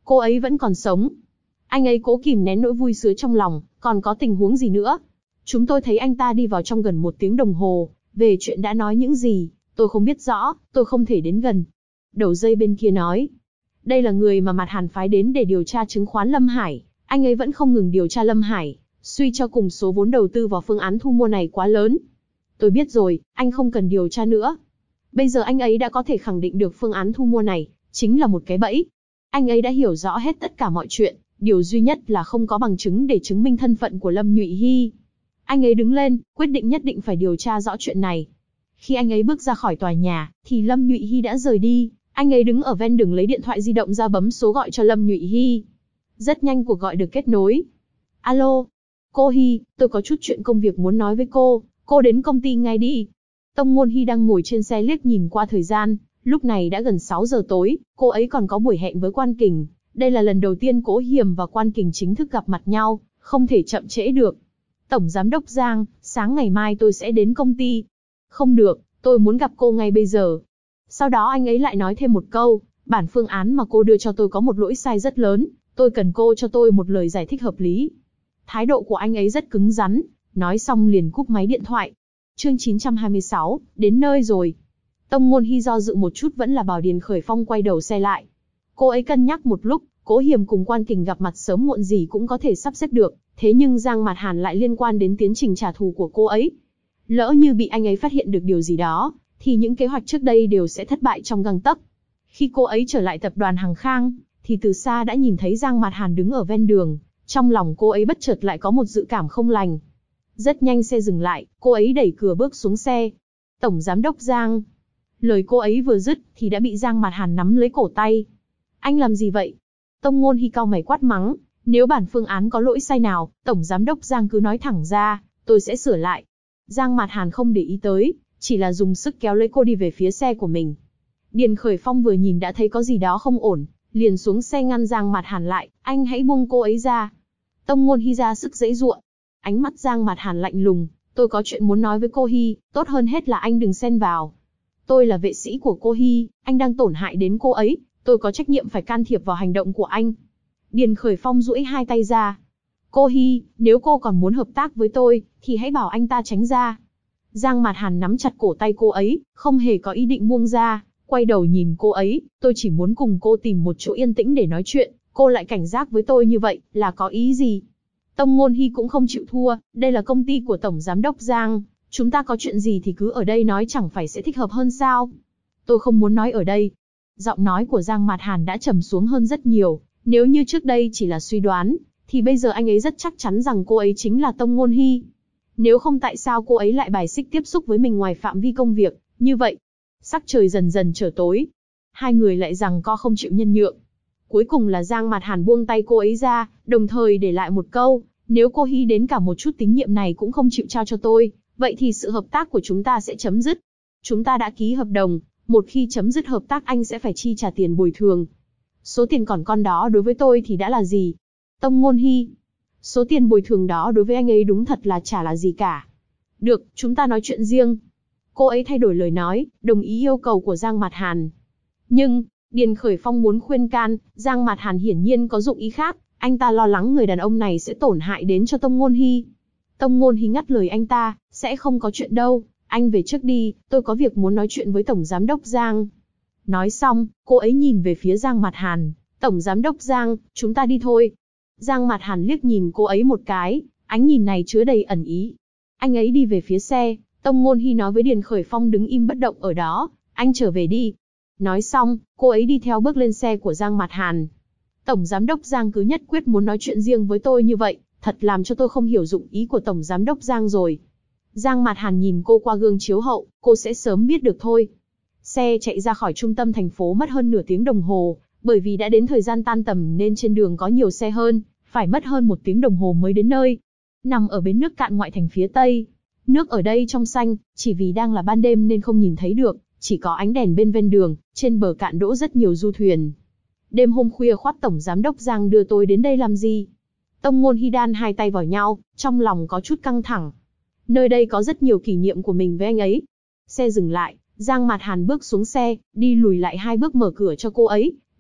Cô ấy vẫn còn sống. Anh ấy cố kìm nén nỗi vui sướng trong lòng, còn có tình huống gì nữa? Chúng tôi thấy anh ta đi vào trong gần 1 tiếng đồng hồ, về chuyện đã nói những gì, tôi không biết rõ, tôi không thể đến gần. Đầu dây bên kia nói. Đây là người mà Mạt Hàn phái đến để điều tra chứng khoán Lâm Hải, anh ấy vẫn không ngừng điều tra Lâm Hải, suy cho cùng số vốn đầu tư vào phương án thu mua này quá lớn. Tôi biết rồi, anh không cần điều tra nữa. Bây giờ anh ấy đã có thể khẳng định được phương án thu mua này chính là một cái bẫy. Anh ấy đã hiểu rõ hết tất cả mọi chuyện, điều duy nhất là không có bằng chứng để chứng minh thân phận của Lâm Nhụy Hy. Anh ấy đứng lên, quyết định nhất định phải điều tra rõ chuyện này. Khi anh ấy bước ra khỏi tòa nhà, thì Lâm Nhụy Hy đã rời đi. Anh ấy đứng ở ven đường lấy điện thoại di động ra bấm số gọi cho Lâm Nhụy Hy. Rất nhanh cuộc gọi được kết nối. Alo, cô Hy, tôi có chút chuyện công việc muốn nói với cô đến công ty ngay đi. Tông Ngôn Hy đang ngồi trên xe liếc nhìn qua thời gian, lúc này đã gần 6 giờ tối, cô ấy còn có buổi hẹn với Quan Kình. Đây là lần đầu tiên Cố Hiềm và Quan Kình chính thức gặp mặt nhau, không thể chậm trễ được. Tổng Giám đốc Giang, sáng ngày mai tôi sẽ đến công ty. Không được, tôi muốn gặp cô ngay bây giờ. Sau đó anh ấy lại nói thêm một câu, bản phương án mà cô đưa cho tôi có một lỗi sai rất lớn, tôi cần cô cho tôi một lời giải thích hợp lý. Thái độ của anh ấy rất cứng rắn, nói xong liền cúp máy điện thoại. Chương 926, đến nơi rồi. Tông Ngôn Hy do dự một chút vẫn là bảo Điền Khởi Phong quay đầu xe lại. Cô ấy cân nhắc một lúc, Cố Hiềm cùng Quan Kình gặp mặt sớm muộn gì cũng có thể sắp xếp được, thế nhưng Giang Mạt Hàn lại liên quan đến tiến trình trả thù của cô ấy. Lỡ như bị anh ấy phát hiện được điều gì đó, thì những kế hoạch trước đây đều sẽ thất bại trong gang tấc. Khi cô ấy trở lại tập đoàn Hằng Khang, thì từ xa đã nhìn thấy Giang Mạt Hàn đứng ở ven đường, trong lòng cô ấy bất chợt lại có một dự cảm không lành. Rất nhanh xe dừng lại, cô ấy đẩy cửa bước xuống xe. Tổng Giám đốc Giang. Lời cô ấy vừa dứt thì đã bị Giang Mạt Hàn nắm lấy cổ tay. Anh làm gì vậy? Tông Ngôn Hy cau mày quát mắng. Nếu bản phương án có lỗi sai nào, Tổng Giám đốc Giang cứ nói thẳng ra, tôi sẽ sửa lại. Giang Mạt Hàn không để ý tới, chỉ là dùng sức kéo lấy cô đi về phía xe của mình. Điền Khởi Phong vừa nhìn đã thấy có gì đó không ổn, liền xuống xe ngăn Giang Mạt Hàn lại, anh hãy buông cô ấy ra. Tông Ngôn Hy ra sức giãy giụa. Ánh mắt Giang Mạt Hàn lạnh lùng, tôi có chuyện muốn nói với cô Hy, tốt hơn hết là anh đừng xen vào. Tôi là vệ sĩ của cô Hy, anh đang tổn hại đến cô ấy, tôi có trách nhiệm phải can thiệp vào hành động của anh. Điền Khởi Phong duỗi hai tay ra. Cô Hy, nếu cô còn muốn hợp tác với tôi, thì hãy bảo anh ta tránh ra. Giang Mạt Hàn nắm chặt cổ tay cô ấy, không hề có ý định buông ra, quay đầu nhìn cô ấy, tôi chỉ muốn cùng cô tìm một chỗ yên tĩnh để nói chuyện, cô lại cảnh giác với tôi như vậy, là có ý gì? Tông Ngôn Hy cũng không chịu thua, đây là công ty của Tổng Giám đốc Giang, chúng ta có chuyện gì thì cứ ở đây nói chẳng phải sẽ thích hợp hơn sao? Tôi không muốn nói ở đây. Giọng nói của Giang Mạt Hàn đã trầm xuống hơn rất nhiều, nếu như trước đây chỉ là suy đoán, thì bây giờ anh ấy rất chắc chắn rằng cô ấy chính là Tông Ngôn Hy. Nếu không tại sao cô ấy lại bài xích tiếp xúc với mình ngoài phạm vi công việc, như vậy? Sắc trời dần dần trở tối. Hai người lại giằng co không chịu nhân nhượng. Cuối cùng là Giang Mạt Hàn buông tay cô ấy ra, đồng thời để lại một câu, nếu cô Hy đến cả một chút tín nhiệm này cũng không chịu trao cho tôi, vậy thì sự hợp tác của chúng ta sẽ chấm dứt. Chúng ta đã ký hợp đồng, một khi chấm dứt hợp tác anh sẽ phải chi trả tiền bồi thường. Số tiền còn con đó đối với tôi thì đã là gì? Tông Ngôn Hy. Số tiền bồi thường đó đối với anh ấy đúng thật là chả là gì cả. Được, chúng ta nói chuyện riêng. Cô ấy thay đổi lời nói, đồng ý yêu cầu của Giang Mạt Hàn. Nhưng, Điền Khởi Phong muốn khuyên can, Giang Mạt Hàn hiển nhiên có dụng ý khác, anh ta lo lắng người đàn ông này sẽ tổn hại đến cho Tông Ngôn Hy. Tông Ngôn Hy ngắt lời anh ta, sẽ không có chuyện đâu, anh về trước đi, tôi có việc muốn nói chuyện với Tổng Giám đốc Giang. Nói xong, cô ấy nhìn về phía Giang Mạt Hàn, Tổng Giám đốc Giang, chúng ta đi thôi. Giang Mạt Hàn liếc nhìn cô ấy một cái, ánh nhìn này chứa đầy ẩn ý. Anh ấy đi về phía xe, Tông Ngôn Hy nói với Điền Khởi Phong đứng im bất động ở đó, anh trở về đi. Nói xong, cô ấy đi theo bước lên xe của Giang Mạt Hàn. Tổng Giám đốc Giang cứ nhất quyết muốn nói chuyện riêng với tôi như vậy, thật làm cho tôi không hiểu dụng ý của Tổng Giám đốc Giang rồi. Giang Mạt Hàn nhìn cô qua gương chiếu hậu, cô sẽ sớm biết được thôi. Xe chạy ra khỏi trung tâm thành phố mất hơn nửa tiếng đồng hồ, bởi vì đã đến thời gian tan tầm nên trên đường có nhiều xe hơn, phải mất hơn 1 tiếng đồng hồ mới đến nơi. Nằm ở bến nước cạn ngoại thành phía Tây. Nước ở đây trong xanh, chỉ vì đang là ban đêm nên không nhìn thấy được, chỉ có ánh đèn bên ven đường, trên bờ cạn đỗ rất nhiều du thuyền. Đêm hôm khuya khoắt Tổng Giám đốc Giang đưa tôi đến đây làm gì? Tông Ngôn Hy đan hai tay vào nhau, trong lòng có chút căng thẳng. Nơi đây có rất nhiều kỷ niệm của mình với anh ấy. Xe dừng lại, Giang Mạt Hàn bước xuống xe, đi lùi lại 2 bước mở cửa cho cô ấy,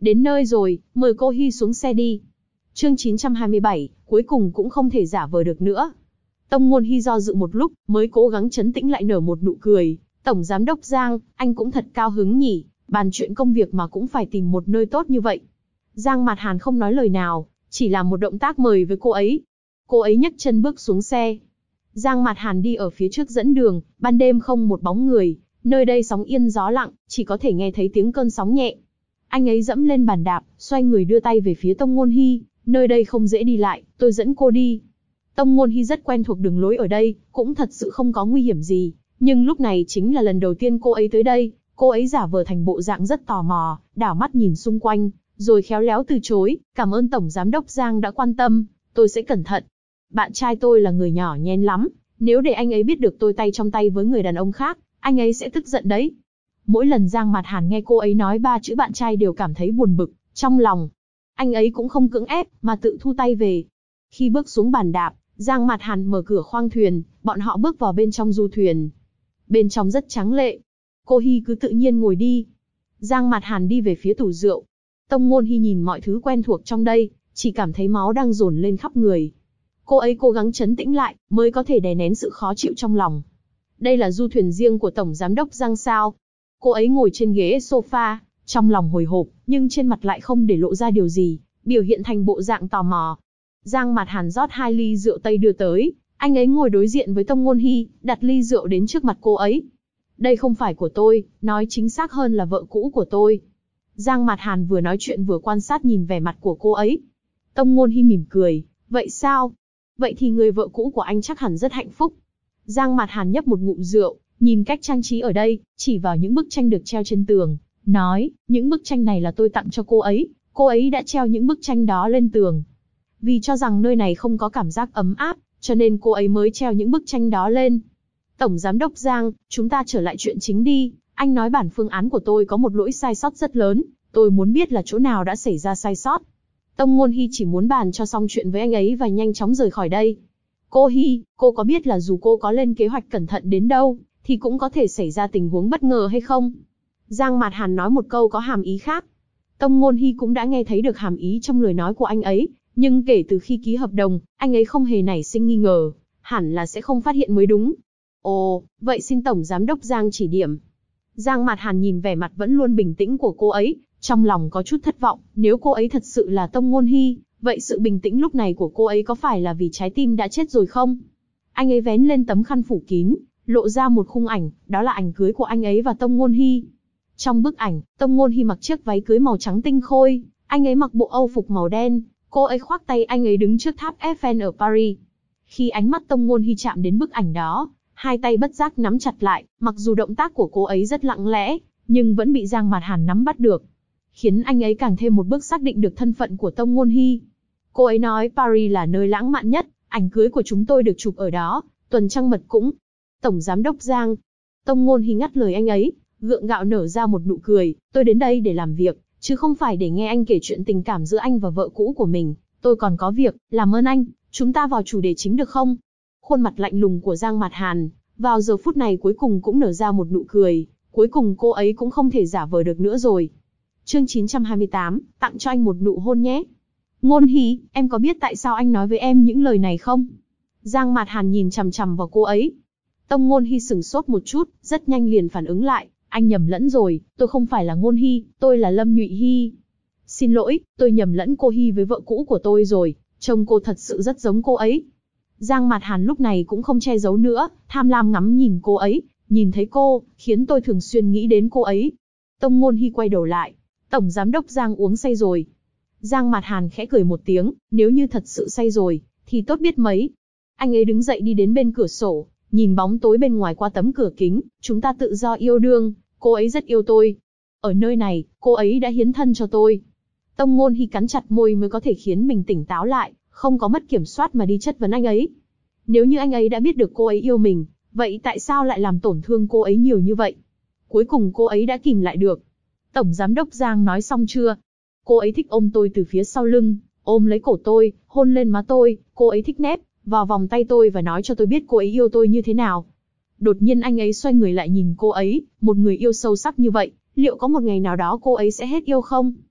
Đến nơi rồi, mời cô Hy xuống xe đi. Chương 927, cuối cùng cũng không thể giả vờ được nữa. Tông Ngôn Hy do dự một lúc, mới cố gắng trấn tĩnh lại nở một nụ cười. Tổng Giám đốc Giang, anh cũng thật cao hứng nhỉ, bàn chuyện công việc mà cũng phải tìm một nơi tốt như vậy. Giang Mạt Hàn không nói lời nào, chỉ làm một động tác mời với cô ấy. Cô ấy nhấc chân bước xuống xe. Giang Mạt Hàn đi ở phía trước dẫn đường, ban đêm không một bóng người, nơi đây sóng yên gió lặng, chỉ có thể nghe thấy tiếng cơn sóng nhẹ. Anh ấy dẫm lên bàn đạp, xoay người đưa tay về phía Tông Ngôn Hy, nơi đây không dễ đi lại, tôi dẫn cô đi. Tông Ngôn Hy rất quen thuộc đường lối ở đây, cũng thật sự không có nguy hiểm gì, nhưng lúc này chính là lần đầu tiên cô ấy tới đây, cô ấy giả vờ thành bộ dạng rất tò mò, đảo mắt nhìn xung quanh, rồi khéo léo từ chối, cảm ơn Tổng Giám đốc Giang đã quan tâm, tôi sẽ cẩn thận. Bạn trai tôi là người nhỏ nhen lắm, nếu để anh ấy biết được tôi tay trong tay với người đàn ông khác, anh ấy sẽ tức giận đấy. Mỗi lần Giang Mạt Hàn nghe cô ấy nói 3 chữ bạn trai đều cảm thấy buồn bực, trong lòng. Anh ấy cũng không cưỡng ép, mà tự thu tay về. Khi bước xuống bàn đạp, Giang Mạt Hàn mở cửa khoang thuyền, bọn họ bước vào bên trong du thuyền. Bên trong rất tráng lệ. Cô Hy cứ tự nhiên ngồi đi. Giang Mạt Hàn đi về phía tủ rượu. Tông Ngôn Hy nhìn mọi thứ quen thuộc trong đây, chỉ cảm thấy máu đang dồn lên khắp người. Cô ấy cố gắng trấn tĩnh lại, mới có thể đè nén sự khó chịu trong lòng. Đây là du thuyền riêng của Tổng Giám đốc Giang sao? Cô ấy ngồi trên ghế sofa, trong lòng hồi hộp, nhưng trên mặt lại không để lộ ra điều gì, biểu hiện thành bộ dạng tò mò. Giang Mạt Hàn rót 2 ly rượu Tây đưa tới, anh ấy ngồi đối diện với Tông Ngôn Hy, đặt ly rượu đến trước mặt cô ấy. Đây không phải của tôi, nói chính xác hơn là vợ cũ của tôi. Giang Mạt Hàn vừa nói chuyện vừa quan sát nhìn vẻ mặt của cô ấy. Tông Ngôn Hy mỉm cười, vậy sao? Vậy thì người vợ cũ của anh chắc hẳn rất hạnh phúc. Giang Mạt Hàn nhấp một ngụm rượu, nhìn cách trang trí ở đây, chỉ vào những bức tranh được treo trên tường, nói, những bức tranh này là tôi tặng cho cô ấy đã treo những bức tranh đó lên tường. Vì cho rằng nơi này không có cảm giác ấm áp, cho nên cô ấy mới treo những bức tranh đó lên. Tổng Giám đốc Giang, chúng ta trở lại chuyện chính đi, anh nói bản phương án của tôi có một lỗi sai sót rất lớn, tôi muốn biết là chỗ nào đã xảy ra sai sót. Tông Ngôn Hy chỉ muốn bàn cho xong chuyện với anh ấy và nhanh chóng rời khỏi đây. Cô Hy, cô có biết là dù cô có lên kế hoạch cẩn thận đến đâu, thì cũng có thể xảy ra tình huống bất ngờ hay không? Giang Mạt Hàn nói một câu có hàm ý khác. Tông Ngôn Hy cũng đã nghe thấy được hàm ý trong lời nói của anh ấy, nhưng kể từ khi ký hợp đồng, anh ấy không hề nảy sinh nghi ngờ, hẳn là sẽ không phát hiện mới đúng. Ồ, vậy xin Tổng Giám đốc Giang chỉ điểm. Giang Mạt Hàn nhìn vẻ mặt vẫn luôn bình tĩnh của cô ấy, trong lòng có chút thất vọng, nếu cô ấy thật sự là Tông Ngôn Hy, vậy sự bình tĩnh lúc này của cô ấy có phải là vì trái tim đã chết rồi không? Anh ấy vén lên tấm khăn phủ kín, lộ ra một khung ảnh, đó là ảnh cưới của anh ấy và Tông Ngôn Hy. Trong bức ảnh, Tông Ngôn Hy mặc chiếc váy cưới màu trắng tinh khôi, anh ấy mặc bộ Âu phục màu đen, cô ấy khoác tay anh ấy đứng trước tháp Eiffel ở Paris. Khi ánh mắt Tông Ngôn Hy chạm đến bức ảnh đó, hai tay bất giác nắm chặt lại, mặc dù động tác của cô ấy rất lặng lẽ, nhưng vẫn bị Giang Mạt Hàn nắm bắt được, khiến anh ấy càng thêm một bước xác định được thân phận của Tông Ngôn Hy. Cô ấy nói Paris là nơi lãng mạn nhất, ảnh cưới của chúng tôi được chụp ở đó, tuần trăng mật cũng. Tổng Giám đốc Giang. Tông Ngôn Hy ngắt lời anh ấy, gượng gạo nở ra một nụ cười, tôi đến đây để làm việc, chứ không phải để nghe anh kể chuyện tình cảm giữa anh và vợ cũ của mình, tôi còn có việc, làm ơn anh, chúng ta vào chủ đề chính được không? Khuôn mặt lạnh lùng của Giang Mạt Hàn, vào giờ phút này cuối cùng cũng nở ra một nụ cười, cuối cùng cô ấy cũng không thể giả vờ được nữa rồi. Chương 928, tặng cho anh một nụ hôn nhé. Ngôn Hy, em có biết tại sao anh nói với em những lời này không? Giang Mạt Hàn nhìn chằm chằm vào cô ấy. Tông Ngôn Hy sửng sốt một chút, rất nhanh liền phản ứng lại, anh nhầm lẫn rồi, tôi không phải là Ngôn Hy, tôi là Lâm Nhụy Hy. Xin lỗi, tôi nhầm lẫn cô Hy với vợ cũ của tôi rồi, trông cô thật sự rất giống cô ấy. Giang Mạt Hàn lúc này cũng không che giấu nữa, tham lam ngắm nhìn cô ấy, nhìn thấy cô, khiến tôi thường xuyên nghĩ đến cô ấy. Tông Ngôn Hy quay đầu lại, Tổng Giám đốc Giang uống say rồi. Giang Mạt Hàn khẽ cười một tiếng, nếu như thật sự say rồi, thì tốt biết mấy. Anh ấy đứng dậy đi đến bên cửa sổ, nhìn bóng tối bên ngoài qua tấm cửa kính, chúng ta tự do yêu đương, cô ấy rất yêu tôi. Ở nơi này, cô ấy đã hiến thân cho tôi. Tông Ngôn Hy cắn chặt môi mới có thể khiến mình tỉnh táo lại, không có mất kiểm soát mà đi chất vấn anh ấy. Nếu như anh ấy đã biết được cô ấy yêu mình, vậy tại sao lại làm tổn thương cô ấy nhiều như vậy? Cuối cùng cô ấy đã kìm lại được. Tổng Giám đốc Giang nói xong chưa? Cô ấy thích ôm tôi từ phía sau lưng, ôm lấy cổ tôi, hôn lên má tôi, cô ấy thích nép vào vòng tay tôi và nói cho tôi biết cô ấy yêu tôi như thế nào. Đột nhiên anh ấy xoay người lại nhìn cô ấy, một người yêu sâu sắc như vậy, liệu có một ngày nào đó cô ấy sẽ hết yêu không?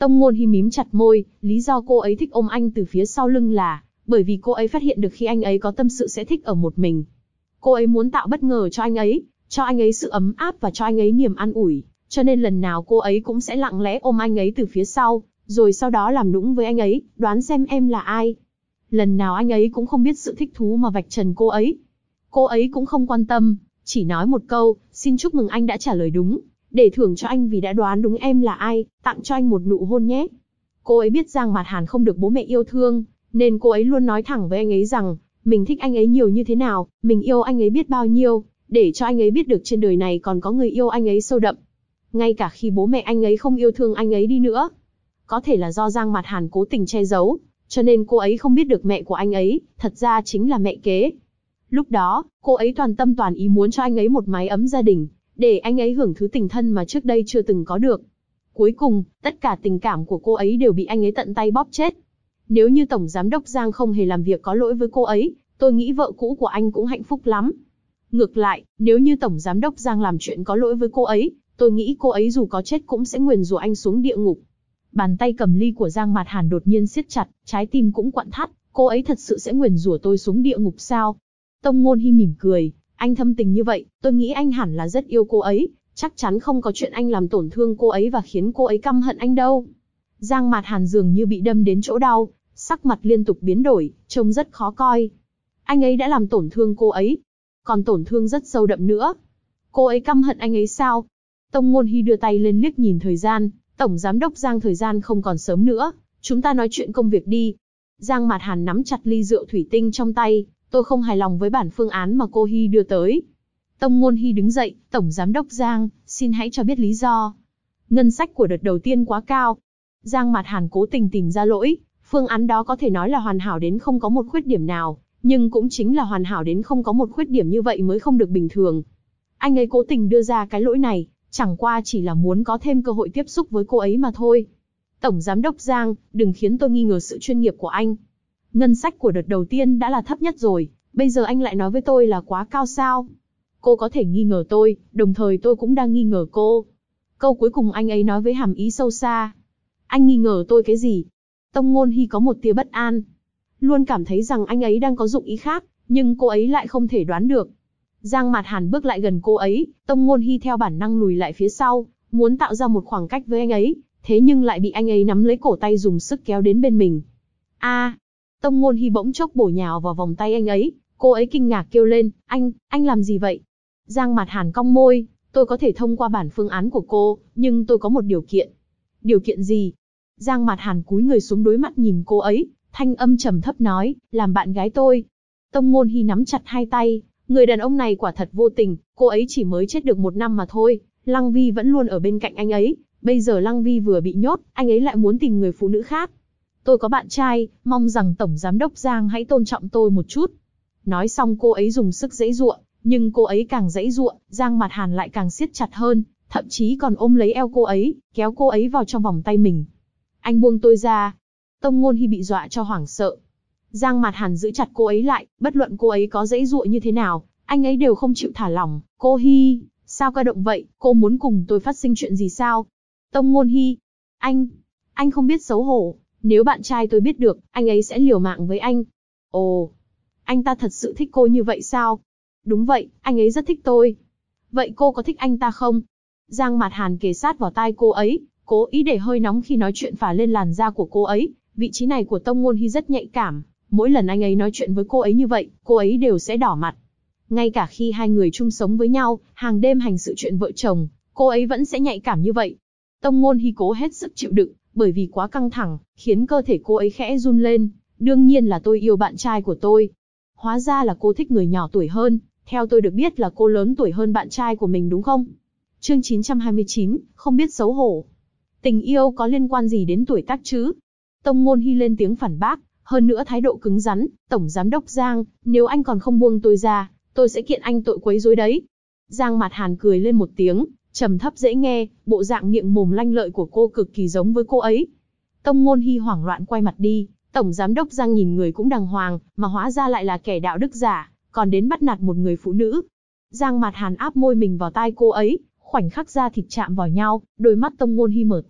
Tông Ngôn Hi mím chặt môi, lý do cô ấy thích ôm anh từ phía sau lưng là bởi vì cô ấy phát hiện được khi anh ấy có tâm sự sẽ thích ở một mình. Cô ấy muốn tạo bất ngờ cho anh ấy sự ấm áp và cho anh ấy niềm an ủi, cho nên lần nào cô ấy cũng sẽ lặng lẽ ôm anh ấy từ phía sau, rồi sau đó làm nũng với anh ấy, đoán xem em là ai. Lần nào anh ấy cũng không biết sự thích thú mà vạch trần cô ấy. Cô ấy cũng không quan tâm, chỉ nói một câu, xin chúc mừng anh đã trả lời đúng, để thưởng cho anh vì đã đoán đúng em là ai, tặng cho anh một nụ hôn nhé. Cô ấy biết Giang Mạt Hàn không được bố mẹ yêu thương, nên cô ấy luôn nói thẳng với anh ấy rằng, mình thích anh ấy nhiều như thế nào, mình yêu anh ấy biết bao nhiêu, để cho anh ấy biết được trên đời này còn có người yêu anh ấy sâu đậm. Ngay cả khi bố mẹ anh ấy không yêu thương anh ấy đi nữa. Có thể là do Giang Mạt Hàn cố tình che giấu, cho nên cô ấy không biết được mẹ của anh ấy, thật ra chính là mẹ kế. Lúc đó, cô ấy toàn tâm toàn ý muốn cho anh ấy một mái ấm gia đình, để anh ấy hưởng thứ tình thân mà trước đây chưa từng có được. Cuối cùng, tất cả tình cảm của cô ấy đều bị anh ấy tận tay bóp chết. Nếu như Tổng Giám đốc Giang không hề làm việc có lỗi với cô ấy, tôi nghĩ vợ cũ của anh cũng hạnh phúc lắm. Ngược lại, nếu như Tổng Giám đốc Giang làm chuyện có lỗi với cô ấy, tôi nghĩ cô ấy dù có chết cũng sẽ nguyền rủa anh xuống địa ngục. Bàn tay cầm ly của Giang Mạt Hàn đột nhiên siết chặt, trái tim cũng quặn thắt, cô ấy thật sự sẽ nguyền rủa tôi xuống địa ngục sao? Tông Ngôn Hi mỉm cười, anh thâm tình như vậy, tôi nghĩ anh hẳn là rất yêu cô ấy, chắc chắn không có chuyện anh làm tổn thương cô ấy và khiến cô ấy căm hận anh đâu. Giang Mạt Hàn dường như bị đâm đến chỗ đau, sắc mặt liên tục biến đổi, trông rất khó coi. Anh ấy đã làm tổn thương cô ấy, còn tổn thương rất sâu đậm nữa. Cô ấy căm hận anh ấy sao? Tông Ngôn Hi đưa tay lên liếc nhìn thời gian, Tổng Giám đốc Giang, thời gian không còn sớm nữa, chúng ta nói chuyện công việc đi. Giang Mạt Hàn nắm chặt ly rượu thủy tinh trong tay, tôi không hài lòng với bản phương án mà cô Hi đưa tới. Tông Ngôn Hi đứng dậy, Tổng Giám đốc Giang, xin hãy cho biết lý do. Ngân sách của đợt đầu tiên quá cao. Giang Mạt Hàn cố tình tìm ra lỗi, phương án đó có thể nói là hoàn hảo đến không có một khuyết điểm nào, nhưng cũng chính là hoàn hảo đến không có một khuyết điểm như vậy mới không được bình thường. Anh ấy cố tình đưa ra cái lỗi này, chẳng qua chỉ là muốn có thêm cơ hội tiếp xúc với cô ấy mà thôi. Tổng Giám đốc Giang, đừng khiến tôi nghi ngờ sự chuyên nghiệp của anh. Ngân sách của đợt đầu tiên đã là thấp nhất rồi, bây giờ anh lại nói với tôi là quá cao sao? Cô có thể nghi ngờ tôi, đồng thời tôi cũng đang nghi ngờ cô. Câu cuối cùng anh ấy nói với hàm ý sâu xa. Anh nghi ngờ tôi cái gì? Tông Ngôn Hi có một tia bất an. Luôn cảm thấy rằng anh ấy đang có dụng ý khác, nhưng cô ấy lại không thể đoán được. Giang Mạt Hàn bước lại gần cô ấy, Tông Ngôn Hi theo bản năng lùi lại phía sau, muốn tạo ra một khoảng cách với anh ấy, thế nhưng lại bị anh ấy nắm lấy cổ tay dùng sức kéo đến bên mình. Tông Ngôn Hi bỗng chốc bổ nhào vào vòng tay anh ấy, cô ấy kinh ngạc kêu lên, anh làm gì vậy? Giang Mạt Hàn cong môi, tôi có thể thông qua bản phương án của cô, nhưng tôi có một điều kiện. Điều kiện gì? Giang Mạt Hàn cúi người xuống đối mặt nhìn cô ấy, thanh âm trầm thấp nói, làm bạn gái tôi. Tông Ngôn Hi nắm chặt hai tay, người đàn ông này quả thật vô tình, cô ấy chỉ mới chết được 1 năm mà thôi, Lăng Vi vẫn luôn ở bên cạnh anh ấy, bây giờ Lăng Vi vừa bị nhốt, anh ấy lại muốn tìm người phụ nữ khác. Tôi có bạn trai, mong rằng Tổng Giám đốc Giang hãy tôn trọng tôi một chút. Nói xong cô ấy dùng sức giãy giụa, nhưng cô ấy càng giãy giụa, Giang Mạt Hàn lại càng siết chặt hơn, thậm chí còn ôm lấy eo cô ấy, kéo cô ấy vào trong vòng tay mình. Anh buông tôi ra. Tông Ngôn Hi bị dọa cho hoảng sợ. Giang Mạt Hàn giữ chặt cô ấy lại, bất luận cô ấy có giãy giụa như thế nào, anh ấy đều không chịu thả lỏng. Cô Hi, sao ca động vậy, cô muốn cùng tôi phát sinh chuyện gì sao? Tông Ngôn Hi, anh không biết xấu hổ, nếu bạn trai tôi biết được, anh ấy sẽ liều mạng với anh. Ồ, anh ta thật sự thích cô như vậy sao? Đúng vậy, anh ấy rất thích tôi. Vậy cô có thích anh ta không? Giang Mạt Hàn kề sát vào tai cô ấy, cố ý để hơi nóng khi nói chuyện phả lên làn da của cô ấy. Vị trí này của Tông Ngôn Hi rất nhạy cảm, mỗi lần anh ấy nói chuyện với cô ấy như vậy, cô ấy đều sẽ đỏ mặt. Ngay cả khi hai người chung sống với nhau, hàng đêm hành sự chuyện vợ chồng, cô ấy vẫn sẽ nhạy cảm như vậy. Tông Ngôn Hi cố hết sức chịu đựng, bởi vì quá căng thẳng, khiến cơ thể cô ấy khẽ run lên. Đương nhiên là tôi yêu bạn trai của tôi. Hóa ra là cô thích người nhỏ tuổi hơn, theo tôi được biết là cô lớn tuổi hơn bạn trai của mình đúng không? Chương 929, không biết xấu hổ. Tình yêu có liên quan gì đến tuổi tác chứ? Tông Ngôn Hi lên tiếng phản bác, hơn nữa thái độ cứng rắn, Tổng Giám đốc Giang, nếu anh còn không buông tôi ra, tôi sẽ kiện anh tội quấy rối đấy. Giang Mạt Hàn cười lên một tiếng, trầm thấp dễ nghe, bộ dạng miệng mồm lanh lợi của cô cực kỳ giống với cô ấy. Tông Ngôn Hi hoảng loạn quay mặt đi, Tổng Giám đốc Giang nhìn người cũng đàng hoàng, mà hóa ra lại là kẻ đạo đức giả, còn đến bắt nạt một người phụ nữ. Giang Mạt Hàn áp môi mình vào tai cô ấy, khoảnh khắc da thịt chạm vào nhau, đôi mắt Tông Ngôn Hi mở to,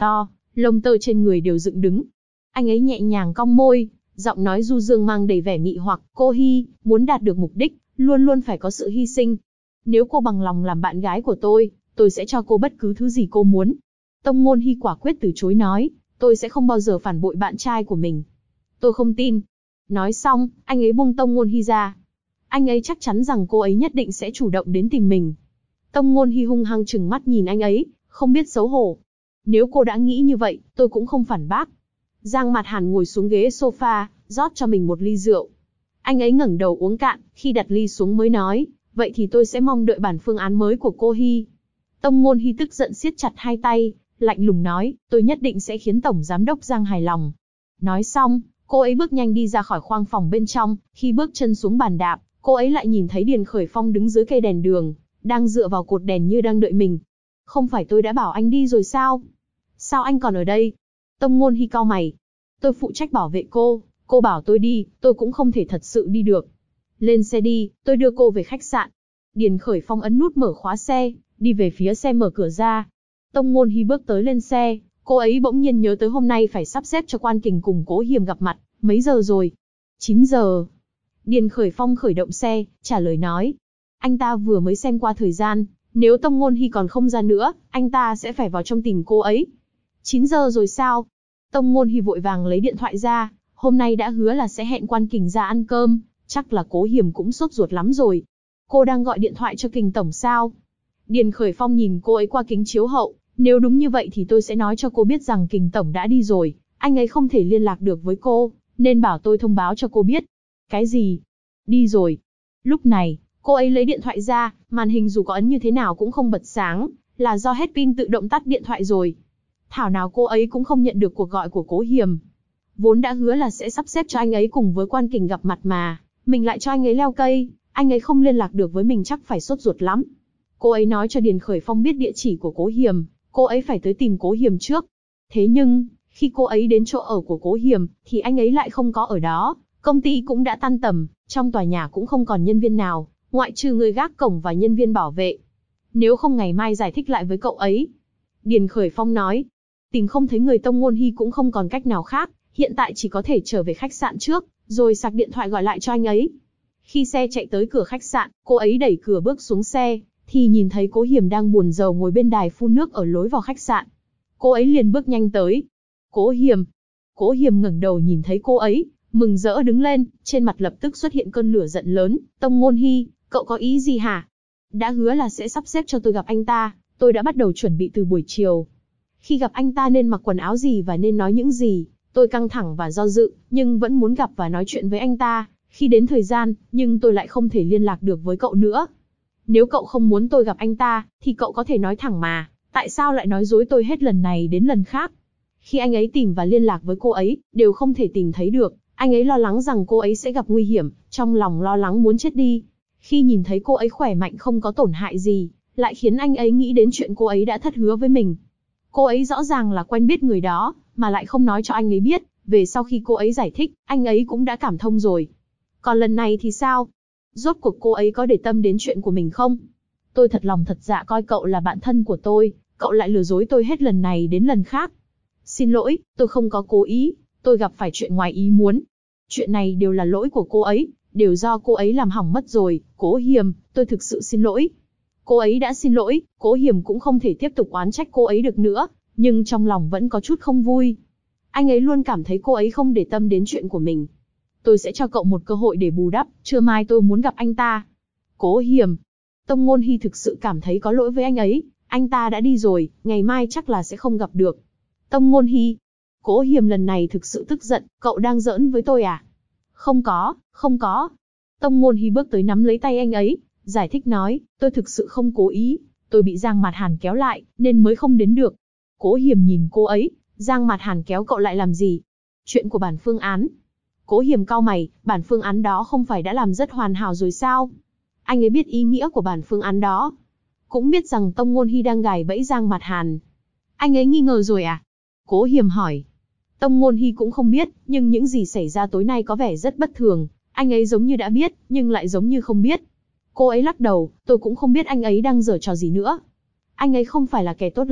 lông tơ trên người đều dựng đứng. Anh ấy nhẹ nhàng cong môi, giọng nói du dương mang đầy vẻ mị hoặc, cô Hy, muốn đạt được mục đích, luôn luôn phải có sự hy sinh. Nếu cô bằng lòng làm bạn gái của tôi sẽ cho cô bất cứ thứ gì cô muốn. Tông Ngôn Hy quả quyết từ chối nói, tôi sẽ không bao giờ phản bội bạn trai của mình. Tôi không tin. Nói xong, anh ấy buông Tông Ngôn Hy ra. Anh ấy chắc chắn rằng cô ấy nhất định sẽ chủ động đến tìm mình. Tông Ngôn Hy hung hăng trừng mắt nhìn anh ấy, không biết xấu hổ. Nếu cô đã nghĩ như vậy, tôi cũng không phản bác. Giang Mạt Hàn ngồi xuống ghế sofa, rót cho mình một ly rượu. Anh ấy ngẩng đầu uống cạn, khi đặt ly xuống mới nói, vậy thì tôi sẽ mong đợi bản phương án mới của cô Hy. Tông Ngôn Hy tức giận siết chặt hai tay, lạnh lùng nói, tôi nhất định sẽ khiến Tổng Giám đốc Giang hài lòng. Nói xong, cô ấy bước nhanh đi ra khỏi khoang phòng bên trong, khi bước chân xuống bàn đạp, cô ấy lại nhìn thấy Điền Khởi Phong đứng dưới cây đèn đường, đang dựa vào cột đèn như đang đợi mình. Không phải tôi đã bảo anh đi rồi sao? Sao anh còn ở đây? Tông Ngôn Hy cau mày. Tôi phụ trách bảo vệ cô bảo tôi đi, tôi cũng không thể thật sự đi được. Lên xe đi, tôi đưa cô về khách sạn. Điền Khởi Phong ấn nút mở khóa xe, đi về phía xe mở cửa ra. Tông Ngôn Hy bước tới lên xe, cô ấy bỗng nhiên nhớ tới hôm nay phải sắp xếp cho Quan Kình cùng Cố Hiềm gặp mặt, mấy giờ rồi? 9 giờ. Điền Khởi Phong khởi động xe, trả lời nói. Anh ta vừa mới xem qua thời gian, nếu Tông Ngôn Hy còn không ra nữa, anh ta sẽ phải vào trong tìm cô ấy. 9 giờ rồi sao? Tông Ngôn Hy vội vàng lấy điện thoại ra, hôm nay đã hứa là sẽ hẹn Quan Kình ra ăn cơm, chắc là Cố Hiềm cũng sốt ruột lắm rồi. Cô đang gọi điện thoại cho Kình tổng sao? Điền Khởi Phong nhìn cô ấy qua kính chiếu hậu, nếu đúng như vậy thì tôi sẽ nói cho cô biết rằng Kình tổng đã đi rồi, anh ấy không thể liên lạc được với cô, nên bảo tôi thông báo cho cô biết. Cái gì? Đi rồi? Lúc này, cô ấy lấy điện thoại ra, màn hình dù có ấn như thế nào cũng không bật sáng, là do hết pin tự động tắt điện thoại rồi. Thảo nào cô ấy cũng không nhận được cuộc gọi của Cố Hiềm. Vốn đã hứa là sẽ sắp xếp cho anh ấy cùng với Quan Kình gặp mặt mà, mình lại cho anh ấy leo cây, anh ấy không liên lạc được với mình chắc phải sốt ruột lắm. Cô ấy nói cho Điền Khởi Phong biết địa chỉ của Cố Hiềm, cô ấy phải tới tìm Cố Hiềm trước. Thế nhưng, khi cô ấy đến chỗ ở của Cố Hiềm, thì anh ấy lại không có ở đó, công ty cũng đã tan tầm, trong tòa nhà cũng không còn nhân viên nào, ngoại trừ người gác cổng và nhân viên bảo vệ. Nếu không ngày mai giải thích lại với cậu ấy. Điền Khởi Phong nói, tìm không thấy người Tông Ngôn Hy cũng không còn cách nào khác, hiện tại chỉ có thể trở về khách sạn trước, rồi sạc điện thoại gọi lại cho anh ấy. Khi xe chạy tới cửa khách sạn, cô ấy đẩy cửa bước xuống xe, thì nhìn thấy Cố Hiềm đang buồn rầu ngồi bên đài phun nước ở lối vào khách sạn. Cô ấy liền bước nhanh tới. Cố Hiềm. Cố Hiềm ngẩng đầu nhìn thấy cô ấy, mừng rỡ đứng lên, trên mặt lập tức xuất hiện cơn lửa giận lớn. Tông Ngôn Hy, cậu có ý gì hả? Đã hứa là sẽ sắp xếp cho tôi gặp anh ta, tôi đã bắt đầu chuẩn bị từ buổi chiều. Khi gặp anh ta nên mặc quần áo gì và nên nói những gì, tôi căng thẳng và do dự, nhưng vẫn muốn gặp và nói chuyện với anh ta. Khi đến thời gian, nhưng tôi lại không thể liên lạc được với cậu nữa. Nếu cậu không muốn tôi gặp anh ta, thì cậu có thể nói thẳng mà, tại sao lại nói dối tôi hết lần này đến lần khác? Khi anh ấy tìm và liên lạc với cô ấy, đều không thể tìm thấy được, anh ấy lo lắng rằng cô ấy sẽ gặp nguy hiểm, trong lòng lo lắng muốn chết đi. Khi nhìn thấy cô ấy khỏe mạnh không có tổn hại gì, lại khiến anh ấy nghĩ đến chuyện cô ấy đã thất hứa với mình. Cô ấy rõ ràng là quen biết người đó, mà lại không nói cho anh ấy biết, về sau khi cô ấy giải thích, anh ấy cũng đã cảm thông rồi. Còn lần này thì sao? Rốt cuộc cô ấy có để tâm đến chuyện của mình không? Tôi thật lòng thật dạ coi cậu là bạn thân của tôi, cậu lại lừa dối tôi hết lần này đến lần khác. Xin lỗi, tôi không có cố ý, tôi gặp phải chuyện ngoài ý muốn. Chuyện này đều là lỗi của cô ấy, đều do cô ấy làm hỏng mất rồi, Cố Hiềm, tôi thực sự xin lỗi. Cô ấy đã xin lỗi, Cố Hiềm cũng không thể tiếp tục oán trách cô ấy được nữa, nhưng trong lòng vẫn có chút không vui. Anh ấy luôn cảm thấy cô ấy không để tâm đến chuyện của mình. Tôi sẽ cho cậu một cơ hội để bù đắp, trưa mai tôi muốn gặp anh ta. Cố Hiềm. Tông Ngôn Hy thực sự cảm thấy có lỗi với anh ta đã đi rồi, ngày mai chắc là sẽ không gặp được. Tông Ngôn Hy. Cố Hiềm lần này thực sự tức giận, cậu đang giỡn với tôi à? Không có. Tông Ngôn Hy bước tới nắm lấy tay anh ấy, giải thích nói, tôi thực sự không cố ý, tôi bị Giang Mạt Hàn kéo lại, nên mới không đến được. Cố Hiềm nhìn cô ấy, Giang Mạt Hàn kéo cậu lại làm gì? Chuyện của bản phương án. Cố Hiềm cau mày, bản phương án đó không phải đã làm rất hoàn hảo rồi sao? Anh ấy biết ý nghĩa của bản phương án đó. Cũng biết rằng Tông Ngôn Hy đang gài bẫy Giang Mạt Hàn. Anh ấy nghi ngờ rồi à? Cố Hiềm hỏi. Tông Ngôn Hy cũng không biết, nhưng những gì xảy ra tối nay có vẻ rất bất thường. Anh ấy giống như đã biết, nhưng lại giống như không biết. Cô ấy lắc đầu, tôi cũng không biết anh ấy đang giở trò gì nữa. Anh ấy không phải là kẻ tốt lành,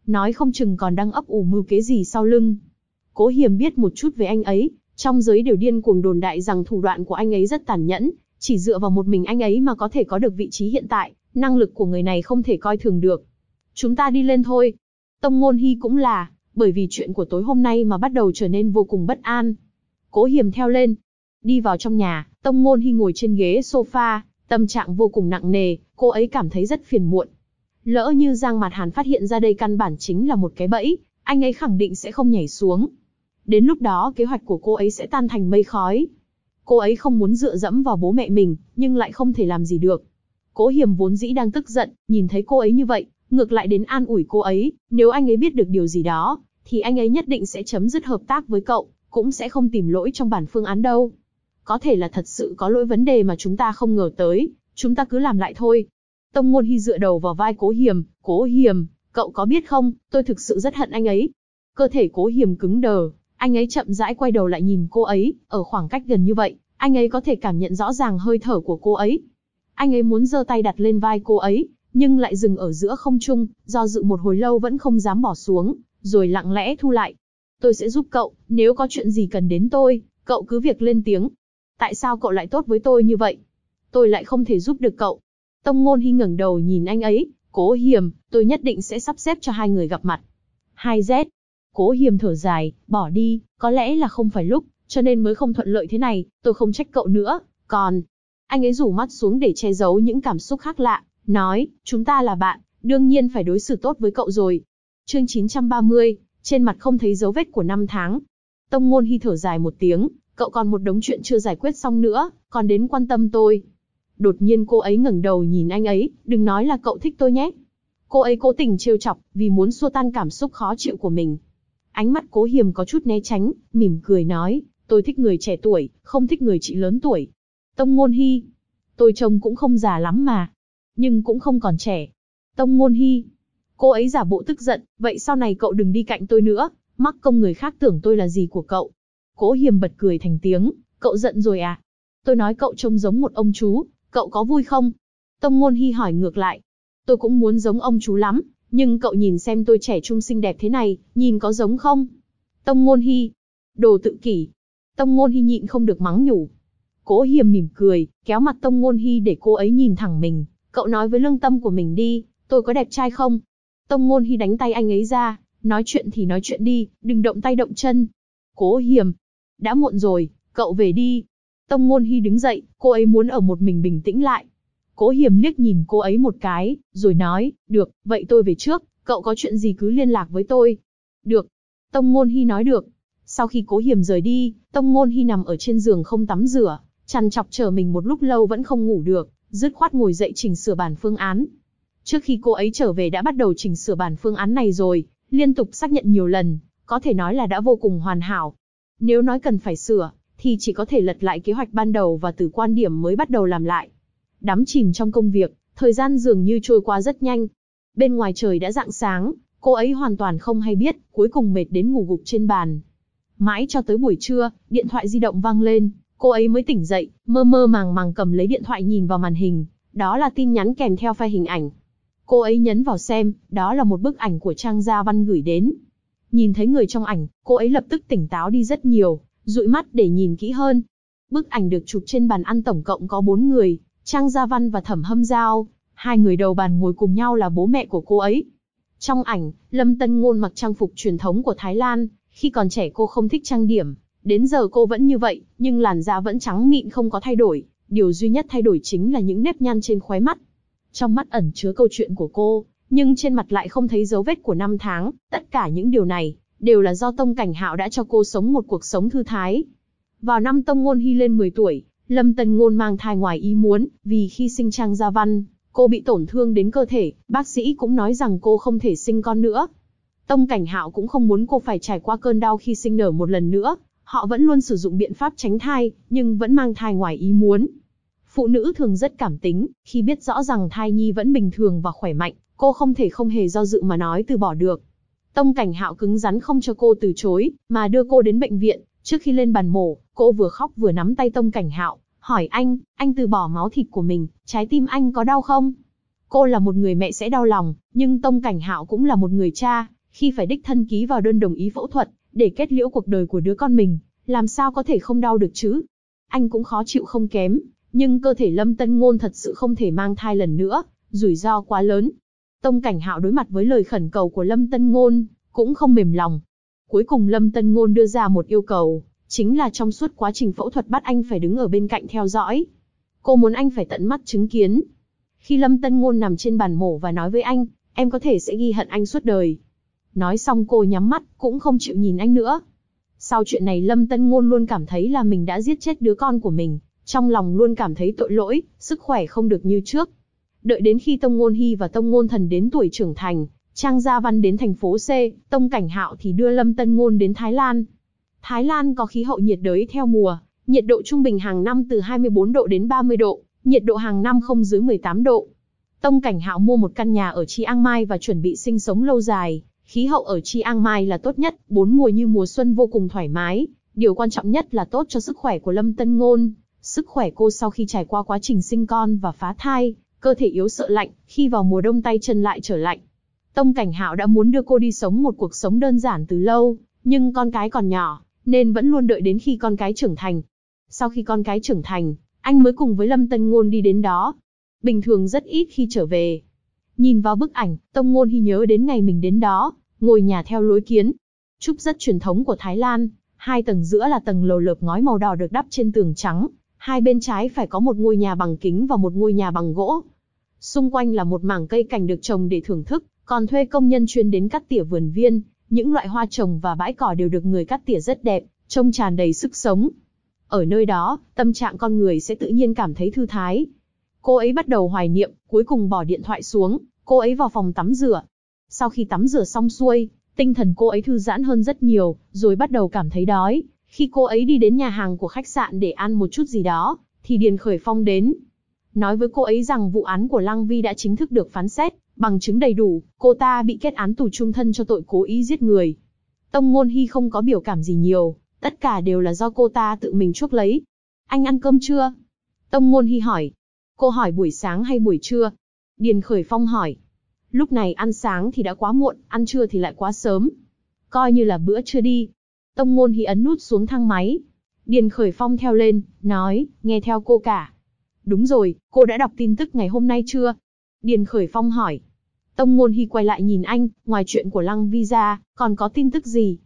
nói không chừng còn đang ấp ủ mưu kế gì sau lưng. Cố Hiềm biết một chút về anh ấy, trong giới đều điên cuồng đồn đại rằng thủ đoạn của anh ấy rất tàn nhẫn, chỉ dựa vào một mình anh ấy mà có thể có được vị trí hiện tại, năng lực của người này không thể coi thường được. Chúng ta đi lên thôi. Tông Ngôn Hy cũng là, bởi vì chuyện của tối hôm nay mà bắt đầu trở nên vô cùng bất an. Cố Hiềm theo lên. Đi vào trong nhà, Tông Ngôn Hy ngồi trên ghế sofa, tâm trạng vô cùng nặng nề, cô ấy cảm thấy rất phiền muộn. Lỡ như Giang Mạt Hàn phát hiện ra đây căn bản chính là một cái bẫy, anh ấy khẳng định sẽ không nhảy xuống. Đến lúc đó kế hoạch của cô ấy sẽ tan thành mây khói. Cô ấy không muốn dựa dẫm vào bố mẹ mình, nhưng lại không thể làm gì được. Cố Hiềm vốn dĩ đang tức giận, nhìn thấy cô ấy như vậy, ngược lại đến an ủi cô ấy, nếu anh ấy biết được điều gì đó, thì anh ấy nhất định sẽ chấm dứt hợp tác với cậu, cũng sẽ không tìm lỗi trong bản phương án đâu. Có thể là thật sự có lỗi vấn đề mà chúng ta không ngờ tới, chúng ta cứ làm lại thôi. Tông Ngôn Hy dựa đầu vào vai Cố Hiềm, cậu có biết không, tôi thực sự rất hận anh ấy. Cơ thể Cố Hiềm cứng đờ, anh ấy chậm rãi quay đầu lại nhìn cô ấy, ở khoảng cách gần như vậy, anh ấy có thể cảm nhận rõ ràng hơi thở của cô ấy. Anh ấy muốn giơ tay đặt lên vai cô ấy, nhưng lại dừng ở giữa không trung, do dự một hồi lâu vẫn không dám bỏ xuống, rồi lặng lẽ thu lại. Tôi sẽ giúp cậu, nếu có chuyện gì cần đến tôi, cậu cứ việc lên tiếng. Tại sao cậu lại tốt với tôi như vậy? Tôi lại không thể giúp được cậu. Tông Ngôn Hy ngẩng đầu nhìn anh ấy, Cố Hiềm, tôi nhất định sẽ sắp xếp cho hai người gặp mặt. 2Z. Cố Hiềm thở dài, bỏ đi, có lẽ là không phải lúc, cho nên mới không thuận lợi thế này, tôi không trách cậu nữa, còn... Anh ấy rủ mắt xuống để che giấu những cảm xúc khác lạ, nói, chúng ta là bạn, đương nhiên phải đối xử tốt với cậu rồi. Chương 930, trên mặt không thấy dấu vết của 5 tháng. Tông Ngôn Hy thở dài một tiếng, cậu còn một đống chuyện chưa giải quyết xong nữa, còn đến quan tâm tôi. Đột nhiên cô ấy ngẩng đầu nhìn anh ấy, đừng nói là cậu thích tôi nhé. Cô ấy cố tình trêu chọc, vì muốn xua tan cảm xúc khó chịu của mình. Ánh mắt Cố Hiềm có chút né tránh, mỉm cười nói, tôi thích người trẻ tuổi, không thích người chị lớn tuổi. Tông Ngôn Hy, tôi trông cũng không già lắm mà, nhưng cũng không còn trẻ. Tông Ngôn Hy, cô ấy giả bộ tức giận, vậy sau này cậu đừng đi cạnh tôi nữa, mắc công người khác tưởng tôi là gì của cậu. Cố Hiềm bật cười thành tiếng, cậu giận rồi à? Tôi nói cậu trông giống một ông chú, cậu có vui không? Tông Ngôn Hy hỏi ngược lại, tôi cũng muốn giống ông chú lắm, nhưng cậu nhìn xem tôi trẻ trung xinh đẹp thế này, nhìn có giống không? Tông Ngôn Hy, đồ tự kỷ. Tông Ngôn Hy nhịn không được mắng nhủ. Cố Hiềm mỉm cười, kéo mặt Tông Ngôn Hy để cô ấy nhìn thẳng mình, cậu nói với lương tâm của mình đi, tôi có đẹp trai không? Tông Ngôn Hy đánh tay anh ấy ra, nói chuyện thì nói chuyện đi, đừng động tay động chân. Cố Hiềm, đã muộn rồi, cậu về đi. Tông Ngôn Hy đứng dậy, cô ấy muốn ở một mình bình tĩnh lại. Cố Hiềm liếc nhìn cô ấy một cái, rồi nói, được, vậy tôi về trước, cậu có chuyện gì cứ liên lạc với tôi. Được. Tông Ngôn Hy nói được. Sau khi Cố Hiềm rời đi, Tông Ngôn Hy nằm ở trên giường không tắm rửa, trằn trọc chờ mình một lúc lâu vẫn không ngủ được, dứt khoát ngồi dậy chỉnh sửa bản phương án. Trước khi cô ấy trở về đã bắt đầu chỉnh sửa bản phương án này rồi, liên tục xác nhận nhiều lần, có thể nói là đã vô cùng hoàn hảo. Nếu nói cần phải sửa, thì chỉ có thể lật lại kế hoạch ban đầu và từ quan điểm mới bắt đầu làm lại. Đắm chìm trong công việc, thời gian dường như trôi qua rất nhanh. Bên ngoài trời đã rạng sáng, cô ấy hoàn toàn không hay biết, cuối cùng mệt đến ngủ gục trên bàn. Mãi cho tới buổi trưa, điện thoại di động vang lên, cô ấy mới tỉnh dậy, mơ mơ màng màng cầm lấy điện thoại nhìn vào màn hình, đó là tin nhắn kèm theo file hình ảnh. Cô ấy nhấn vào xem, đó là một bức ảnh của Trang Gia Văn gửi đến. Nhìn thấy người trong ảnh, cô ấy lập tức tỉnh táo đi rất nhiều, dụi mắt để nhìn kỹ hơn. Bức ảnh được chụp trên bàn ăn tổng cộng có 4 người, Trang Gia Văn và Thẩm Hâm Giao, hai người đầu bàn ngồi cùng nhau là bố mẹ của cô ấy. Trong ảnh, Lâm Tân Ngôn mặc trang phục truyền thống của Thái Lan, khi còn trẻ cô không thích trang điểm, đến giờ cô vẫn như vậy, nhưng làn da vẫn trắng mịn không có thay đổi, điều duy nhất thay đổi chính là những nếp nhăn trên khóe mắt. Trong mắt ẩn chứa câu chuyện của cô, nhưng trên mặt lại không thấy dấu vết của 5 tháng, tất cả những điều này đều là do Tông Cảnh Hạo đã cho cô sống một cuộc sống thư thái. Vào năm Tông Ngôn Hy lên 10 tuổi, Lâm Tân Ngôn mang thai ngoài ý muốn, vì khi sinh Trang Gia Văn, cô bị tổn thương đến cơ thể, bác sĩ cũng nói rằng cô không thể sinh con nữa. Tông Cảnh Hạo cũng không muốn cô phải trải qua cơn đau khi sinh nở một lần nữa, họ vẫn luôn sử dụng biện pháp tránh thai, nhưng vẫn mang thai ngoài ý muốn. Phụ nữ thường rất cảm tính, khi biết rõ rằng thai nhi vẫn bình thường và khỏe mạnh, cô không thể không hề do dự mà nói từ bỏ được. Tông Cảnh Hạo cứng rắn không cho cô từ chối, mà đưa cô đến bệnh viện. Trước khi lên bàn mổ, cô vừa khóc vừa nắm tay Tông Cảnh Hạo, hỏi anh từ bỏ máu thịt của mình, trái tim anh có đau không? Cô là một người mẹ sẽ đau lòng, nhưng Tông Cảnh Hạo cũng là một người cha, khi phải đích thân ký vào đơn đồng ý phẫu thuật, để kết liễu cuộc đời của đứa con mình, làm sao có thể không đau được chứ? Anh cũng khó chịu không kém, nhưng cơ thể Lâm Tân Ngôn thật sự không thể mang thai lần nữa, rủi ro quá lớn. Tông Cảnh Hạo đối mặt với lời khẩn cầu của Lâm Tân Ngôn, cũng không mềm lòng. Cuối cùng Lâm Tân Ngôn đưa ra một yêu cầu, chính là trong suốt quá trình phẫu thuật bắt anh phải đứng ở bên cạnh theo dõi. Cô muốn anh phải tận mắt chứng kiến. Khi Lâm Tân Ngôn nằm trên bàn mổ và nói với anh, em có thể sẽ ghi hận anh suốt đời. Nói xong cô nhắm mắt, cũng không chịu nhìn anh nữa. Sau chuyện này Lâm Tân Ngôn luôn cảm thấy là mình đã giết chết đứa con của mình, trong lòng luôn cảm thấy tội lỗi, sức khỏe không được như trước. Đợi đến khi Tông Ngôn Hy và Tông Ngôn Thần đến tuổi trưởng thành, Trang Gia Văn đến thành phố C, Tông Cảnh Hạo thì đưa Lâm Tân Ngôn đến Thái Lan. Thái Lan có khí hậu nhiệt đới theo mùa, nhiệt độ trung bình hàng năm từ 24 độ đến 30 độ, nhiệt độ hàng năm không dưới 18 độ. Tông Cảnh Hạo mua một căn nhà ở Chiang Mai và chuẩn bị sinh sống lâu dài. Khí hậu ở Chiang Mai là tốt nhất, 4 mùa như mùa xuân vô cùng thoải mái. Điều quan trọng nhất là tốt cho sức khỏe của Lâm Tân Ngôn. Sức khỏe cô sau khi trải qua quá trình sinh con và phá thai, cơ thể yếu sợ lạnh, khi vào mùa đông tay chân lại trở lạnh. Tông Cảnh Hạo đã muốn đưa cô đi sống một cuộc sống đơn giản từ lâu, nhưng con cái còn nhỏ, nên vẫn luôn đợi đến khi con cái trưởng thành. Sau khi con cái trưởng thành, anh mới cùng với Lâm Tân Ngôn đi đến đó. Bình thường rất ít khi trở về. Nhìn vào bức ảnh, Tông Ngôn Hy nhớ đến ngày mình đến đó, ngôi nhà theo lối kiến trúc rất truyền thống của Thái Lan, 2 tầng giữa là tầng lầu lợp ngói màu đỏ được đắp trên tường trắng, hai bên trái phải có một ngôi nhà bằng kính và một ngôi nhà bằng gỗ. Xung quanh là một mảng cây cảnh được trồng để thưởng thức, còn thuê công nhân chuyên đến cắt tỉa vườn viên, những loại hoa trồng và bãi cỏ đều được người cắt tỉa rất đẹp, trông tràn đầy sức sống. Ở nơi đó, tâm trạng con người sẽ tự nhiên cảm thấy thư thái. Cô ấy bắt đầu hoài niệm, cuối cùng bỏ điện thoại xuống, cô ấy vào phòng tắm rửa. Sau khi tắm rửa xong xuôi, tinh thần cô ấy thư giãn hơn rất nhiều, rồi bắt đầu cảm thấy đói. Khi cô ấy đi đến nhà hàng của khách sạn để ăn một chút gì đó, thì Điền Khởi Phong đến. Nói với cô ấy rằng vụ án của Lăng Vi đã chính thức được phán xét, bằng chứng đầy đủ, cô ta bị kết án tù chung thân cho tội cố ý giết người. Tông Ngôn Hy không có biểu cảm gì nhiều, tất cả đều là do cô ta tự mình chuốc lấy. Anh ăn cơm chưa? Tông Ngôn Hy hỏi. Cô hỏi buổi sáng hay buổi trưa? Điền Khởi Phong hỏi. Lúc này ăn sáng thì đã quá muộn, ăn trưa thì lại quá sớm. Coi như là bữa trưa đi. Tông Ngôn Hy ấn nút xuống thang máy. Điền Khởi Phong theo lên, nói, nghe theo cô cả. Đúng rồi, cô đã đọc tin tức ngày hôm nay chưa? Điền Khởi Phong hỏi. Tông Ngôn Hy quay lại nhìn anh, ngoài chuyện của Lăng Vi ra, còn có tin tức gì?